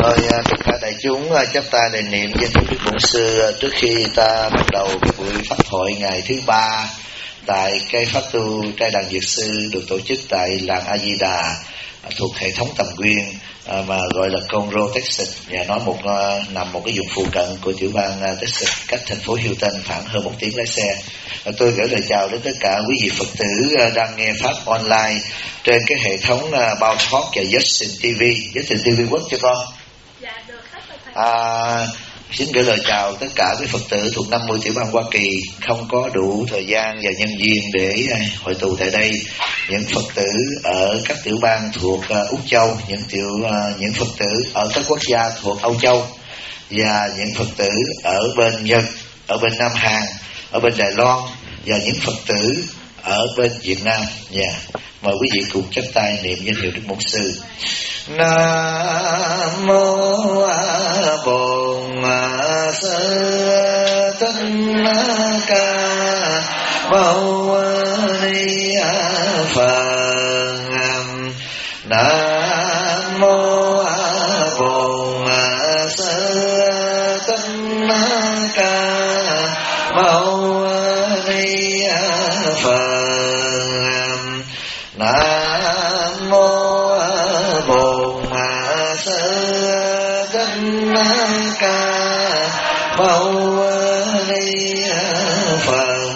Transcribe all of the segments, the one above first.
Rồi tất cả đại chúng chắp tay để niệm danh hiệu Đức Bổn Sư trước khi ta bắt đầu cái buổi pháp hội ngày thứ 3 tại cây pháp tu trai đàn Dược Sư được tổ chức tại làng A Di Đà thuộc hệ thống Tầm Quyên mà gọi là Conroe, Texas, và nó nằm một cái vùng phụ cận của tiểu bang Texas, cách thành phố Houston khoảng hơn 1 tiếng lái xe. Tôi gửi lời chào đến tất cả quý vị Phật tử đang nghe pháp online trên cái hệ thống Bao Talk và Justin TV. Justin TV quốc cho con. Dạ được hết. Xin gửi lời chào tất cả quý Phật tử thuộc 50 tiểu bang Hoa Kỳ không có đủ thời gian và nhân viên để hội tụ tại đây. Những Phật tử ở các tiểu bang thuộc Úc Châu, những Phật tử ở các quốc gia thuộc Âu Châu, và những Phật tử ở bên Nhật, ở bên Nam Hàn, ở bên Đài Loan, và những Phật tử ở bên Việt Nam. Mời quý vị cùng chắp tay niệm danh hiệu Đức Bổn Sư. Nam mô A Bổn Sư Thích Ca Mâu Ni Phật. Nam mô A Bổn Sư Thích Ca Mâu Ni Phật. Nam mô A Bổn Sư Thích Ca Mâu Ni Phật.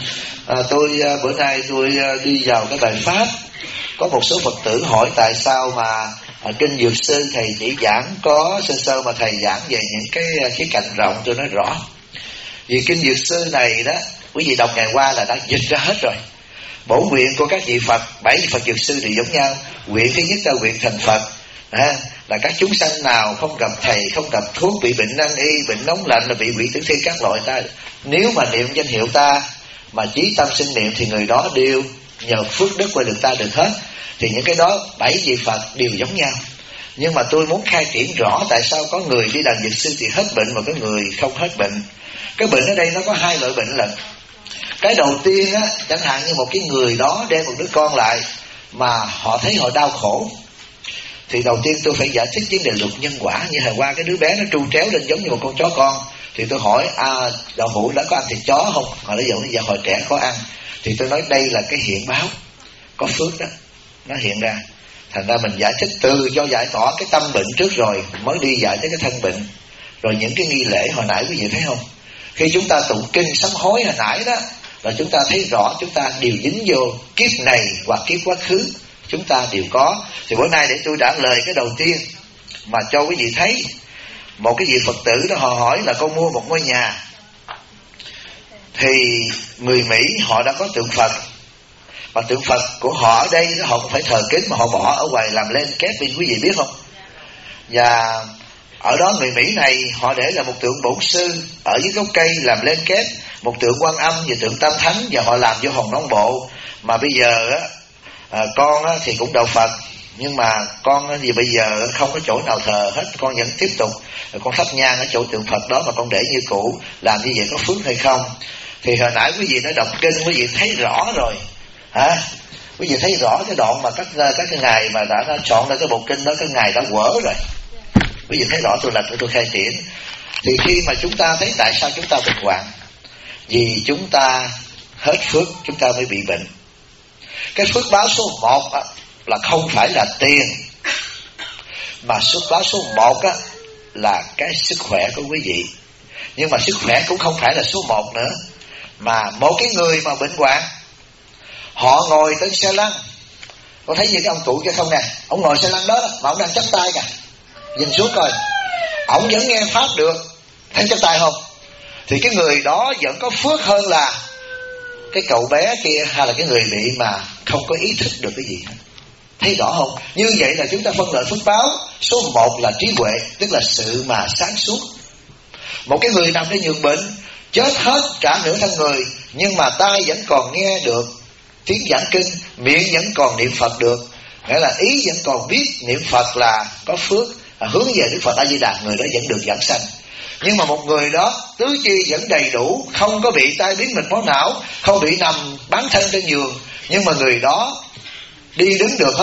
Bữa nay tôi đi vào cái bài pháp. Có một số Phật tử hỏi tại sao mà Kinh Dược Sư thầy chỉ giảng có sơ mà thầy giảng về những cái khía cạnh rộng. Tôi nói rõ, vì Kinh Dược Sư này đó, quý vị đọc ngày qua là đã dịch ra hết rồi. Bổn nguyện của các vị Phật, 7 vị Phật Dược Sư đều giống nhau. Nguyện thứ nhất là nguyện thành Phật, là các chúng sanh nào không gặp thầy, không gặp thuốc, bị bệnh nan y, bệnh nóng lạnh, là bị quỷ tử thi các loại ta, nếu mà niệm danh hiệu ta mà chí tâm sinh niệm thì người đó đều nhờ phước đức qua được ta được hết. Thì những cái đó 7 vị Phật đều giống nhau. Nhưng mà tôi muốn khai triển rõ tại sao có người đi đàn Dược Sư thì hết bệnh và có người không hết bệnh. Cái bệnh ở đây nó có 2 loại bệnh lận. Cái đầu tiên á, chẳng hạn như một cái người đó đem một đứa con lại mà họ thấy họ đau khổ, thì đầu tiên tôi phải giải thích vấn đề luật nhân quả. Như hồi qua cái đứa bé nó tru tréo lên giống như một con chó con, thì tôi hỏi đạo hữu đã có ăn thịt chó không? Họ nói giờ hồi trẻ có ăn. Thì tôi nói đây là cái hiện báo có phước đó, nó hiện ra. Thành ra mình giải thích từ cho giải tỏa cái tâm bệnh trước rồi mới đi giải tới cái thân bệnh. Rồi những cái nghi lễ hồi nãy quý vị thấy không, khi chúng ta tụng kinh sám hối hồi nãy đó, là chúng ta thấy rõ chúng ta đều dính vô kiếp này hoặc kiếp quá khứ, chúng ta đều có. Thì bữa nay để tôi trả lời cái đầu tiên mà cho quý vị thấy. Một cái vị Phật tử đó họ hỏi là con mua một ngôi nhà, thì người Mỹ họ đã có tượng Phật, và tượng Phật của họ ở đây họ không phải thờ kính mà họ bỏ ở ngoài làm lên kép bên, quý vị biết không? Và ở đó người Mỹ này họ để là một tượng Bổn Sư ở dưới gốc cây làm lên kép, một tượng Quan Âm và tượng Tam Thánh, và họ làm vô hồng nón bộ. Mà bây giờ con thì cũng đầu Phật, nhưng mà con thì bây giờ không có chỗ nào thờ hết, con vẫn tiếp tục con thắp nhang ở chỗ tượng Phật đó mà con để như cũ. Làm như vậy có phước hay không? Thì hồi nãy quý vị đã đọc kinh, quý vị thấy rõ rồi hả? Quý vị thấy rõ cái đoạn mà các cái ngài mà đã chọn ra cái bộ kinh đó, cái ngài đã quở rồi. Quý vị thấy rõ tôi khai triển. Thì khi mà chúng ta thấy tại sao chúng ta bệnh hoạn, vì chúng ta hết phước chúng ta mới bị bệnh. Cái phước báo số 1 là không phải là tiền, mà phước báo số 1 là cái sức khỏe của quý vị. Nhưng mà sức khỏe cũng không phải là số 1 nữa, mà một cái người mà bệnh hoạn, họ ngồi trên xe lăn. Con thấy như cái ông cụ kia không nè, ông ngồi xe lăn đó mà ông đang chắp tay kìa, nhìn xuống coi, ông vẫn nghe pháp được, thấy chắp tay không? Thì cái người đó vẫn có phước hơn là cái cậu bé kia, hay là cái người bị mà không có ý thức được cái gì. Thấy rõ không? Như vậy là chúng ta phân loại phước báo. Số 1 là trí huệ, tức là sự mà sáng suốt. Một cái người nằm trên giường bệnh, chết hết cả nửa thân người, nhưng mà tai vẫn còn nghe được tiếng giảng kinh, miệng vẫn còn niệm Phật được, nghĩa là ý vẫn còn biết niệm Phật là có phước, hướng về Đức Phật A Di Đà, người đó vẫn được giảng sanh. Nhưng mà một người đó tứ chi vẫn đầy đủ, không có bị tai biến mạch máu não, không bị nằm bán thân trên giường, nhưng mà người đó đi đứng được hết,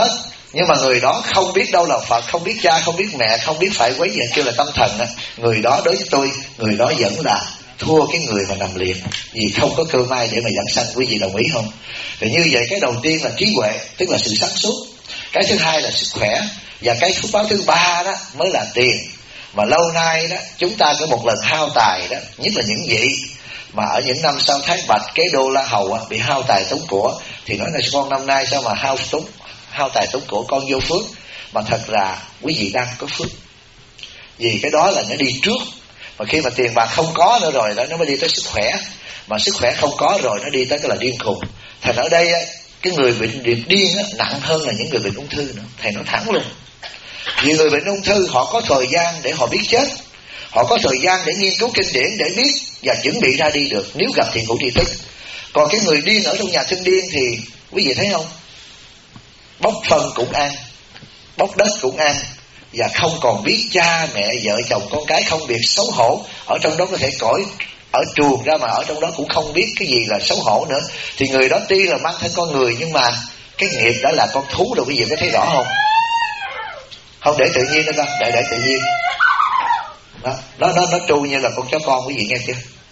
Nhưng mà người đó không biết đâu là Phật, không biết cha, không biết mẹ, không biết phải quấy gì kêu là tâm thần á. Người đó đối với tôi, người đó vẫn là thua cái người mà nằm liệt, vì không có cơ may để mà giảng sanh. Quý vị đồng ý không? Thì như vậy cái đầu tiên là trí huệ, tức là sự sáng suốt. Cái thứ hai là sức khỏe. Và cái phước báo thứ ba đó mới là tiền. Mà lâu nay đó chúng ta có một lần hao tài đó, nhất là những vị mà ở những năm sau Thái Bạch, cái đô La Hầu á, bị hao tài tốn của, thì nói là con năm nay sao mà hao tài tốn của, con vô phước. Mà thật ra quý vị đang có phước, vì cái đó là nó đi trước. Mà khi mà tiền bạc không có nữa rồi đó, nó mới đi tới sức khỏe. Mà sức khỏe không có rồi nó đi tới cái là điên khùng. Thành ở đây á, cái người bị điên á, nặng hơn là những người bệnh ung thư nữa. Thầy nói thẳng luôn. Vì người bệnh ung thư họ có thời gian để họ biết chết, họ có thời gian để nghiên cứu kinh điển để biết và chuẩn bị ra đi được nếu gặp thiện hữu tri thức. Còn cái người điên ở trong nhà thương điên thì quý vị thấy không, bốc phân cũng ăn, bốc đất cũng ăn, và không còn biết cha mẹ vợ chồng con cái, không biết xấu hổ. Ở trong đó có thể cõi ở chuồng ra mà ở trong đó cũng không biết cái gì là xấu hổ nữa. Thì người đó tuy là mang thân con người nhưng mà cái nghiệp đã là con thú rồi. Quý vị có thấy rõ không? Không để tự nhiên nữa con, để tự nhiên đó, nó tru như là con chó con, quý vị nghe chưa?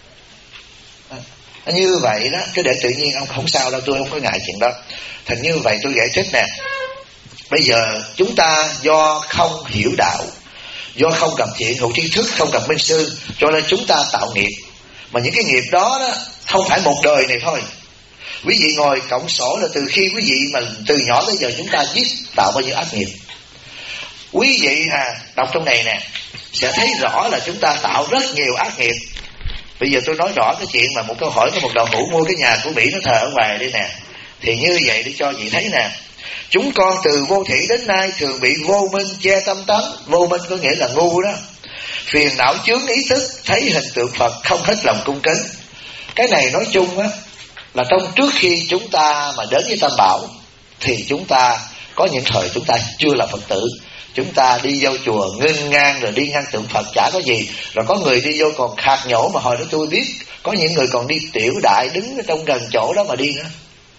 Như vậy đó, cứ để tự nhiên ông không sao đâu, tôi không có ngại chuyện đó. Thành như vậy tôi giải thích nè, bây giờ chúng ta do không hiểu đạo, do không gặp thiện hữu tri thức, không gặp minh sư, cho nên chúng ta tạo nghiệp. Mà những cái nghiệp đó đó không phải một đời này thôi. Quý vị ngồi cộng sổ là từ khi quý vị mà từ nhỏ tới giờ chúng ta giết tạo bao nhiêu ác nghiệp. Quý vị đọc trong này nè sẽ thấy rõ là chúng ta tạo rất nhiều ác nghiệp. Bây giờ tôi nói rõ cái chuyện mà một câu hỏi có một đạo hữu mua cái nhà của Mỹ nó thờ ở ngoài đây nè. Thì như vậy để cho chị thấy nè, chúng con từ vô thủy đến nay thường bị vô minh che tâm tánh. Vô minh có nghĩa là ngu đó. Phiền não chướng ý thức, thấy hình tượng Phật không hết lòng cung kính. Cái này nói chung á là trong trước khi chúng ta mà đến với Tam Bảo thì chúng ta có những thời chúng ta chưa là Phật tử. Chúng ta đi vô chùa nghênh ngang rồi đi ngang tượng Phật chả có gì. Rồi có người đi vô còn khạc nhổ, mà hồi đó tôi biết có những người còn đi tiểu đại đứng ở trong gần chỗ đó mà đi nữa.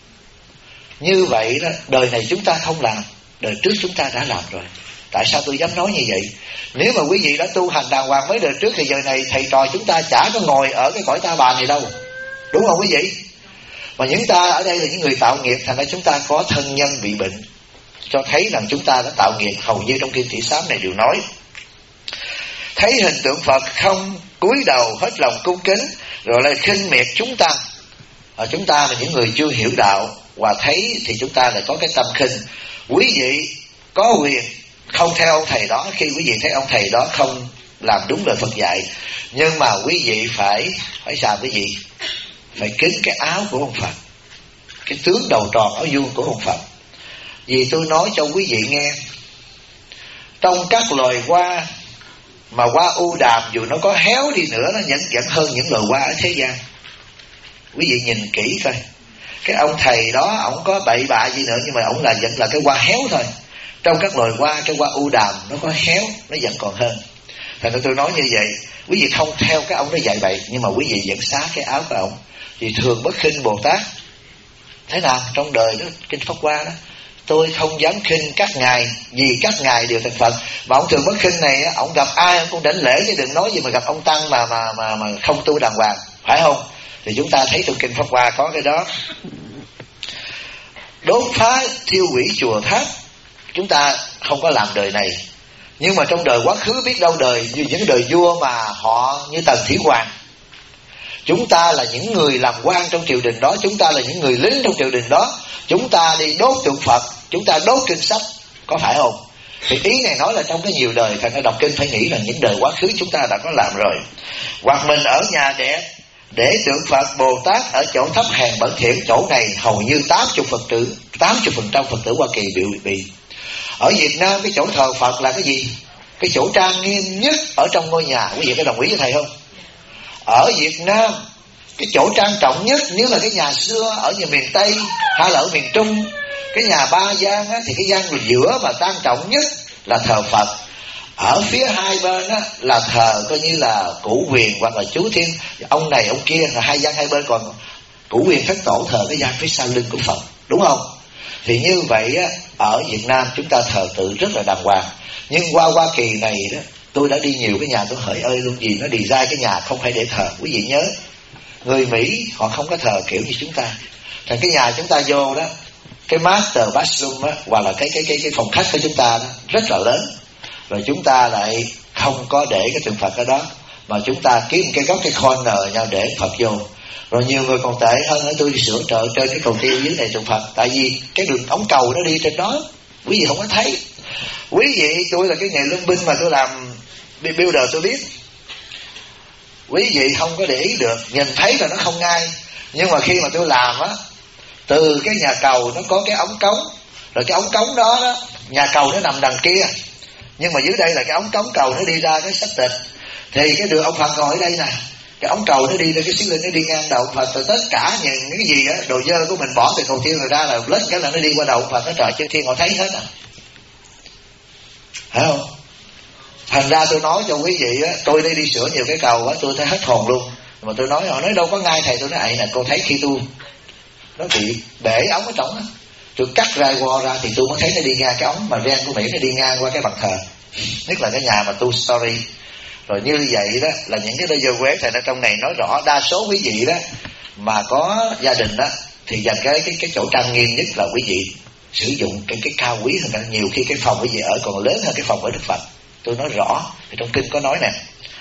Như vậy đó, đời này chúng ta không làm, đời trước chúng ta đã làm rồi. Tại sao tôi dám nói như vậy? Nếu mà quý vị đã tu hành đàng hoàng mấy đời trước thì giờ này thầy trò chúng ta chả có ngồi ở cái cõi ta bà này đâu. Đúng không quý vị? Mà những ta ở đây là những người tạo nghiệp, thành ra chúng ta có thân nhân bị bệnh, cho thấy rằng chúng ta đã tạo nghiệp. Hầu như trong Kinh Thị Sám này đều nói thấy hình tượng Phật không cúi đầu hết lòng cung kính, rồi lại khinh miệt chúng ta. Chúng ta là những người chưa hiểu đạo, và thấy thì chúng ta lại có cái tâm khinh. Quý vị có quyền không theo ông thầy đó khi quý vị thấy ông thầy đó không làm đúng lời Phật dạy, nhưng mà quý vị phải sao quý vị? Phải kính cái áo của ông Phật, cái tướng đầu tròn áo vuông của ông Phật. Vì tôi nói cho quý vị nghe, trong các loài hoa mà hoa u đàm dù nó có héo đi nữa nó vẫn hơn những loài hoa ở thế gian. Quý vị nhìn kỹ coi, cái ông thầy đó ổng có bậy bạ gì nữa nhưng mà ổng vẫn là cái hoa héo thôi. Trong các loài hoa, cái hoa u đàm nó có héo nó vẫn còn hơn. Thành ra tôi nói như vậy, quý vị không theo cái ông đó dạy bậy, nhưng mà quý vị vẫn xá cái áo của ổng. Vì thường Bất Khinh Bồ Tát thế nào trong đời đó, Kinh Pháp Hoa đó, tôi không dám khinh các ngài vì các ngài đều thành Phật. Mà ông Thường Bất Khinh này ông gặp ai ông cũng đảnh lễ, chứ đừng nói gì mà gặp ông tăng mà không tu đàng hoàng, phải không? Thì chúng ta thấy trong Kinh Pháp Hoa có cái đó. Đốt phá thiêu hủy chùa tháp, chúng ta không có làm đời này, nhưng mà trong đời quá khứ biết đâu đời như những đời vua mà họ như Tần Thủy Hoàng. Chúng ta là những người làm quan trong triều đình đó, chúng ta là những người lính trong triều đình đó, chúng ta đi đốt tượng Phật, chúng ta đốt kinh sách, có phải không? Thì ý này nói là trong cái nhiều đời, thành ra đọc kinh phải nghĩ là những đời quá khứ chúng ta đã có làm rồi. Hoặc mình ở nhà đẹp để tượng Phật Bồ Tát ở chỗ thấp hèn bẩn thỉu, chỗ này hầu như 80% Phật tử Hoa Kỳ bị. Ở Việt Nam cái chỗ thờ Phật là cái gì? Cái chỗ trang nghiêm nhất ở trong ngôi nhà. Quý vị có đồng ý với thầy không? Ở Việt Nam cái chỗ trang trọng nhất nếu là cái nhà xưa ở nhà miền Tây hay là ở miền Trung, cái nhà ba gian á, thì cái gian giữa mà trang trọng nhất là thờ Phật. Ở phía hai bên á, là thờ coi như là Cửu Huyền hoặc là Chú Thiên, ông này ông kia, là hai gian hai bên, còn Cửu Huyền Thất Tổ thờ cái gian phía sau lưng của Phật, đúng không? Thì như vậy á, ở Việt Nam chúng ta thờ tự rất là đàng hoàng. Nhưng qua Hoa Kỳ này đó, tôi đã đi nhiều cái nhà tôi hỡi ơi luôn, gì nó design cái nhà không phải để thờ. Quý vị nhớ, người Mỹ họ không có thờ kiểu như chúng ta. Thành cái nhà chúng ta vô đó, cái master bathroom á, hoặc là cái phòng khách của chúng ta đó, rất là lớn. Rồi chúng ta lại không có để cái tượng Phật ở đó, mà chúng ta kiếm cái góc cái corner nhau để Phật vô. Rồi nhiều người còn tệ hơn nữa, tôi đi sửa chợ trên cái cầu tiêu dưới này tượng Phật, tại vì cái đường ống cầu nó đi trên đó, quý vị không có thấy. Quý vị, tôi là cái nghề lương binh mà tôi làm builder tôi biết. Quý vị không có để ý được, nhìn thấy là nó không ngay. Nhưng mà khi mà tôi làm á, từ cái nhà cầu nó có cái ống cống, rồi cái ống cống đó đó, nhà cầu nó nằm đằng kia, nhưng mà dưới đây là cái ống cống cầu nó đi ra cái sách tịch. Thì cái đường ông Phật ngồi ở đây nè, cái ống cầu nó đi lên cái xích linh, nó đi ngang đầu ông Phật. Rồi tất cả những cái gì á, đồ dơ của mình bỏ từ cầu tiêu rồi ra là lết cái là nó đi qua đầu ông Phật. Nó trời chân thiên họ thấy hết à, phải không? Thành ra tôi nói cho quý vị á, tôi đi sửa nhiều cái cầu á, tôi thấy hết hồn luôn. Mà tôi nói, họ nói đâu có ngay thầy. Tôi nói nè, cô thấy khi tôi nó bị để ống ở trong á, tôi cắt ra ra thì tôi mới thấy nó đi ngang cái ống mà ren của Mỹ, nó đi ngang qua cái bàn thờ. Nhất là cái nhà mà two story. Rồi như vậy đó là những cái dơ quế. Thành ra trong này nói rõ, đa số quý vị đó mà có gia đình đó thì dành cái chỗ trang nghiêm nhất là quý vị sử dụng cái cao quý hơn cả. Nhiều khi cái phòng quý vị ở còn lớn hơn cái phòng ở Đức Phật. Tôi nói rõ, thì trong kinh có nói nè,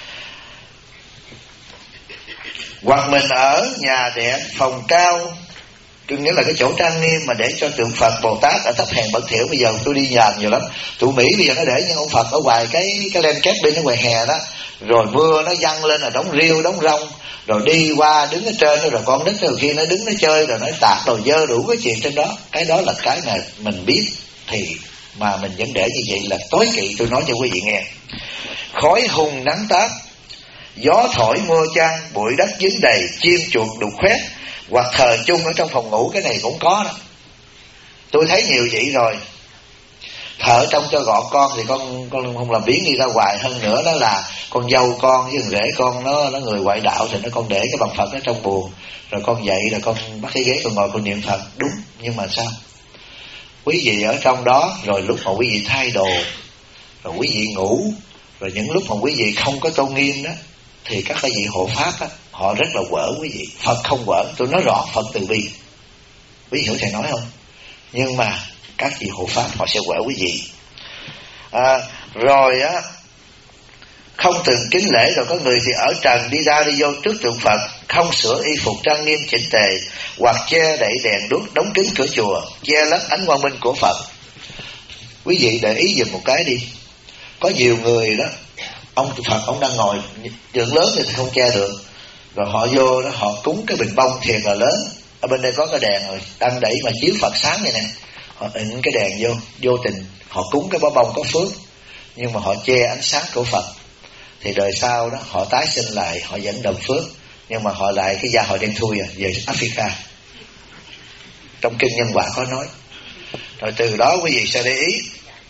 hoặc mình ở nhà đẹp phòng cao, nghĩa là cái chỗ trang nghiêm mà để cho tượng Phật Bồ Tát ở thấp hèn bẩn thỉu. Bây giờ tôi đi nhàn nhiều lắm, tụi Mỹ bây giờ nó để những ông Phật ở ngoài cái len kép bên ở ngoài hè đó, rồi mưa nó văng lên là đóng riêu đóng rong, rồi đi qua đứng ở trên đó, rồi con nít rồi kia nó đứng nó chơi, rồi nó tạt đồ dơ đủ cái chuyện trên đó. Cái đó là cái mà mình biết, thì mà mình vẫn để như vậy là tối kỵ. Tôi nói cho quý vị nghe, khói hùng nắng táp, gió thổi mưa chan, bụi đất dính đầy, chim chuột đục khoét, hoặc thờ chung ở trong phòng ngủ. Cái này cũng có đó, tôi thấy nhiều vậy rồi. Thờ ở trong cho gọn con thì con không làm biến đi ra ngoài. Hơn nữa đó là con dâu con với rể con nó người ngoại đạo, thì nó con để cái bằng Phật ở trong buồng, rồi con dậy rồi con bắt cái ghế con ngồi con niệm Phật. Đúng, nhưng mà sao quý vị ở trong đó, rồi lúc mà quý vị thay đồ, rồi quý vị ngủ, rồi những lúc mà quý vị không có tôn nghiêm đó, thì các cái vị hộ pháp á, họ rất là quở quý vị. Phật không quở, tôi nói rõ, Phật từ bi. Quý vị hiểu thầy nói không? Nhưng mà các vị hộ pháp họ sẽ quở quý vị. Rồi á, không từng kính lễ. Rồi có người thì ở trần đi ra đi vô trước tượng Phật, không sửa y phục trang nghiêm chỉnh tề, hoặc che đậy đèn đuốc, đóng kín cửa chùa, che lấp ánh quang minh của Phật. Quý vị để ý giùm một cái đi, có nhiều người đó, ông Phật ông đang ngồi giường lớn thì không che được, rồi họ vô đó họ cúng cái bình bông thiệt là lớn. Ở bên đây có cái đèn rồi đang đẩy mà chiếu Phật sáng vậy nè, họ ịnh cái đèn vô tình họ cúng cái bó bông có phước, nhưng mà họ che ánh sáng của Phật. Thì đời sau đó họ tái sinh lại, họ vẫn đầm phước, nhưng mà họ lại cái da họ đen thui về Africa. Trong kinh Nhân Quả có nói. Rồi từ đó quý vị sẽ để ý,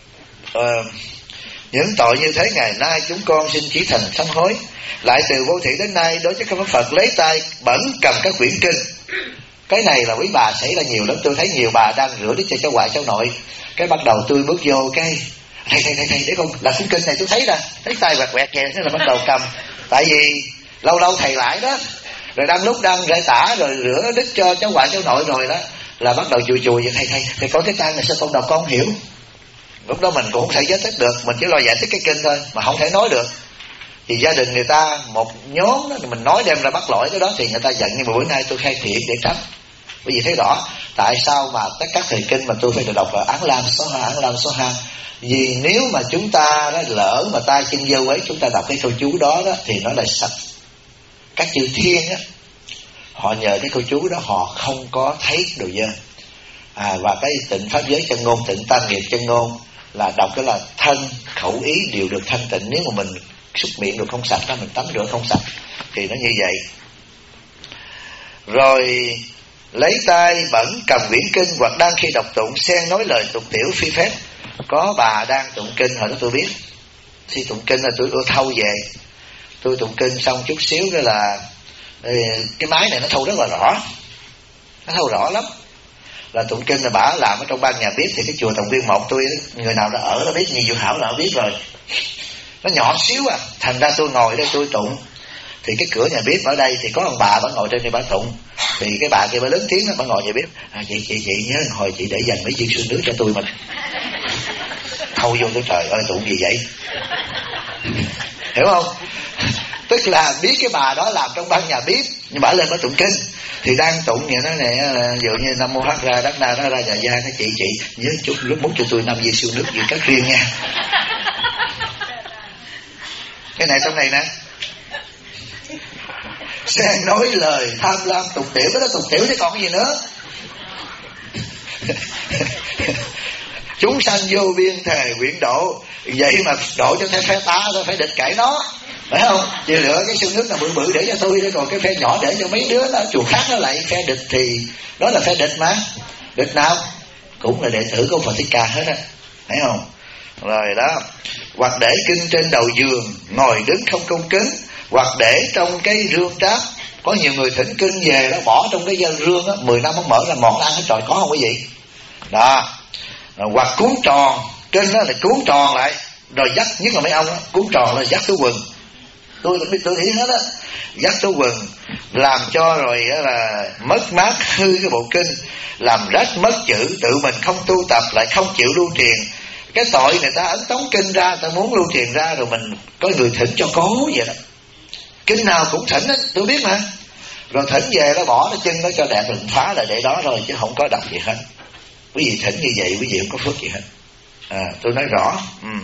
những tội như thế ngày nay chúng con xin chỉ thành sám hối. Lại từ vô thị đến nay, đối với các Phật lấy tay bẩn cầm các quyển kinh. Cái này là quý bà xảy ra nhiều lắm. Tôi thấy nhiều bà đang rửa đít cho cháu ngoại cháu nội, cái bắt đầu tôi bước vô cái thầy để con là cuốn kinh này, tôi thấy nè, thấy tay quẹt quẹt vậy, thế là bắt đầu cầm. Tại vì lâu lâu thầy lại đó, rồi đang lúc đang rải tả rồi rửa đít cho cháu ngoại cháu nội rồi đó, là bắt đầu chùi vậy. Thầy có cái tay này sao con đọc con không hiểu. Lúc đó mình cũng không thể giải thích được, mình chỉ lo giải thích cái kinh thôi mà không thể nói được. Thì gia đình người ta một nhóm đó, mình nói đem ra bắt lỗi cái đó thì người ta giận. Nhưng mà bữa nay tôi khai thiện để tránh. Bởi vì thấy rõ tại sao mà tất các thời kinh mà tôi phải được đọc là Án Lam số 2. Vì nếu mà chúng ta đó lỡ mà tay chân dơ quấy, chúng ta đọc cái câu chú đó thì nó là sạch. Các chư thiên á, họ nhờ cái câu chú đó họ không có thấy đồ dơ. Và cái tịnh pháp giới chân ngôn, tịnh tam nghiệp chân ngôn là đọc cái là thân khẩu ý đều được thanh tịnh. Nếu mà mình xúc miệng được không sạch đó, mình tắm rửa không sạch thì nó như vậy. Rồi lấy tay bẩn cầm quyển kinh, hoặc đang khi đọc tụng xen nói lời tục tiểu phi phép. Có bà đang tụng kinh, hồi đó tôi biết khi tụng kinh là tôi thâu về, tôi tụng kinh xong chút xíu cái là cái máy này nó thâu rất là rõ, nó thâu rõ lắm. là tụng kinh là bả làm ở trong ban nhà bếp. Thì cái chùa Tòng Viên 1 tôi, người nào đã ở đó biết, như Vũ Hảo đã biết rồi, nó nhỏ xíu à, thành ra tôi ngồi đây tôi tụng. Thì cái cửa nhà bếp ở đây thì có ông bà ngồi trên đây bà tụng. Thì cái bà kia bà lớn tiếng đó, bà ngồi nhà bếp, chị nhớ hồi chị để dành mấy viên sương nước cho tôi mà. Thâu vô tôi, trời ơi tụng gì vậy, hiểu không? Tức là biết cái bà đó làm trong ban nhà bếp, nhưng bà lên bà tụng kinh. Thì đang tụng vậy nó này, ví dụ như Nam Mô Hắc Ra Đắc Na nó ra dạ gia, nó chị nhớ chút lúc mút cho tôi 5 viên siêu nước gì cắt riêng nha. Cái này trong này nè, sẽ nói lời tham lam tục tiểu, cái đó tục tiểu chứ còn cái gì nữa. Chúng sanh vô biên thề quyển độ, vậy mà độ cho cái phe ta thôi, phải địch cãi nó, phải không? Chị lựa cái siêu nước nào bự bự để cho tôi, để còn cái phe nhỏ để cho mấy đứa nó chùa khác nó lại phe địch, thì đó là phe địch mà. Địch nào cũng là đệ tử của Phật Thích Ca hết á, thấy không? Rồi đó, hoặc để kinh trên đầu giường, ngồi đứng không cung kính, hoặc để trong cái rương tráp. Có nhiều người thỉnh kinh về đó bỏ trong cái rương á, 10 năm không mở ra mòn ăn hết trời, có không quý vị? Đó. Hoặc cuốn tròn kinh đó, là cuốn tròn lại rồi dắt, nhất là mấy ông đó, cuốn tròn là dắt túi quần. Tôi thấy hết á, dắt túi quần làm cho rồi là mất mát hư cái bộ kinh, làm rách mất chữ, tự mình không tu tập lại không chịu lưu truyền. Cái tội người ta ấn tống kinh ra, người ta muốn lưu truyền ra, rồi mình có người thỉnh cho cố vậy đó. Kinh nào cũng thỉnh đó, tôi biết mà. Rồi thỉnh về nó bỏ nó chân nó cho đẹp, mình phá lại để đó rồi chứ không có đọc gì hết. Quý vị thỉnh như vậy quý vị không có phước gì hết. Tôi nói rõ.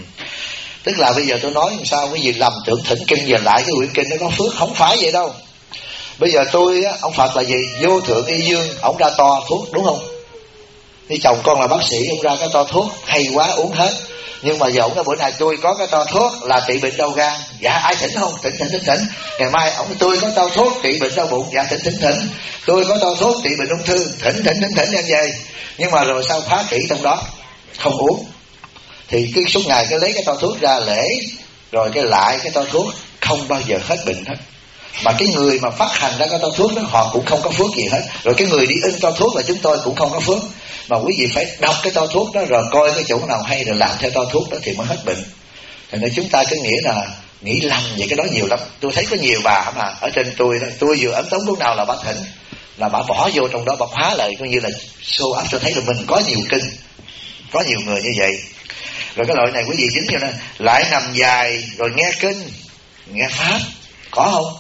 Tức là bây giờ tôi nói làm sao quý vị lầm tưởng thỉnh kinh về lại cái quyển kinh nó có phước, không phải vậy đâu. Bây giờ tôi á, ông Phật là gì? Vô thượng y dương, ông ra to thuốc đúng không? Thì chồng con là bác sĩ, ông ra cái to thuốc hay quá uống hết. Nhưng mà giờ ông nói bữa nay tôi có cái to thuốc là trị bệnh đau gan, dạ ai thỉnh không? Thỉnh. Ngày mai ông tôi có to thuốc trị bệnh đau bụng, dạ thỉnh. Tôi có to thuốc trị bệnh ung thư, thỉnh em về. Nhưng mà rồi sao phá kỹ trong đó không uống. Thì cứ suốt ngày cái lấy cái to thuốc ra lễ, rồi cái lại cái to thuốc, không bao giờ hết bệnh hết. Mà cái người mà phát hành ra cái to thuốc đó họ cũng không có phước gì hết. Rồi cái người đi in to thuốc là chúng tôi cũng không có phước. Mà quý vị phải đọc cái to thuốc đó, rồi coi cái chỗ nào hay rồi làm theo to thuốc đó thì mới hết bệnh. Thành ra chúng ta cứ nghĩ lầm vậy, cái đó nhiều lắm. Tôi thấy có nhiều bà mà ở trên tôi đó, tôi vừa ấn tống lúc nào là bà thỉnh, là bà bỏ vô trong đó, bà khóa lại, coi như là show up cho thấy là mình có nhiều kinh. Có nhiều người như vậy. Rồi cái loại này quý vị dính vô nè, lại nằm dài rồi nghe kinh, nghe pháp, có không?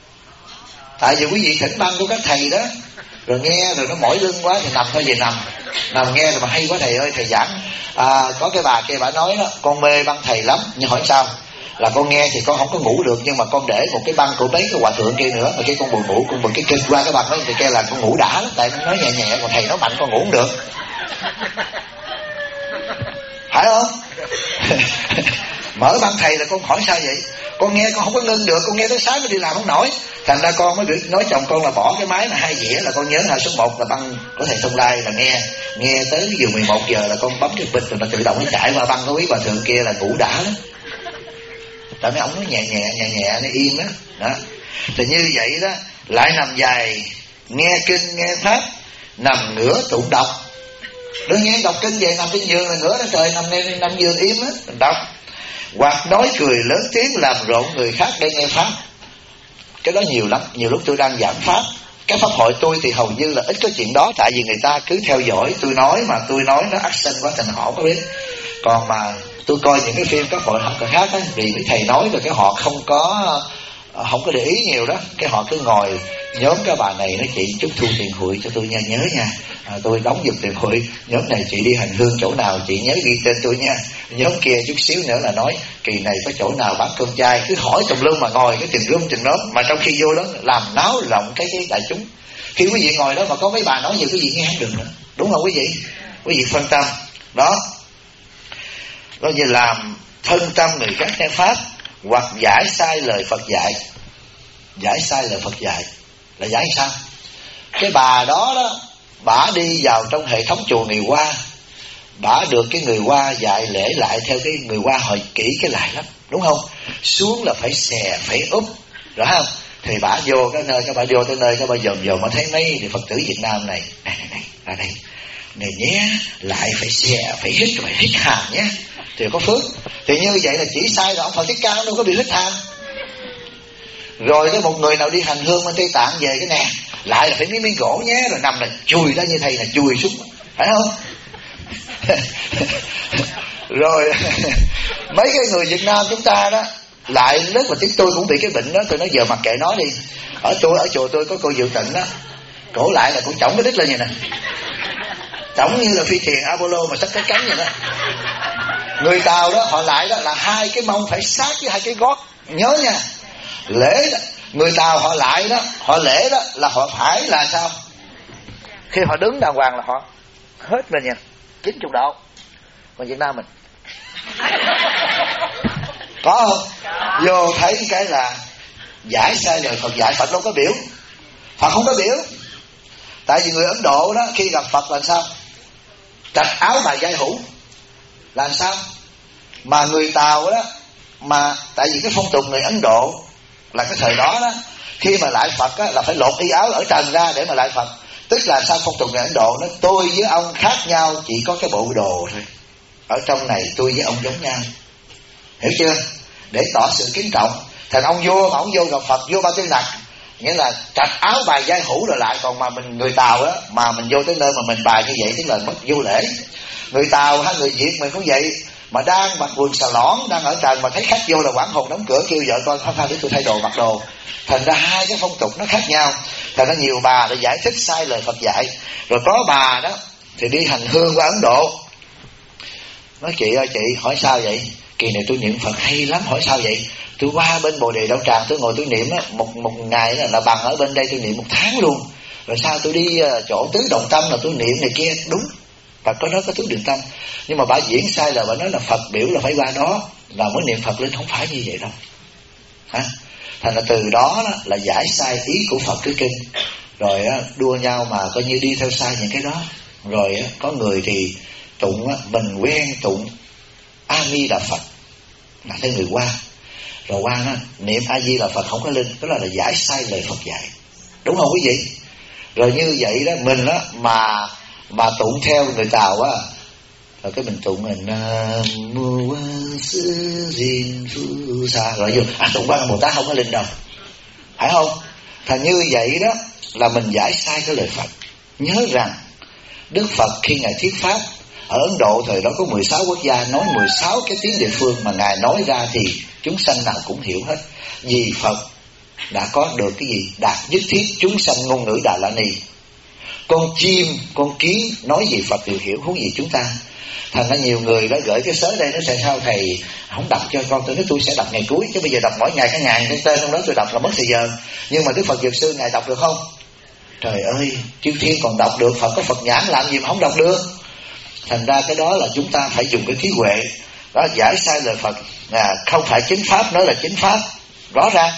Tại vì quý vị thỉnh băng của các thầy đó, rồi nghe rồi nó mỏi lưng quá thì nằm thôi, về nằm nghe rồi mà hay quá thầy ơi, thầy giảng. Có cái bà kia bà nói đó, con mê băng thầy lắm, nhưng hỏi sao? Là con nghe thì con không có ngủ được, nhưng mà con để một cái băng của mấy cái hòa thượng kia nữa, mà cái con buồn ngủ, con buồn cái kinh qua cái băng đó thì kia là con ngủ đã lắm, tại nó nói nhẹ nhẹ, còn thầy nói mạnh con ngủ không được. Phải không? Mở băng thầy là con hỏi sao vậy? Con nghe con không có ngưng được, con nghe tới sáng mới đi làm không nổi. Thành ra con mới nói chồng con là bỏ cái máy mà 2 dĩa, là con nhớ là số 1 là băng của thầy Thông Lai, là nghe tới vừa 11 giờ là con bấm cái bịch rồi nó tự động nó chạy qua băng của quý bà thượng kia, là ngủ đã lắm. Tại mấy ông nói nhẹ nó im đó. Thì như vậy đó, lại nằm dài nghe kinh nghe pháp, nằm ngửa tụng đọc. Đương nhiên đọc kinh về nằm trên giường là ngửa đó trời, nằm giường im á, đọc. Hoặc nói cười lớn tiếng làm rộn người khác để nghe pháp. Cái đó nhiều lắm. Nhiều lúc tôi đang giảng pháp, cái pháp hội tôi thì hầu như là ít có chuyện đó, tại vì người ta cứ theo dõi tôi nói, mà tôi nói nó action quá thành họ có biết. Còn mà tôi coi những cái phim các hội học khác á, vì mấy thầy nói rồi cái họ không có để ý nhiều đó, cái họ cứ ngồi nhóm cái bà này nói chị chút thu tiền hụi cho tôi nha, nhớ nha, tôi đóng giùm tiền hụi. Nhóm này chị đi hành hương chỗ nào chị nhớ ghi tên tôi nha. Nhóm kia chút xíu nữa là nói kỳ này có chỗ nào bán cơm chay, cứ hỏi tùm lum mà ngồi cái chừng đó, mà trong khi vô đó làm náo loạn cái đại chúng. Khi quý vị ngồi đó mà có mấy bà nói gì quý vị nghe không được nữa, đúng không quý vị? Quý vị phân tâm đó. Đó như làm phân tâm người khác nghe pháp, hoặc giải sai lời Phật dạy. Giải sai lời Phật dạy là giải sao? Cái bà đó bả đi vào trong hệ thống chùa người Hoa, bả được cái người Hoa dạy lễ lại theo cái người Hoa hồi kỹ cái lại lắm, đúng không? Xuống là phải xè, phải úp, rõ không? Thì bả vô cái nơi, cái bả vô tới nơi, cái bả dòm mà thấy mấy thì Phật tử Việt Nam này ra đây, này nhé, lại phải xè, phải hít hàm nhé, thì có phước. Thì như vậy là chỉ sai rồi, ông Phật Thích Ca đâu có bị hít hàm. Rồi cái một người nào đi hành hương bên Tây Tạng về cái nè, lại là phải miếng gỗ nhé, rồi nằm là chùi ra như thầy là chùi xuống, phải không? Rồi mấy cái người Việt Nam chúng ta đó, lại lúc mà tiếng tôi cũng bị cái bệnh đó, tôi nói giờ mặc kệ nó đi. Ở chùa tôi có cô Diệu Tịnh đó, cổ lại là cổ chổng cái đít lên vậy nè, chổng như là phi thuyền Apollo mà sắp cái cánh vậy đó. Người Tàu đó họ lại đó là hai cái mông phải sát với hai cái gót, nhớ nha. Lễ đó, người Tàu họ lại đó, họ lễ đó là họ phải là sao? Khi họ đứng đàng hoàng là họ hết lên nha, 90 độ. Còn Việt Nam mình có không? Vô thấy cái là giải sai lời Phật dạy. Phật đâu có biểu, Phật không có biểu. Tại vì người Ấn Độ đó khi gặp Phật là sao? Trạch áo bài giai hữu. Làm sao? Mà người Tàu đó, mà tại vì cái phong tục người Ấn Độ là cái thời đó đó, khi mà lại Phật á, là phải lột y áo ở trần ra để mà lại Phật. Tức là sao? Phong tục người Ấn Độ nó tôi với ông khác nhau chỉ có cái bộ đồ thôi, ở trong này tôi với ông giống nhau, hiểu chưa? Để tỏ sự kính trọng. Thành ông vua mà ông vô gặp Phật, vua Ba Tư Nặc, nghĩa là trạch áo bài giai hữu rồi lại. Còn mà mình người Tàu á, mà mình vô tới nơi mà mình bài như vậy tức là mất vô lễ. Người Tàu hay người Việt mình cũng vậy, mà đang mặc quần xà lõn, đang ở trần mà thấy khách vô là quảng hồn đóng cửa kêu vợ con pha để tôi thay đồ mặc đồ. Thành ra hai cái phong tục nó khác nhau. Thành ra nhiều bà đã giải thích sai lời Phật dạy. Rồi có bà đó thì đi hành hương qua Ấn Độ, nói chị ơi chị, hỏi sao vậy? Kỳ này tôi niệm Phật hay lắm. Hỏi sao vậy? Tôi qua bên Bồ Đề Đạo Tràng tôi ngồi tôi niệm á, một ngày là bằng ở bên đây tôi niệm 1 tháng luôn. Rồi sao tôi đi chỗ tứ động tâm là tôi niệm này kia. Đúng, Phật có nói có tứ định tâm, nhưng mà bà diễn sai là bà nói là Phật biểu là phải qua đó là mới niệm Phật lên. Không phải như vậy đâu hả? Thành là từ đó, là giải sai ý của Phật cái kinh. Rồi đua nhau mà coi như đi theo sai những cái đó. Rồi có người thì tụng mình quen tụng A Di Đà Phật là theo người qua, rồi qua niệm A Di Đà Phật không có linh, đó là giải sai lời Phật dạy, đúng không quý vị? Rồi như vậy đó mình đó mà tụng theo người Tàu á, rồi cái mình tụng Nam Mô A Di Đà, rồi vô tụng Quan Bồ Tát không có linh đâu, phải không? Thành như vậy đó là mình giải sai cái lời Phật. Nhớ rằng Đức Phật khi Ngài thuyết pháp ở Ấn Độ thời đó có 16 quốc gia, nói 16 cái tiếng địa phương, mà Ngài nói ra thì chúng sanh nào cũng hiểu hết. Vì Phật đã có được cái gì? Đạt nhất thiết chúng sanh ngôn ngữ Đà La Ni. Con chim, con kiến nói gì Phật đều hiểu, huống gì chúng ta. Thành ra nhiều người đã gửi cái sớ đây, nó sẽ sao thầy không đọc cho con. Tôi nói tôi sẽ đọc ngày cuối, chứ bây giờ đọc mỗi ngày cả ngàn cái tên trong đó tôi đọc là mất thời giờ. Nhưng mà Đức Phật Dược Sư Ngài đọc được không? Trời ơi, chư thiên còn đọc được, Phật có Phật nhãn làm gì mà không đọc được. Thành ra cái đó là chúng ta phải dùng cái trí huệ đó, giải sai lời Phật. Không phải chính pháp nói là chính pháp, rõ ràng.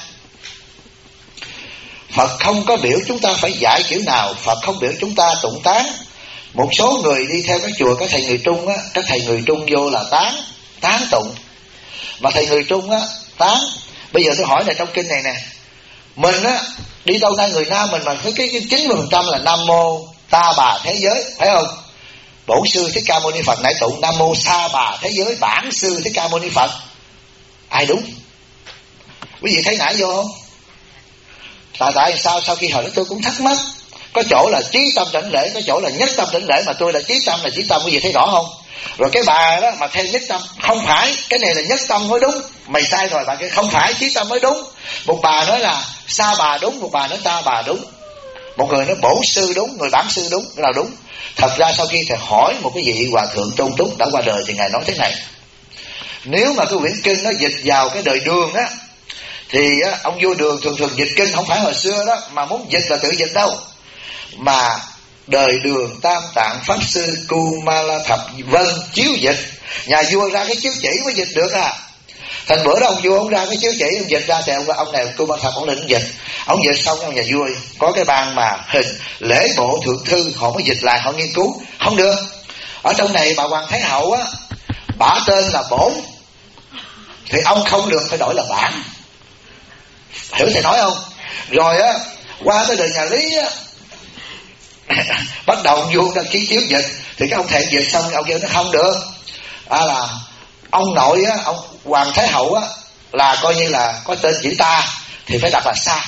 Phật không có biểu chúng ta phải dạy kiểu nào, Phật không biểu chúng ta tụng tán. Một số người đi theo các chùa, các thầy người Trung á, các thầy người Trung vô là tán tụng. Mà thầy người Trung á, tán. Bây giờ tôi hỏi này, trong kinh này nè, mình á đi đâu nay người Nam mình mà cái 90% là Nam Mô Ta Bà Thế Giới, phải không? Bổn sư Thích Ca Mâu Ni Phật nãy tụng Nam Mô Sa Bà Thế Giới bản sư Thích Ca Mâu Ni Phật. Ai đúng? Quý vị thấy nãy vô không? Tại sao sau khi hỏi đó tôi cũng thắc mắc. Có chỗ là chí tâm đảnh lễ, có chỗ là nhất tâm đảnh lễ, mà tôi là chí tâm là chí tâm, quý vị thấy rõ không? Rồi cái bà đó mà theo nhất tâm, không phải, cái này là nhất tâm mới đúng. Mày sai rồi, bà kia không phải chí tâm mới đúng. Một bà nói là Sa Bà đúng, một bà nói Ta Bà đúng. Một người nói bổn sư đúng, người bản sư đúng, cái nào đúng? Thật ra sau khi thầy hỏi một cái vị hòa thượng Tôn Túc đã qua đời thì ngài nói thế này: nếu mà cái quyển kinh nó dịch vào cái đời Đường á, thì ông vua Đường thường dịch kinh, không phải hồi xưa đó mà muốn dịch là tự dịch đâu, mà đời Đường Tam Tạng Pháp Sư Kumala Thập Vân chiếu dịch, nhà vua ra cái chiếu chỉ mới dịch được à. Thành bữa đó ông vua ông ra cái chiếu chỉ, ông dịch ra thì ông này Kumala Thập ông định dịch, ông dịch xong ông nhà vua có cái ban mà hình lễ bộ thượng thư, họ mới dịch lại, họ nghiên cứu không được. Ở trong này bà Hoàng Thái Hậu á, bả tên là Bổn thì ông không được, phải đổi là Bản, hiểu thầy nói không? Rồi á qua tới đời nhà Lý á, Bắt đầu ông vua đăng ký chiếu dịch, thì cái ông thầy dịch xong ông kêu nó không được, là ông nội á, ông Hoàng Thái Hậu á, là coi như là có tên chữ ta thì phải đặt là Sa.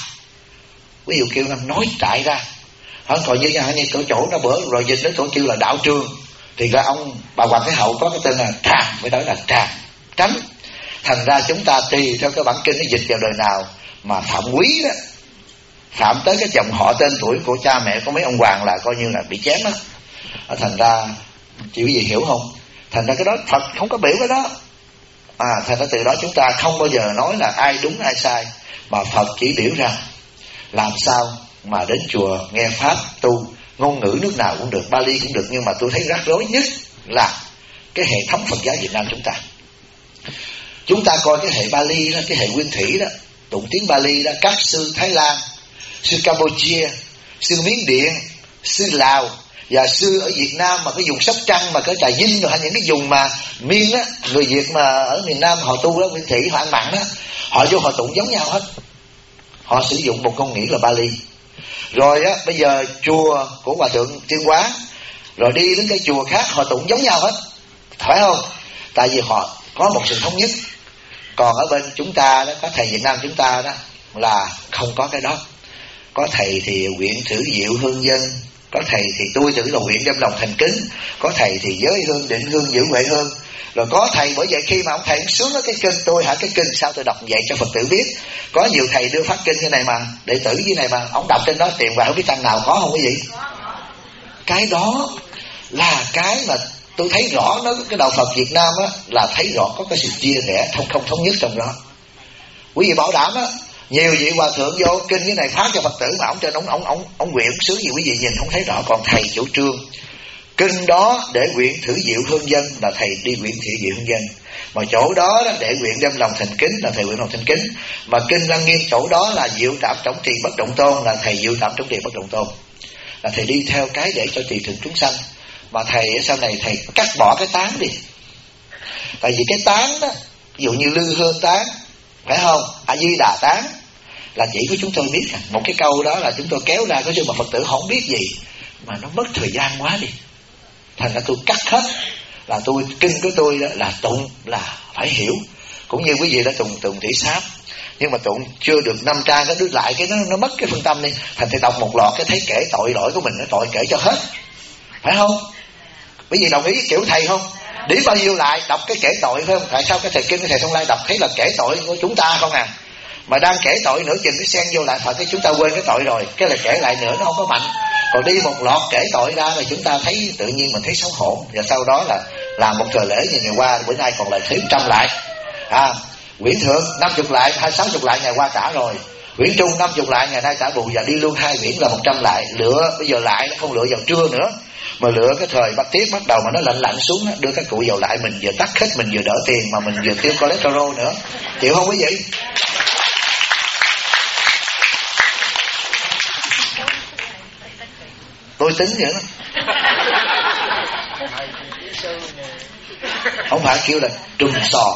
Ví dụ kêu nó nói trại ra, còn như chỗ nó bữa rồi dịch đến chỗ kêu là Đạo Trường, thì là bà Hoàng Thái Hậu có cái tên là Tràng, mới nói là Tránh. Thành ra chúng ta tùy theo cái bản kinh nó dịch vào đời nào mà phạm quý đó, phạm tới cái dòng họ tên tuổi của cha mẹ của mấy ông hoàng là coi như là bị chém đó. Thành ra chịu gì hiểu không? Thành ra cái đó Phật không có biểu cái đó. Thành ra từ đó chúng ta không bao giờ nói là ai đúng ai sai, mà Phật chỉ biểu rằng làm sao mà đến chùa nghe pháp tu, ngôn ngữ nước nào cũng được, Bali cũng được, nhưng mà tôi thấy rắc rối nhất là cái hệ thống Phật giáo Việt Nam chúng ta. Chúng ta coi cái hệ Bali đó, cái hệ nguyên thủy đó, tụng tiếng Bali đó, các sư Thái Lan, sư Campuchia, sư Miến Điện, sư Lào và sư ở Việt Nam mà cái vùng Sóc Trăng, mà cái Trà Vinh rồi, hay những cái vùng mà miên á, người Việt mà ở miền Nam họ tu đó, nguyên thủy họ ăn mặn đó, họ vô họ tụng giống nhau hết. Họ sử dụng một ngôn ngữ là Bali. Rồi á, bây giờ chùa của Hòa Thượng Tuyên Hóa, rồi đi đến cái chùa khác họ tụng giống nhau hết, phải không? Tại vì họ có một sự thống nhất. Còn ở bên chúng ta đó, có thầy Việt Nam chúng ta đó là không có cái đó. Có thầy thì nguyện thử diệu hương dân, có thầy thì tôi thử là nguyện đem lòng thành kính, có thầy thì giới hương định hương giữ huệ hương. Rồi có thầy, bởi vậy khi mà ông thầy ông sướng cái kinh tôi cái kinh sao tôi đọc vậy cho Phật tử biết. Có nhiều thầy đưa phát kinh như này mà, đệ tử như này mà, ông đọc trên đó tiền vào không biết tăng nào, có không quý vị? Cái đó là cái mà tôi thấy rõ nó, cái đạo Phật Việt Nam á, là thấy rõ có cái sự chia rẽ không thống nhất trong đó. Quý vị bảo đảm á, nhiều vị hòa thượng vô kinh cái này phát cho Phật tử mà ông trên ông nguyện sướng gì quý vị nhìn không thấy rõ. Còn thầy chủ trương kinh đó để nguyện thử diệu hương dân là thầy đi nguyện thử diệu hương dân, mà chỗ đó để nguyện đem lòng thành kính là thầy nguyện lòng thành kính, mà kinh Lăng Nghiêm chỗ đó là diệu trạm trọng trì bất động tôn là thầy diệu trạm trọng trì bất động tôn, là thầy đi theo cái để cho tùy thuận chúng sanh. Mà thầy sau này thầy cắt bỏ cái tán đi, tại vì cái tán đó, ví dụ như Lư Hương tán, phải không, A Di Đà tán là chỉ của chúng tôi biết. Một cái câu đó là chúng tôi kéo ra, có chứ mà Phật tử không biết gì mà nó mất thời gian quá đi. Thành ra tôi cắt hết, là tôi kinh của tôi đó là tụng là phải hiểu, cũng như quý vị đã tụng thủy sám, nhưng mà tụng chưa được 5 trang cái đứt lại cái nó mất cái phân tâm đi. Thành thầy đọc một loạt cái thấy kể tội lỗi của mình, nó tội kể cho hết, phải không? Quý vị đồng ý kiểu thầy không? Để bao nhiêu lại đọc cái kể tội, phải không? Tại sao cái thầy kinh, cái thầy Thông Lai đọc thấy là kể tội của chúng ta không à? Mà đang kể tội nửa chừng cái xen vô lại Phật, cái chúng ta quên cái tội rồi, cái là kể lại nữa nó không có mạnh. Còn đi một loạt kể tội ra là chúng ta thấy tự nhiên mình thấy xấu hổ. Và sau đó là làm một thời lễ như ngày qua, bữa nay còn lại thêm 100 lại. Quyển Thượng 50 lại, 60 lại ngày qua trả rồi. Quyển Trung 50 lại ngày nay trả bù, và đi luôn 2 quyển là 100 lại. Lựa bây giờ lại nó không lựa vào trưa nữa, mà lựa cái thời Bạch Tiết bắt đầu mà nó lạnh lạnh xuống, đưa các cụ vào lại, mình vừa tắt hết, mình vừa đỡ tiền mà mình vừa tiêu cholesterol nữa. Chịu không quý vị? Tôi tính vậy đó. Không phải kêu là trùm sò.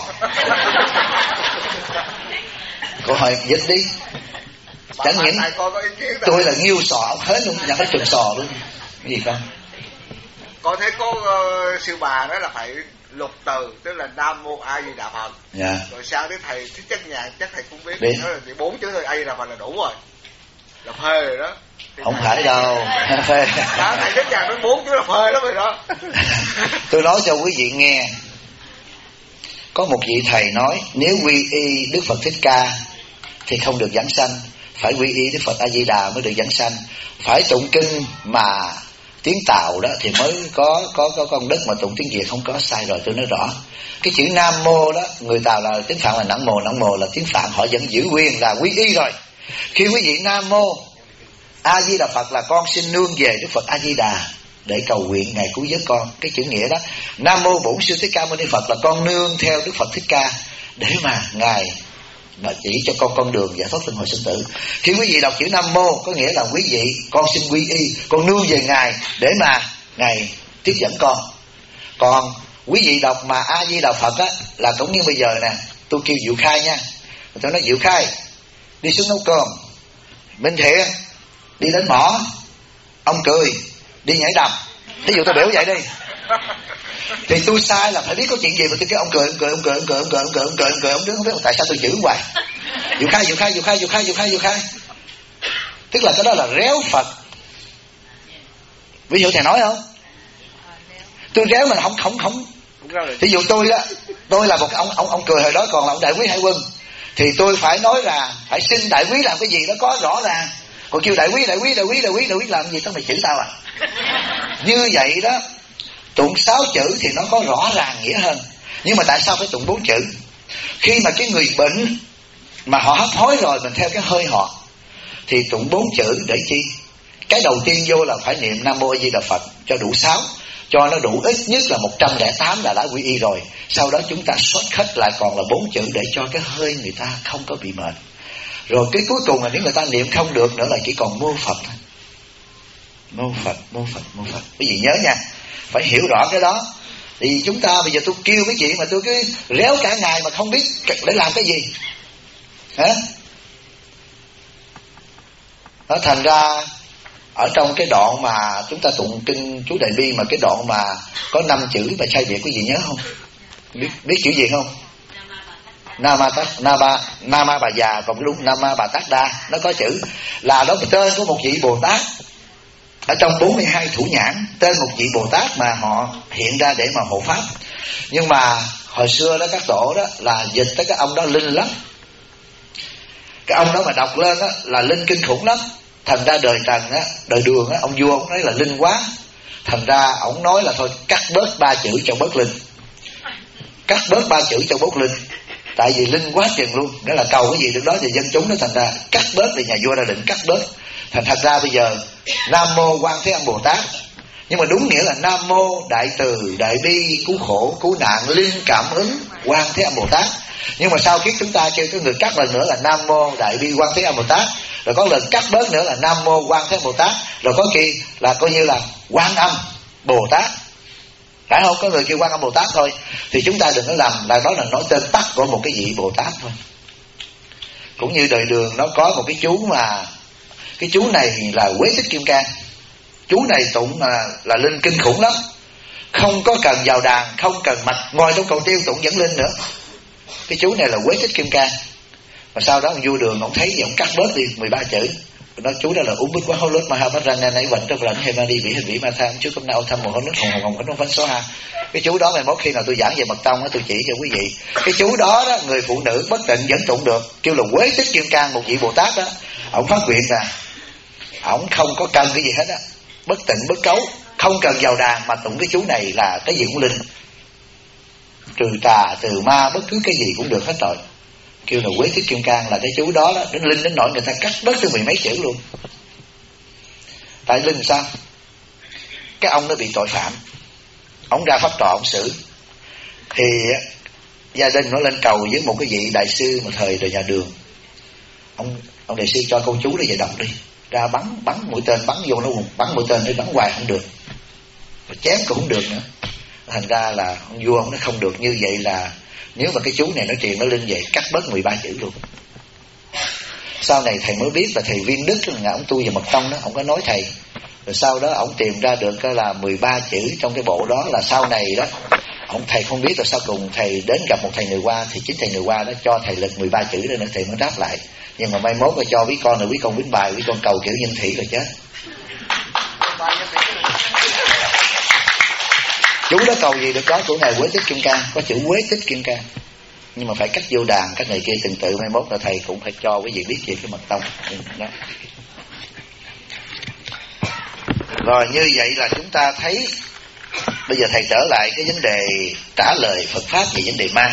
Câu hỏi dịch đi. Chẳng những tôi là nghiêu sò, ông hết luôn, chẳng phải trùm sò luôn. Cái gì không? Con thấy có sư bà đó là phải lục từ, tức là Nam Mô A Di Đà Phật. Dạ. Rồi sao đến thầy thích chất nhạc, chắc thầy cũng biết. Đó là 4 chữ thôi, A Di Đà Phật là đủ rồi. Là phê rồi đó. Thì không phải đâu. Phê. Đó, thầy thích nhạc nói 4 chữ là phê lắm rồi đó. Tôi nói cho quý vị nghe. Có một vị thầy nói, nếu quy y Đức Phật Thích Ca thì không được giảng sanh, phải quy y Đức Phật A Di Đà mới được giảng sanh. Phải tụng kinh mà tiếng Tàu đó thì mới có công đức, mà tụng tiếng Việt không có. Sai rồi, tôi nói rõ. Cái chữ Nam Mô đó, người Tàu là tiếng Phạn là nẵng mồ là tiếng Phạn, họ vẫn giữ nguyên là quy y rồi. Khi quý vị Nam Mô A Di Đà Phật là con xin nương về Đức Phật A Di Đà để cầu nguyện Ngài cứu vớt con. Cái chữ nghĩa đó, Nam Mô Bổn Sư Thích Ca Mâu Ni Phật là con nương theo Đức Phật Thích Ca để mà Ngài mà chỉ cho con đường giải thoát luân hồi sinh tử. Khi quý vị đọc chữ Nam Mô có nghĩa là quý vị con xin quy y, con nương về Ngài để mà Ngài tiếp dẫn con. Còn quý vị đọc mà A Di Đà Phật á, là cũng như bây giờ nè, tôi kêu Diệu Khai nha, tôi nói Diệu Khai đi xuống nấu cơm. Minh Thiện đi đến mỏ, ông cười đi nhảy đầm, ví dụ tôi biểu vậy đi, thì tôi sai là phải biết có chuyện gì mà tôi kêu ông cười, ông đứng không biết tại sao tôi chửi hoài. Dù khai. Tức là cái đó là réo Phật. Ví dụ thầy nói không? Tôi réo mình không. Ví dụ tôi là một cái ông cười hồi đó còn là ông đại quý Hải Quân, thì tôi phải nói là phải xin đại quý làm cái gì đó có rõ ràng. Còn kêu đại quý làm gì, tao mày chửi tao à? Như vậy đó, tụng 6 chữ thì nó có rõ ràng nghĩa hơn. Nhưng mà tại sao phải tụng 4 chữ? Khi mà cái người bệnh mà họ hấp hối rồi, mình theo cái hơi họ, thì tụng 4 chữ để chi? Cái đầu tiên vô là phải niệm Nam Mô A Di Đà Phật cho đủ 6, cho nó đủ ít nhất là 108 là đã quy y rồi. Sau đó chúng ta xót khất lại còn là 4 chữ để cho cái hơi người ta không có bị mệt. Rồi cái cuối cùng là nếu người ta niệm không được nữa là chỉ còn mô Phật thôi. Mô Phật. Quý vị nhớ nha, phải hiểu rõ cái đó. Thì chúng ta bây giờ tôi kêu mấy chị mà tôi cứ réo cả ngày mà không biết để làm cái gì hả? Nó thành ra ở trong cái đoạn mà chúng ta tụng kinh chú Đại Bi, mà cái đoạn mà có 5 chữ và sai biệt, quý vị nhớ không? Biết chữ gì không? Nama Bà Già, còn đúng Nama Bà Tát Đa, nó có chữ là đó tên của một vị Bồ Tát ở trong 42 thủ nhãn, tên một vị Bồ Tát mà họ hiện ra để mà hộ pháp. Nhưng mà hồi xưa đó các tổ đó là dịch tới cái ông đó linh lắm. Cái ông đó mà đọc lên đó là linh kinh khủng lắm. Thành ra đời Trần á, đời Đường á, ông vua ông nói là linh quá. Thành ra ông nói là thôi cắt bớt 3 chữ cho bớt linh. Cắt bớt 3 chữ cho bớt linh. Tại vì linh quá chừng luôn. Nếu là cầu cái gì được đó thì dân chúng nó thành ra cắt bớt, thì nhà vua ra định cắt bớt. Thật ra bây giờ Nam Mô Quan Thế Âm Bồ Tát, nhưng mà đúng nghĩa là Nam Mô Đại Từ Đại Bi Cứu Khổ Cứu Nạn Linh Cảm Ứng Quan Thế Âm Bồ Tát. Nhưng mà sau khi chúng ta kêu cái người cắt lần nữa là Nam Mô Đại Bi Quan Thế Âm Bồ Tát, rồi có lần cắt bớt nữa là Nam Mô Quan Thế Âm Bồ Tát, rồi có kỳ là coi như là Quan Âm Bồ Tát, phải không? Có người kêu Quan Âm Bồ Tát thôi. Thì chúng ta đừng có làm là đó là nói tên tắt của một cái vị Bồ Tát thôi. Cũng như đời Đường nó có một cái chú mà cái chú này là Quế Tích Kim Cang. Chú này tụng là linh kinh khủng lắm, không có cần vào đàn, không cần mạch, ngồi trong cầu tiêu tụng dẫn linh nữa. Cái chú này là Quế Tích Kim Cang. Và sau đó ông vua Đường ông thấy gì ông cắt bớt đi 13 chữ. Nói chú đó là uống bích quá hô lốt ma ha bắt ra nãy vẫn trong lạnh hay ma đi bị hình vĩ ma tham trước hôm nay thăm một hôn nước hồng nó phấn số ha. Cái chú đó mai mốt khi nào tôi giảng về mật tông á tôi chỉ cho quý vị. Cái chú đó đó, người phụ nữ bất tịnh vẫn tụng được, kêu là Quế Tích Kim Cang, một vị Bồ Tát đó. Ông phát nguyện là ông không có cần cái gì hết á, bất tịnh bất cấu, không cần vào đàn mà tụng cái chú này là cái gì cũng linh, trừ tà trừ ma, bất cứ cái gì cũng được hết rồi. Kêu là Quế Tích Kim Cang là cái chú đó đó, đến linh đến nỗi người ta cắt bớt tới 10 mấy chữ luôn. Tại linh sao? Cái ông nó bị tội phạm, ông ra pháp trò ông xử, thì gia đình nó lên cầu với một cái vị đại sư một thời đời nhà Đường. Ông đại sư cho công chú đi về đọc đi, ra bắn mũi tên, bắn vô nó bắn mũi tên, nó bắn hoài không được, và chém cũng không được nữa. Thành ra là ông vua ông nó không được, như vậy là nếu mà cái chú này nó truyền nó linh về cắt bớt 13 chữ luôn. Sau này thầy mới biết là thầy Viên Đức là ông tu về mật tông đó, ông có nói thầy. Rồi sau đó ông tìm ra được cái là 13 chữ trong cái bộ đó, là sau này đó thầy không biết, rồi sau cùng thầy đến gặp một thầy người Hoa, thì chính thầy người Hoa đó cho thầy lực 13 chữ đó nữa, thầy mới đáp lại. Nhưng mà mai mốt rồi cho quý con là quý con quýnh bài, quý con cầu kiểu nhân thị rồi chết. Chú đó cầu gì được đó, của ngài Quế Tích Kim Cang, có chữ Quế Tích Kim Cang. Nhưng mà phải cắt vô đàn, các này kia từng tự, mai mốt là thầy cũng phải cho quý vị biết về cái mật tông đó. Rồi như vậy là chúng ta thấy, bây giờ thầy trở lại cái vấn đề trả lời Phật Pháp về vấn đề ma.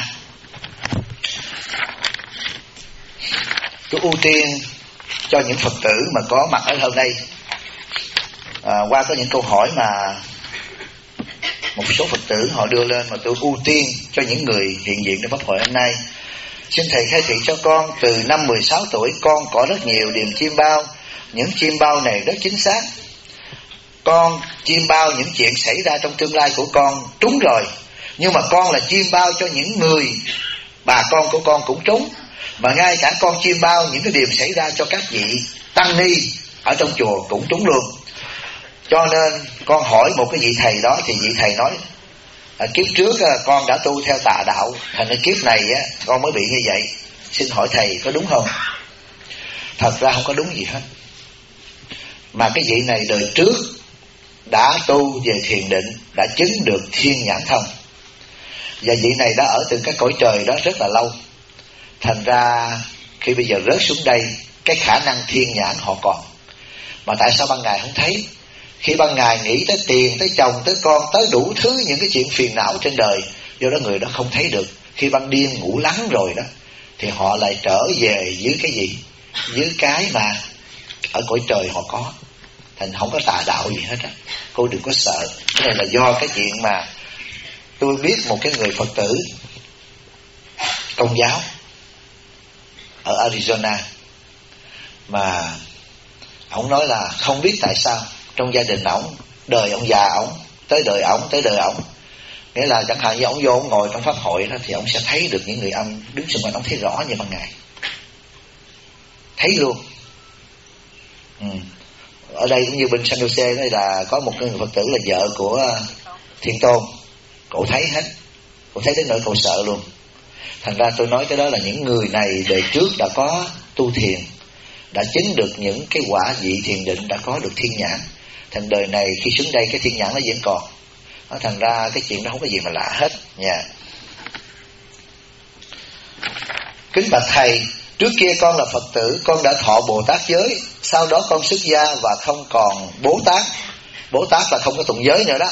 Tôi ưu tiên cho những Phật tử mà có mặt ở hôm nay. Qua có những câu hỏi mà một số Phật tử họ đưa lên, mà tôi ưu tiên cho những người hiện diện trong pháp hội hôm nay. Xin thầy khai thị cho con, từ năm 16 tuổi con có rất nhiều điềm chim bao. Những chim bao này rất chính xác. Con chim bao những chuyện xảy ra trong tương lai của con trúng rồi, nhưng mà con là chim bao cho những người bà con của con cũng trúng. Mà ngay cả con chim bao những cái điều xảy ra cho các vị tăng ni ở trong chùa cũng trúng luôn. Cho nên con hỏi một cái vị thầy đó, thì vị thầy nói kiếp trước con đã tu theo tà đạo, thành cái kiếp này con mới bị như vậy. Xin hỏi thầy có đúng không? Thật ra không có đúng gì hết. Mà cái vị này đời trước đã tu về thiền định, đã chứng được thiên nhãn thông, và vị này đã ở từ cái cõi trời đó rất là lâu. Thành ra khi bây giờ rớt xuống đây, cái khả năng thiên nhãn họ còn. Mà tại sao ban ngày không thấy? Khi ban ngày nghĩ tới tiền, tới chồng, tới con, tới đủ thứ những cái chuyện phiền não trên đời, do đó người đó không thấy được. Khi ban đêm ngủ lắng rồi đó, thì họ lại trở về dưới cái gì? Dưới cái mà ở cõi trời họ có. Thành không có tà đạo gì hết á. Cô đừng có sợ. Cái này là do cái chuyện mà tôi biết một cái người Phật tử Công giáo ở Arizona, mà ông nói là không biết tại sao trong gia đình ổng, đời ông già ổng, tới đời ổng, nghĩa là chẳng hạn như ổng vô ổng ngồi trong pháp hội đó, thì ổng sẽ thấy được những người âm đứng xung quanh ổng, thấy rõ như ban ngày, thấy luôn. Ở đây cũng như bên San Jose đây là có một người Phật tử là vợ của Thiên Tôn, cậu thấy hết, cậu thấy đến nỗi cậu sợ luôn. Thành ra tôi nói cái đó là những người này đời trước đã có tu thiền, đã chứng được những cái quả vị thiền định, đã có được thiên nhãn. Thành đời này khi xuống đây cái thiên nhãn nó vẫn còn. Thành ra cái chuyện đó không có gì mà lạ hết nha. Kính bạch thầy, trước kia con là Phật tử, con đã thọ Bồ Tát giới, sau đó con xuất gia và không còn Bố Tát. Bố Tát là không có tụng giới nữa đó.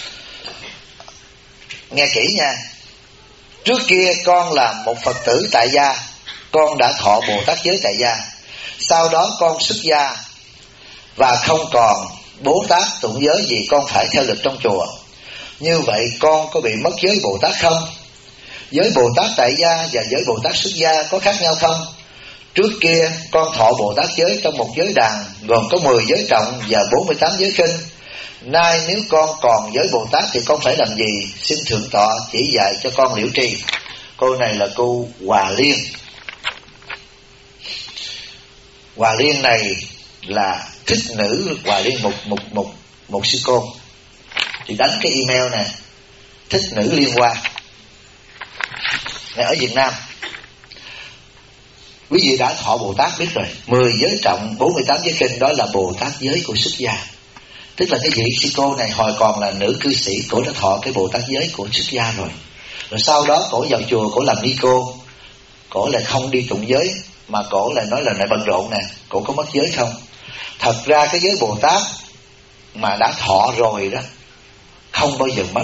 Nghe kỹ nha. Trước kia con là một Phật tử tại gia, con đã thọ Bồ Tát giới tại gia. Sau đó con xuất gia và không còn Bố Tát tụng giới gì, con phải theo lịch trong chùa. Như vậy con có bị mất giới Bồ Tát không? Giới Bồ Tát tại gia và giới Bồ Tát xuất gia có khác nhau không? Trước kia con thọ Bồ Tát giới trong một giới đàn gồm có 10 giới trọng và 48 giới kinh. Nay nếu con còn giới Bồ Tát thì con phải làm gì? Xin Thượng Tọa chỉ dạy cho con liễu tri. Cô này là cô Hòa Liên. Hòa Liên này là thích nữ Hòa Liên, một sư cô. Thì đánh cái email nè, thích nữ Liên Hoa này ở Việt Nam. Quý vị đã thọ Bồ Tát biết rồi, 10 giới trọng, 48 giới kinh, đó là Bồ Tát giới của xuất gia. Tức là cái vị sư cô này hồi còn là nữ cư sĩ, cổ đã thọ cái Bồ Tát giới của xuất gia rồi. Rồi sau đó cổ vào chùa, cổ làm ni cô, cổ lại không đi tụng giới, mà cổ lại nói là lại bận rộn nè, cổ có mất giới không? Thật ra cái giới Bồ Tát mà đã thọ rồi đó, không bao giờ mất.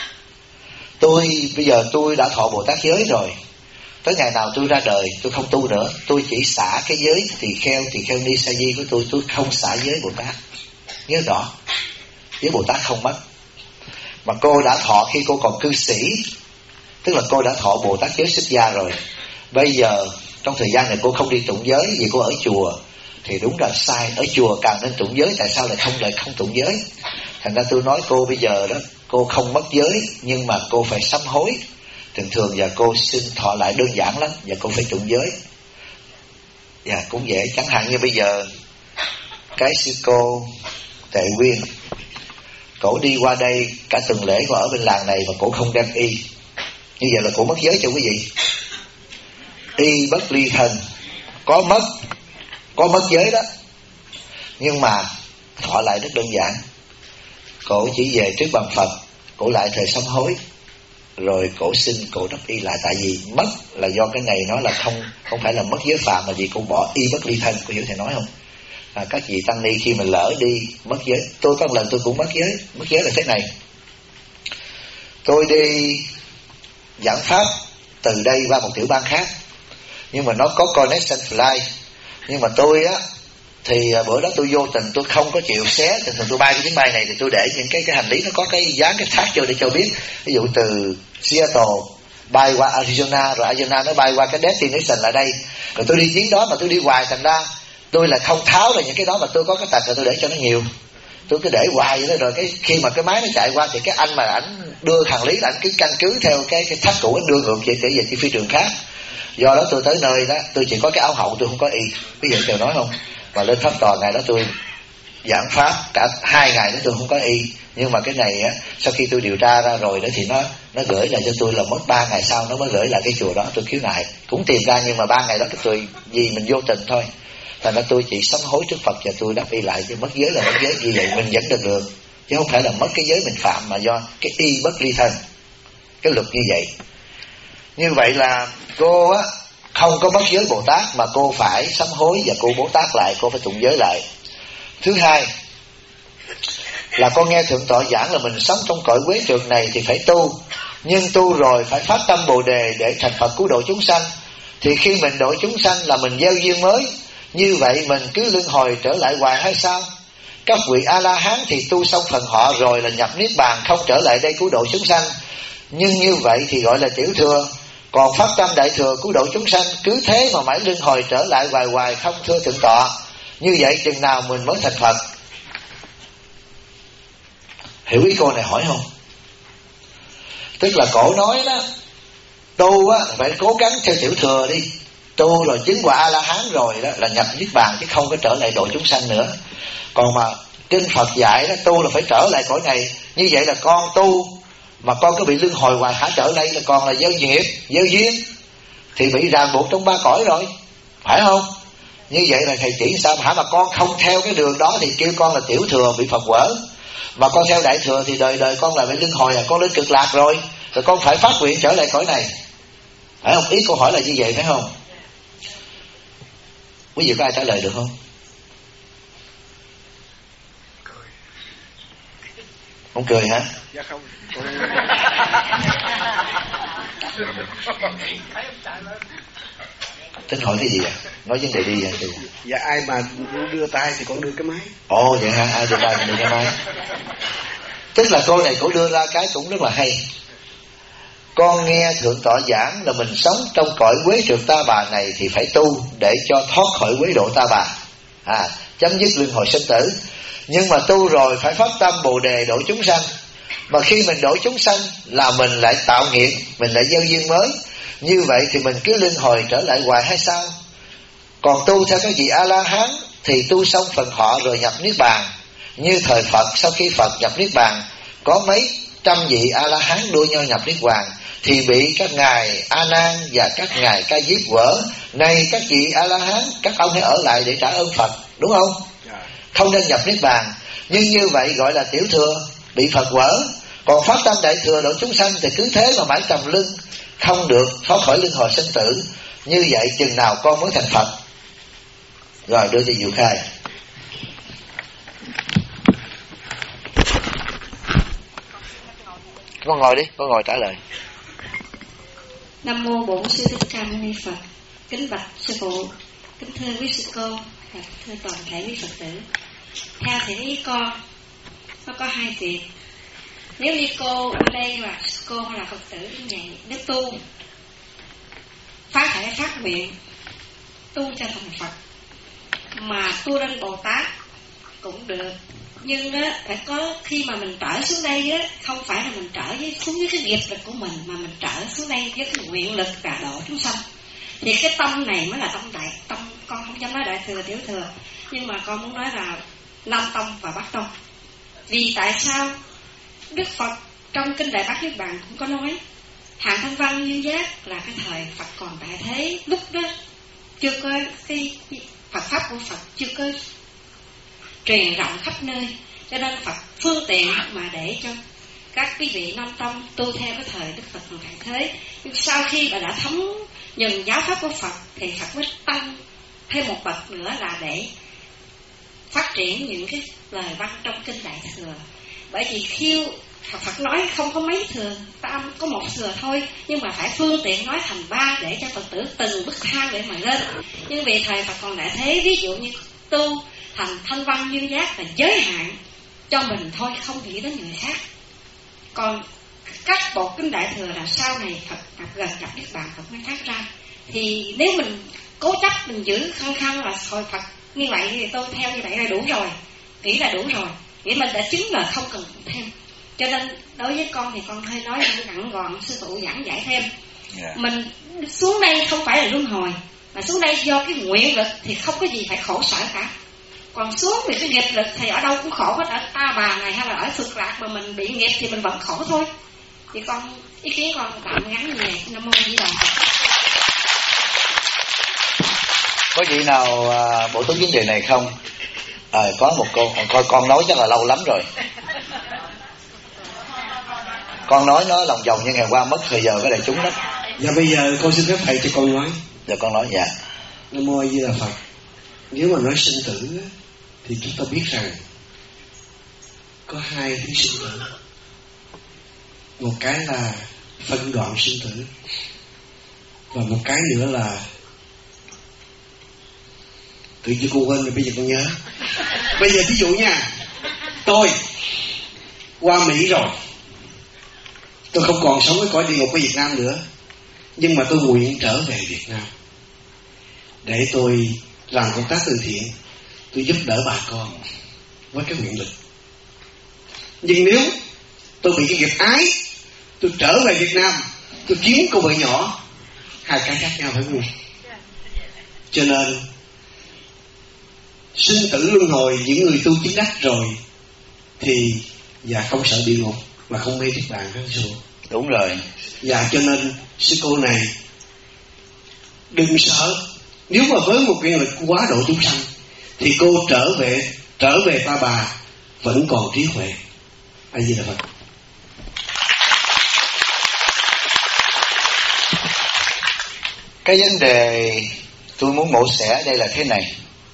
Bây giờ tôi đã thọ Bồ Tát giới rồi, tới ngày nào tôi ra đời tôi không tu nữa, tôi chỉ xả cái giới tỳ kheo ni sa di của tôi không xả giới Bồ Tát. Nhớ rõ, giới Bồ Tát không mất. Mà cô đã thọ khi cô còn cư sĩ, tức là cô đã thọ Bồ Tát giới xuất gia rồi. Bây giờ trong thời gian này cô không đi tụng giới vì cô ở chùa, thì đúng là sai. Ở chùa càng nên tụng giới, tại sao lại không tụng giới? Thành ra tôi nói cô bây giờ đó, cô không mất giới, nhưng mà cô phải sám hối thường và cô xin thọ lại đơn giản lắm, và cô phải tụng giới. Và cũng dễ, chẳng hạn như bây giờ cái sư cô Tệ Quyên, cổ đi qua đây cả tuần lễ cô ở bên làng này mà cổ không đem y, như vậy là cổ mất giới cho quý vị. Y bất ly thân, có mất giới đó, nhưng mà thọ lại rất đơn giản. Cổ chỉ về trước bàn Phật, cổ lại thời sám hối, rồi cổ xin cổ đắp y lại. Tại vì mất là do cái này nó là không phải là mất giới phạm, mà vì cổ bỏ y bất ly thân. Cô hiểu thầy nói không? Các vị tăng ni khi mà lỡ đi mất giới, tôi có một lần tôi cũng mất giới là thế này. Tôi đi giảng pháp từ đây qua một tiểu bang khác, nhưng mà nó có connection flight, nhưng mà tôi á thì bữa đó tôi vô tình tôi không có chịu xé. Thường tôi bay cái chuyến bay này thì tôi để những cái hành lý nó có cái dán cái tag vô để cho biết, ví dụ từ Seattle bay qua Arizona, rồi Arizona nó bay qua cái destination là đây, rồi tôi đi chuyến đó mà tôi đi hoài, thành ra tôi là không tháo ra những cái đó, mà tôi có cái tag rồi tôi để cho nó nhiều, tôi cứ để hoài vậy đó. Rồi cái khi mà cái máy nó chạy qua thì cái anh mà ảnh đưa hành lý là ảnh cứ căn cứ theo cái tag cũ, ảnh đưa ngược về cái phi trường khác. Do đó tôi tới nơi đó tôi chỉ có cái áo hậu, tôi không có y. Ví dụ thầy nói không? Và lên pháp tòa ngày đó tôi giảng pháp cả 2 ngày đó tôi không có y. Nhưng mà cái này á, sau khi tôi điều tra ra rồi đó thì nó gửi lại cho tôi là mất 3 ngày sau nó mới gửi lại cái chùa đó. Tôi khiếu nại cũng tìm ra, nhưng mà 3 ngày đó tôi vì mình vô tình thôi, thành ra tôi chỉ sám hối trước Phật và tôi đắp y lại. Chứ mất giới là mất giới như vậy mình vẫn được, chứ không phải là mất cái giới mình phạm, mà do cái y bất ly thân, cái luật như vậy. Như vậy là cô á không có mất giới Bồ Tát, mà cô phải sám hối và cô Bồ Tát lại, cô phải tụng giới lại. Thứ hai là con nghe Thượng tọa giảng là mình sống trong cõi quế trượt này thì phải tu, nhưng tu rồi phải phát tâm Bồ Đề để thành Phật cứu độ chúng sanh. Thì khi mình độ chúng sanh là mình gieo duyên mới, như vậy mình cứ luân hồi trở lại hoài hay sao? Các vị A-la-hán thì tu xong phần họ rồi là nhập niết bàn, không trở lại đây cứu độ chúng sanh, nhưng như vậy thì gọi là tiểu thừa. Còn phát tâm đại thừa cứu độ chúng sanh cứ thế mà mãi luân hồi trở lại hoài hoài không, thưa Thượng tọa. Như vậy chừng nào mình mới thành Phật? Hiểu ý cô này hỏi không? Tức là cổ nói đó, tu á phải cố gắng theo tiểu thừa đi, tu rồi chứng quả A-la-hán rồi đó là nhập niết bàn, chứ không có trở lại độ chúng sanh nữa. Còn mà kinh Phật dạy đó, tu là phải trở lại cõi này. Như vậy là con tu mà con có bị luân hồi hoài hả, trở lại là còn là gieo nghiệp, gieo duyên, thì bị ràng buộc trong 3 cõi rồi, phải không? Như vậy là thầy chỉ sao hả? Mà con không theo cái đường đó thì kêu con là tiểu thừa, bị Phật quở. Mà con theo đại thừa thì đời đời con lại bị luân hồi, con lên cực lạc rồi con phải phát nguyện trở lại cõi này, phải không? Ý câu hỏi là như vậy phải không? Quý vị có ai trả lời được không? Không cười hả? Dạ không. Tính hỏi cái gì vậy? Nói vấn đề đi vậy. Dạ ai mà đưa tay thì con đưa cái máy. Ồ vậy hả? Ai đưa tay thì đưa cái máy. Tức là cô này cổ đưa ra cái cũng rất là hay. Con nghe Thượng tọa giảng là mình sống trong cõi quế trượt ta bà này thì phải tu để cho thoát khỏi quế độ ta bà, chấm dứt luân hồi sinh tử. Nhưng mà tu rồi phải phát tâm Bồ Đề độ chúng sanh. Mà khi mình độ chúng sanh là mình lại tạo nghiệp, mình lại gieo duyên mới. Như vậy thì mình cứ luân hồi trở lại hoài hay sao? Còn tu theo các vị A-la-hán thì tu xong phần họ rồi nhập niết bàn. Như thời Phật, sau khi Phật nhập niết bàn, có mấy trăm vị A-la-hán đua nhau nhập niết bàn, thì bị các ngài A Nan và các ngài Ca Diếp quở. Này các vị A-la-hán, các ông hãy ở lại để trả ơn Phật, đúng không? Không nên nhập niết bàn. Nhưng như vậy gọi là tiểu thừa, bị Phật quở. Còn phát tâm đại thừa độ chúng sanh thì cứ thế mà mãi cầm lưng, không được thoát khỏi luân hồi sinh tử. Như vậy chừng nào con mới thành Phật? Rồi đưa cho Diệu Khai. Con ngồi đi, con ngồi trả lời. Nam mô Bổn Sư Thích Ca Mâu Ni Phật. Kính bạch sư phụ, kính thưa quý sư cô và thưa toàn thể quý Phật tử. Theo thì ý con, nó có 2 việc. Nếu như cô ở đây là cô là Phật tử như vậy, nếu tu phải phát nguyện tu cho thành Phật, mà tu lên Bồ Tát cũng được. Nhưng á, phải có khi mà mình trở xuống đây á, không phải là mình trở xuống với cái nghiệp lực của mình, mà mình trở xuống đây với cái nguyện lực và độ chúng sanh. Thì cái tâm này mới là tâm đại tâm. Con không dám nói đại thừa tiểu thừa, nhưng mà con muốn nói là Nam tông và Bắc tông. Vì tại sao Đức Phật trong kinh Đại Bát Niết Bàn cũng có nói Hạng Thanh Văn Duyên Giác là cái thời Phật còn tại thế, lúc đó chưa có cái Phật pháp của Phật chưa có truyền rộng khắp nơi, cho nên Phật phương tiện mà để cho các quý vị Nam tông tu theo cái thời Đức Phật còn tại thế. Nhưng sau khi đã thấm nhận giáo pháp của Phật thì Phật mới tăng thêm một bậc nữa là để phát triển những cái lời văn trong kinh Đại Thừa. Bởi vì khi Phật nói không có mấy thừa, tam có 1 thừa thôi, nhưng mà phải phương tiện nói thành 3 để cho Phật tử từng bước thang để mà lên. Nhưng vì thời Phật còn tại thế, ví dụ như tu thành Thanh Văn Duyên Giác là giới hạn cho mình thôi, không nghĩ đến người khác. Còn các bộ kinh Đại Thừa là sau này Phật gần nhập niết bàn Phật mới phát ra. Thì nếu mình cố chấp mình giữ khăng khăng là thôi Phật như vậy thì tôi theo như vậy là đủ rồi, nghĩ là đủ rồi, nghĩ mình đã chứng là không cần thêm. Cho nên đối với con thì con hơi nói gọn gọn, sư phụ giảng giải thêm. Mình xuống đây không phải là luân hồi, mà xuống đây do cái nguyện lực thì không có gì phải khổ sở cả. Còn xuống vì cái nghiệp lực thì ở đâu cũng khổ hết, ở Ta Bà này hay là ở Cực Lạc mà mình bị nghiệp thì mình vẫn khổ thôi. Thì con ý kiến con tạm ngắn như vậy. Nam Mô Di Đà. Có vị nào bổ túc vấn đề này không? Có một câu con nói chắc là lâu lắm rồi. Con nói nó lòng vòng nhưng ngày qua mất thời giờ với đại chúng đó. Dạ bây giờ con xin phép thầy cho con nói. Dạ con nói dạ. Nam Mô A Di Đà Phật. Nếu mà nói sinh tử thì chúng ta biết rằng có hai thứ sinh tử. Một cái là phân đoạn sinh tử, và một cái nữa là tự nhiên con quên rồi, bây giờ con nhớ. Bây giờ ví dụ nha, tôi qua Mỹ rồi, tôi không còn sống với cõi địa ngục ở Việt Nam nữa, nhưng mà tôi nguyện trở về Việt Nam để tôi làm công tác từ thiện, tôi giúp đỡ bà con với cái nguyện lực. Nhưng nếu tôi bị cái nghiệp ái, tôi trở về Việt Nam, tôi kiếm cô vợ nhỏ, hai cái khác nhau phải không? Cho nên sinh tử luân hồi, những người tu chứng đắc rồi thì không sợ địa ngục mà không mê niết bàn, phải không? Đúng rồi. Cho nên sư cô này đừng sợ. Nếu mà với một cái người quá độ chúng sanh thì cô trở về Ta Bà vẫn còn trí huệ. A Di Đà Phật. Cái vấn đề tôi muốn mổ xẻ đây là thế này.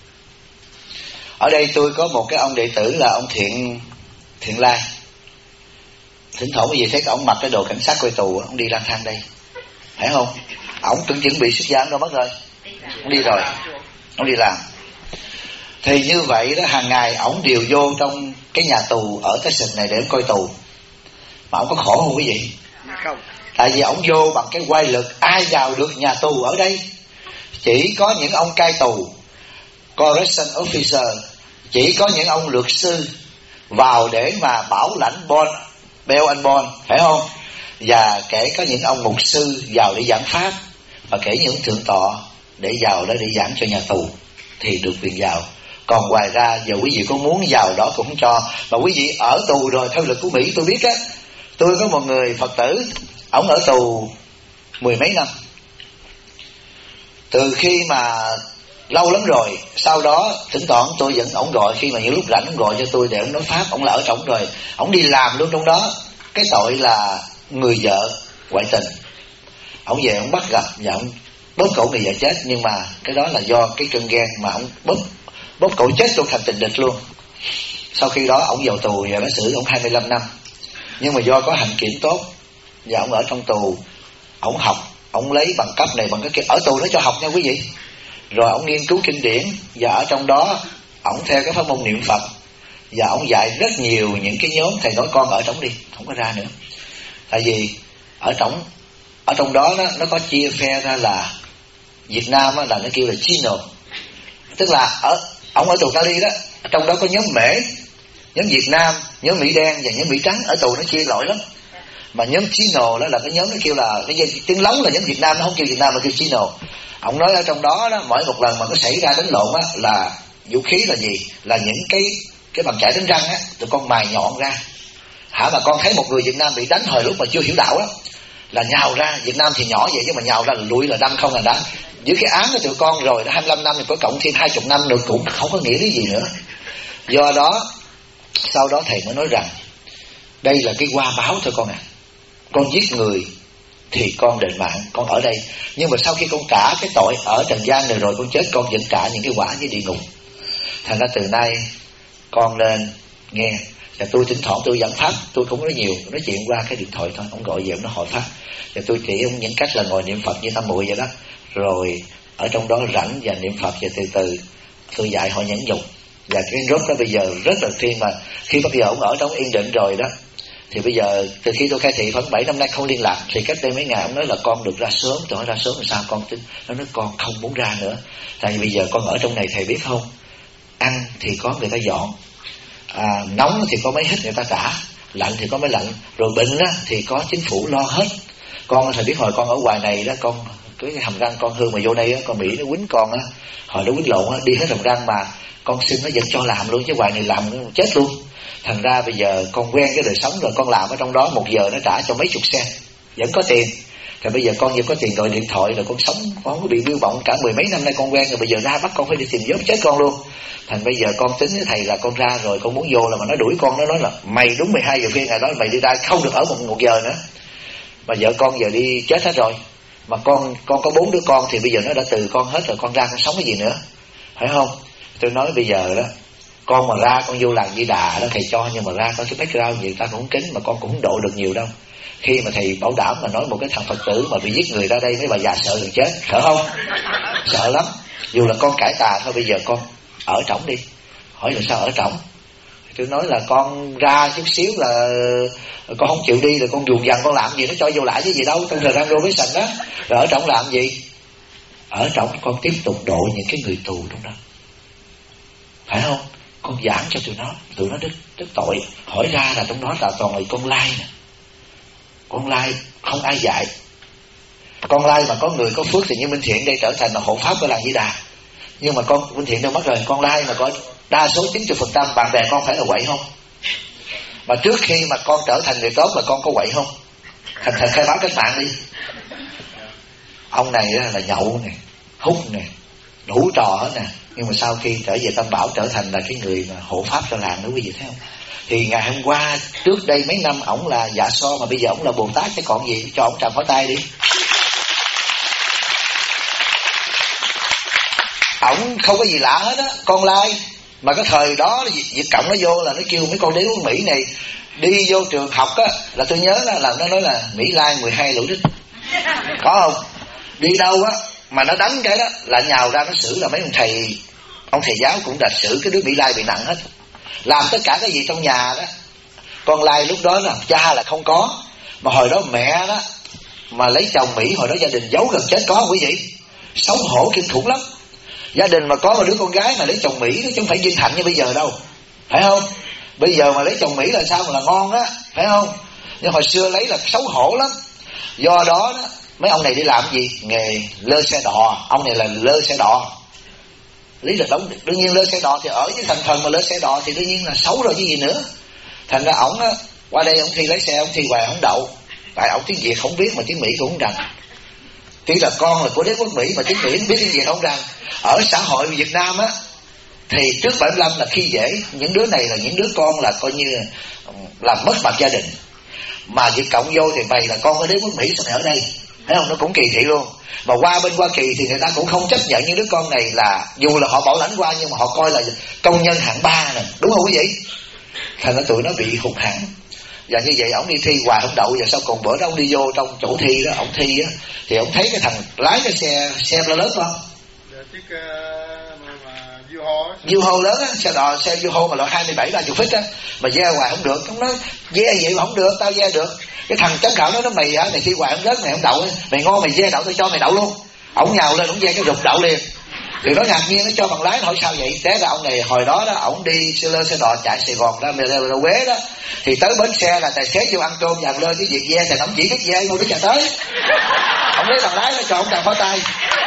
Ở đây tôi có một cái ông đệ tử là ông Thiện Lai. Thỉnh thoảng cái gì thấy ông mặc cái đồ cảnh sát coi tù, ông đi lang thang đây, phải không? Ông cũng chuẩn bị xuất gia, ông đâu mất rồi, ông đi rồi, ông đi làm. Thì như vậy đó, hàng ngày ông đều vô trong cái nhà tù ở Texas này để ông coi tù. Mà ông có khổ không quý vị? Không. Tại vì ông vô bằng cái quay lực, ai vào được nhà tù ở đây? Chỉ có những ông cai tù, correction officer, chỉ có những ông luật sư vào để mà bảo lãnh bail and bond, phải không? Và kể có những ông mục sư vào để giảng pháp, và kể những thượng tọa để vào đó để giảng cho nhà tù thì được quyền vào. Còn ngoài ra giờ quý vị có muốn vào đó cũng không cho. Mà quý vị ở tù rồi, theo luật của Mỹ tôi biết á, tôi có một người Phật tử, ổng ở tù 10 mấy năm. Từ khi mà lâu lắm rồi, sau đó thỉnh thoảng tôi vẫn ổng gọi, khi mà những lúc rảnh ổng gọi cho tôi để ổng nói pháp. Ổng là ở trong rồi, ổng đi làm luôn trong đó. Cái tội là người vợ ngoại tình. Ổng về ổng bắt gặp và ổng bóp cổ người vợ chết. Nhưng mà cái đó là do cái cơn ghen mà ổng bóp cổ chết luôn thành tình địch luôn. Sau khi đó ổng vào tù và nó xử ổng 25 năm. Nhưng mà do có hạnh kiểm tốt và ổng ở trong tù, ổng học, ổng lấy bằng cấp này bằng cái kia. Ở tù nó cho học nha quý vị. Rồi ổng nghiên cứu kinh điển, và ở trong đó ổng theo cái pháp môn niệm Phật, và ổng dạy rất nhiều những cái nhóm. Thầy nói con ở trong đi, không có ra nữa. Tại vì ở trong đó nó có chia phe ra là Việt Nam là nó kêu là Chino, tức là ổng ở tù Cali đó, trong đó có nhóm Mễ, nhóm Việt Nam, nhóm Mỹ đen và nhóm Mỹ trắng. Ở tù nó chia loại lắm. Mà nhóm Chino đó là cái nhóm nó kêu là cái tiếng lóng là nhóm Việt Nam, nó không kêu Việt Nam mà kêu Chino. Ông nói ở trong đó mỗi một lần mà có xảy ra đánh lộn á, là vũ khí là gì? Là những cái bằng chải đánh răng á, tụi con mài nhọn ra. Mà con thấy một người Việt Nam bị đánh hồi lúc mà chưa hiểu đạo á, là nhào ra. Việt Nam thì nhỏ vậy chứ mà nhào ra là lụi là đâm không là đá. Giữ cái án của tụi con rồi 25 năm thì có cộng thêm 20 năm nữa cũng không có nghĩa lý gì nữa. Do đó sau đó thầy mới nói rằng đây là cái quả báo thôi con à. Con giết người thì con đền mạng, con ở đây. Nhưng mà sau khi con trả cái tội ở trần gian này rồi, con chết con vẫn trả những cái quả với địa ngục. Thành ra từ nay con nên nghe. Và tôi thỉnh thoảng tôi giảng pháp, tôi cũng nói nhiều, nói chuyện qua cái điện thoại thôi. Ông gọi về ông nói hỏi pháp, và tôi chỉ ông những cách là ngồi niệm Phật như tam muội vậy đó. Rồi ở trong đó rảnh và niệm Phật, và từ từ tôi dạy họ nhẫn nhục. Và cái rốt đó bây giờ rất là thiên, mà khi bắt giờ ông ở trong yên định rồi đó, thì bây giờ từ khi tôi khai thị khoảng 7 năm nay không liên lạc, thì cách đây mấy ngày ông nói là con được ra sớm. Tôi hỏi ra sớm làm sao? Con tính nó nói con không muốn ra nữa, tại vì bây giờ con ở trong này thầy biết không, ăn thì có người ta dọn, nóng thì có mấy hít người ta trả, lạnh thì có mấy lạnh, rồi bệnh á, thì có chính phủ lo hết. Con thầy biết hồi con ở ngoài này đó, con cái hàm răng con hư mà vô đây á, con Mỹ nó quýnh con á, hồi nó quýnh lộn á, đi hết hàm răng mà con xin nó vẫn cho làm luôn, chứ hoài này làm nó chết luôn. Thành ra bây giờ con quen cái đời sống rồi, con làm ở trong đó 1 giờ nó trả cho mấy chục sen, vẫn có tiền. Thì bây giờ con vừa có tiền gọi điện thoại rồi, con sống con không có bị biêu vọng cả 10 mấy năm nay con quen rồi, bây giờ ra bắt con phải đi tìm job chết con luôn. Thành bây giờ con tính với thầy là con ra rồi, con muốn vô là mà nó đuổi con, nó nói là mày đúng 12 giờ khuya ngày đó mày đi ra không được ở một giờ nữa. Mà vợ con giờ đi chết hết rồi, mà con có 4 đứa con thì bây giờ nó đã từ con hết rồi, con ra con sống cái gì nữa, phải không? Tôi nói bây giờ đó, con mà ra con vô làng Di Đà đó thầy cho, nhưng mà ra có cái background gì ta cũng không kính, mà con cũng không độ được nhiều đâu. Khi mà thầy bảo đảm mà nói một cái thằng Phật tử mà bị giết người ra đây, mấy bà già sợ gần chết, sợ không? Sợ lắm. Dù là con cải tà thôi, bây giờ con ở trỏng đi. Hỏi là sao ở trỏng? Tôi nói là con ra chút xíu là con không chịu đi, rồi con dùng dằn con làm gì, nó cho vô lại chứ gì đâu, trong thời gian probation đó. Rồi ở trỏng làm gì? Ở trỏng con tiếp tục độ những cái người tù trong đó, phải không? Con giảng cho tụi nó đứt tội. Hỏi ra là trong đó là toàn là con lai nè, con lai không ai dạy. Con lai mà có người có phước thì như Minh Thiện đây trở thành là hộ pháp của làng Di Đà. Nhưng mà con Minh Thiện đâu mất rồi, con lai mà có đa số 90% bạn bè con phải là quậy không? Mà trước khi mà con trở thành người tốt là con có quậy không? Thành thật khai báo cách mạng đi. Ông này là nhậu nè, hút nè, đủ trò hết nè. Nhưng mà sau khi trở về Tam Bảo trở thành là cái người mà hộ pháp cho làng đó, quý vị thấy không? Thì ngày hôm qua trước đây mấy năm ổng là Dạ So, mà bây giờ ổng là Bồ Tát chứ còn gì, cho ổng trầm pháo tay đi. Ổng không có gì lạ hết á, con lai. Mà cái thời đó Việt Cộng nó vô là nó kêu mấy con đế quốc Mỹ này đi vô trường học á, là tôi nhớ là nó nói là Mỹ Lai 12 lũ đích. Có không? Đi đâu á mà nó đánh cái đó là nhào ra nó xử, là mấy ông thầy giáo cũng đã xử cái đứa Mỹ Lai bị nặng hết. Làm tất cả cái gì trong nhà đó. Con lai lúc đó là cha là không có, mà hồi đó mẹ đó mà lấy chồng Mỹ, hồi đó gia đình giấu gần chết, có không quý vị? Xấu hổ kinh khủng lắm. Gia đình mà có một đứa con gái mà lấy chồng Mỹ đó, chứ không phải vinh hạnh như bây giờ đâu, phải không? Bây giờ mà lấy chồng Mỹ là sao mà là ngon á, phải không? Nhưng hồi xưa lấy là xấu hổ lắm. Do đó đó, mấy ông này đi làm gì? Nghề lơ xe đò. Ông này là lơ xe đò. Lý lịch đóng, đương nhiên lơ xe đò thì ở với thành phần, mà lơ xe đò thì đương nhiên là xấu rồi chứ gì nữa. Thành ra ổng á, qua đây ổng thi lái xe, ổng thi hoài ổng đậu. Tại ổng tiếng Việt không biết mà tiếng Mỹ cũng không rành. Tuy là con là của đế quốc Mỹ mà tiếng Mỹ không biết tiếng Việt không rành. Ở xã hội Việt Nam á, thì trước 75 là khi dễ. Những đứa này là những đứa con là coi như làm mất mặt gia đình. Mà Việt Cộng vô thì mày là con của đế quốc Mỹ, sao mày ở đây? Thấy không? Nó cũng kỳ thị luôn. Mà qua bên Hoa Kỳ thì người ta cũng không chấp nhận những đứa con này, là dù là họ bảo lãnh qua nhưng mà họ coi là công nhân hạng 3 nè, đúng không quý vị? Thành ra tụi nó bị hụt hẳn. Và như vậy ổng đi thi hoài không đậu. Và sau cùng bữa đó ổng đi vô trong chỗ thi đó, ổng thi á, thì ổng thấy cái thằng lái cái xe lớn không? Chiếc U-Haul lớn á, xe U-Haul mà loại 27-30 feet á, mà ve hoài không được. Ông nói ve vậy mà không được, tao ve được. Cái thằng giám khảo nó mày hả, mày thi hoài không rớt, mày không đậu, mày ngon mày ve đậu, tao cho mày đậu luôn. Ổng nhào lên ổng ve cái rụt đậu liền. Thì nó ngạc nhiên, nó cho bằng lái, nó hỏi sao vậy? Té ra ông này hồi đó đó ổng đi xe đò chạy Sài Gòn ra Huế đó, thì tới bến xe là tài xế vô ăn cơm dàn lên cái việc ve thì ổng chỉ biết ve ngồi đứa chạy tới. Ổng lấy bằng lái nó cho ổng tràn pháo tay.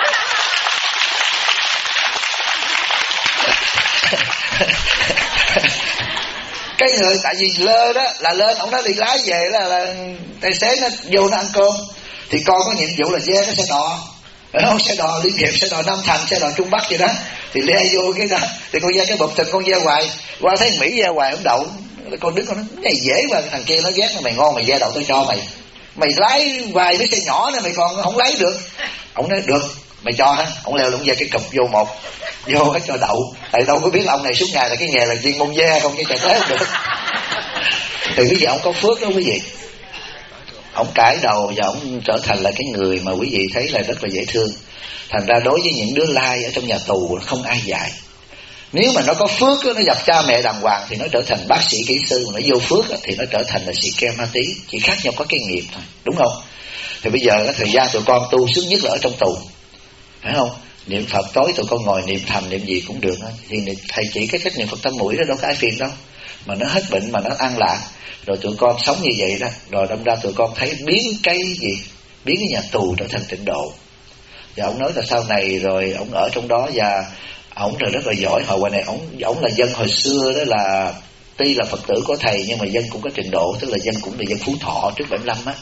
Cái người tại vì lơ đó là lên, ổng nói đi lái về là tài xế nó vô nó ăn cơm, thì con có nhiệm vụ là ve cái xe đò, không? Xe đò Liên Hiệp, xe đò Nam Thành, xe đò Trung Bắc vậy đó, thì le vô cái đó, thì con ve cái bụp tình con ve hoài, qua thấy Mỹ ve hoài không đậu, con đứng con nói cái này dễ mà, thằng kia nó ghét mày ngon mày ve đậu tôi cho mày, mày lái hoài với xe nhỏ này mày còn không lấy được. Ổng nói được, mày cho hả? Ổng leo lũng ve cái cục vô hết cho đậu. Tại đâu có biết là ông này suốt ngày là cái nghề là chuyên môn ve không, chứ chạy tới không được. Thì quý vị ông có phước đó quý vị. Ông cải đầu và ông trở thành là cái người mà quý vị thấy là rất là dễ thương. Thành ra đối với những đứa lai ở trong nhà tù không ai dạy. Nếu mà nó có phước đó, nó gặp cha mẹ đàng hoàng thì nó trở thành bác sĩ kỹ sư, mà nó vô phước đó, thì nó trở thành là xì ke ma tí. Chỉ khác nhau có cái nghiệp thôi, đúng không? Thì bây giờ cái thời gian tụi con tu sướng nhất là ở trong tù, phải không? Niệm Phật tối tụi con ngồi niệm thầm niệm gì cũng được đó. Thì thầy chỉ cái cách niệm Phật tâm mũi đó đâu có ai phiền đâu, mà nó hết bệnh mà nó an lạc. Rồi tụi con sống như vậy đó, rồi đâm ra tụi con thấy biến cái gì, biến cái nhà tù trở thành tịnh độ. Và ông nói là sau này rồi ông ở trong đó và ông rồi rất là giỏi. Hồi này ông là dân hồi xưa đó, là tuy là Phật tử của thầy nhưng mà dân cũng có trình độ, tức là dân cũng là dân Phú Thọ trước 75 á.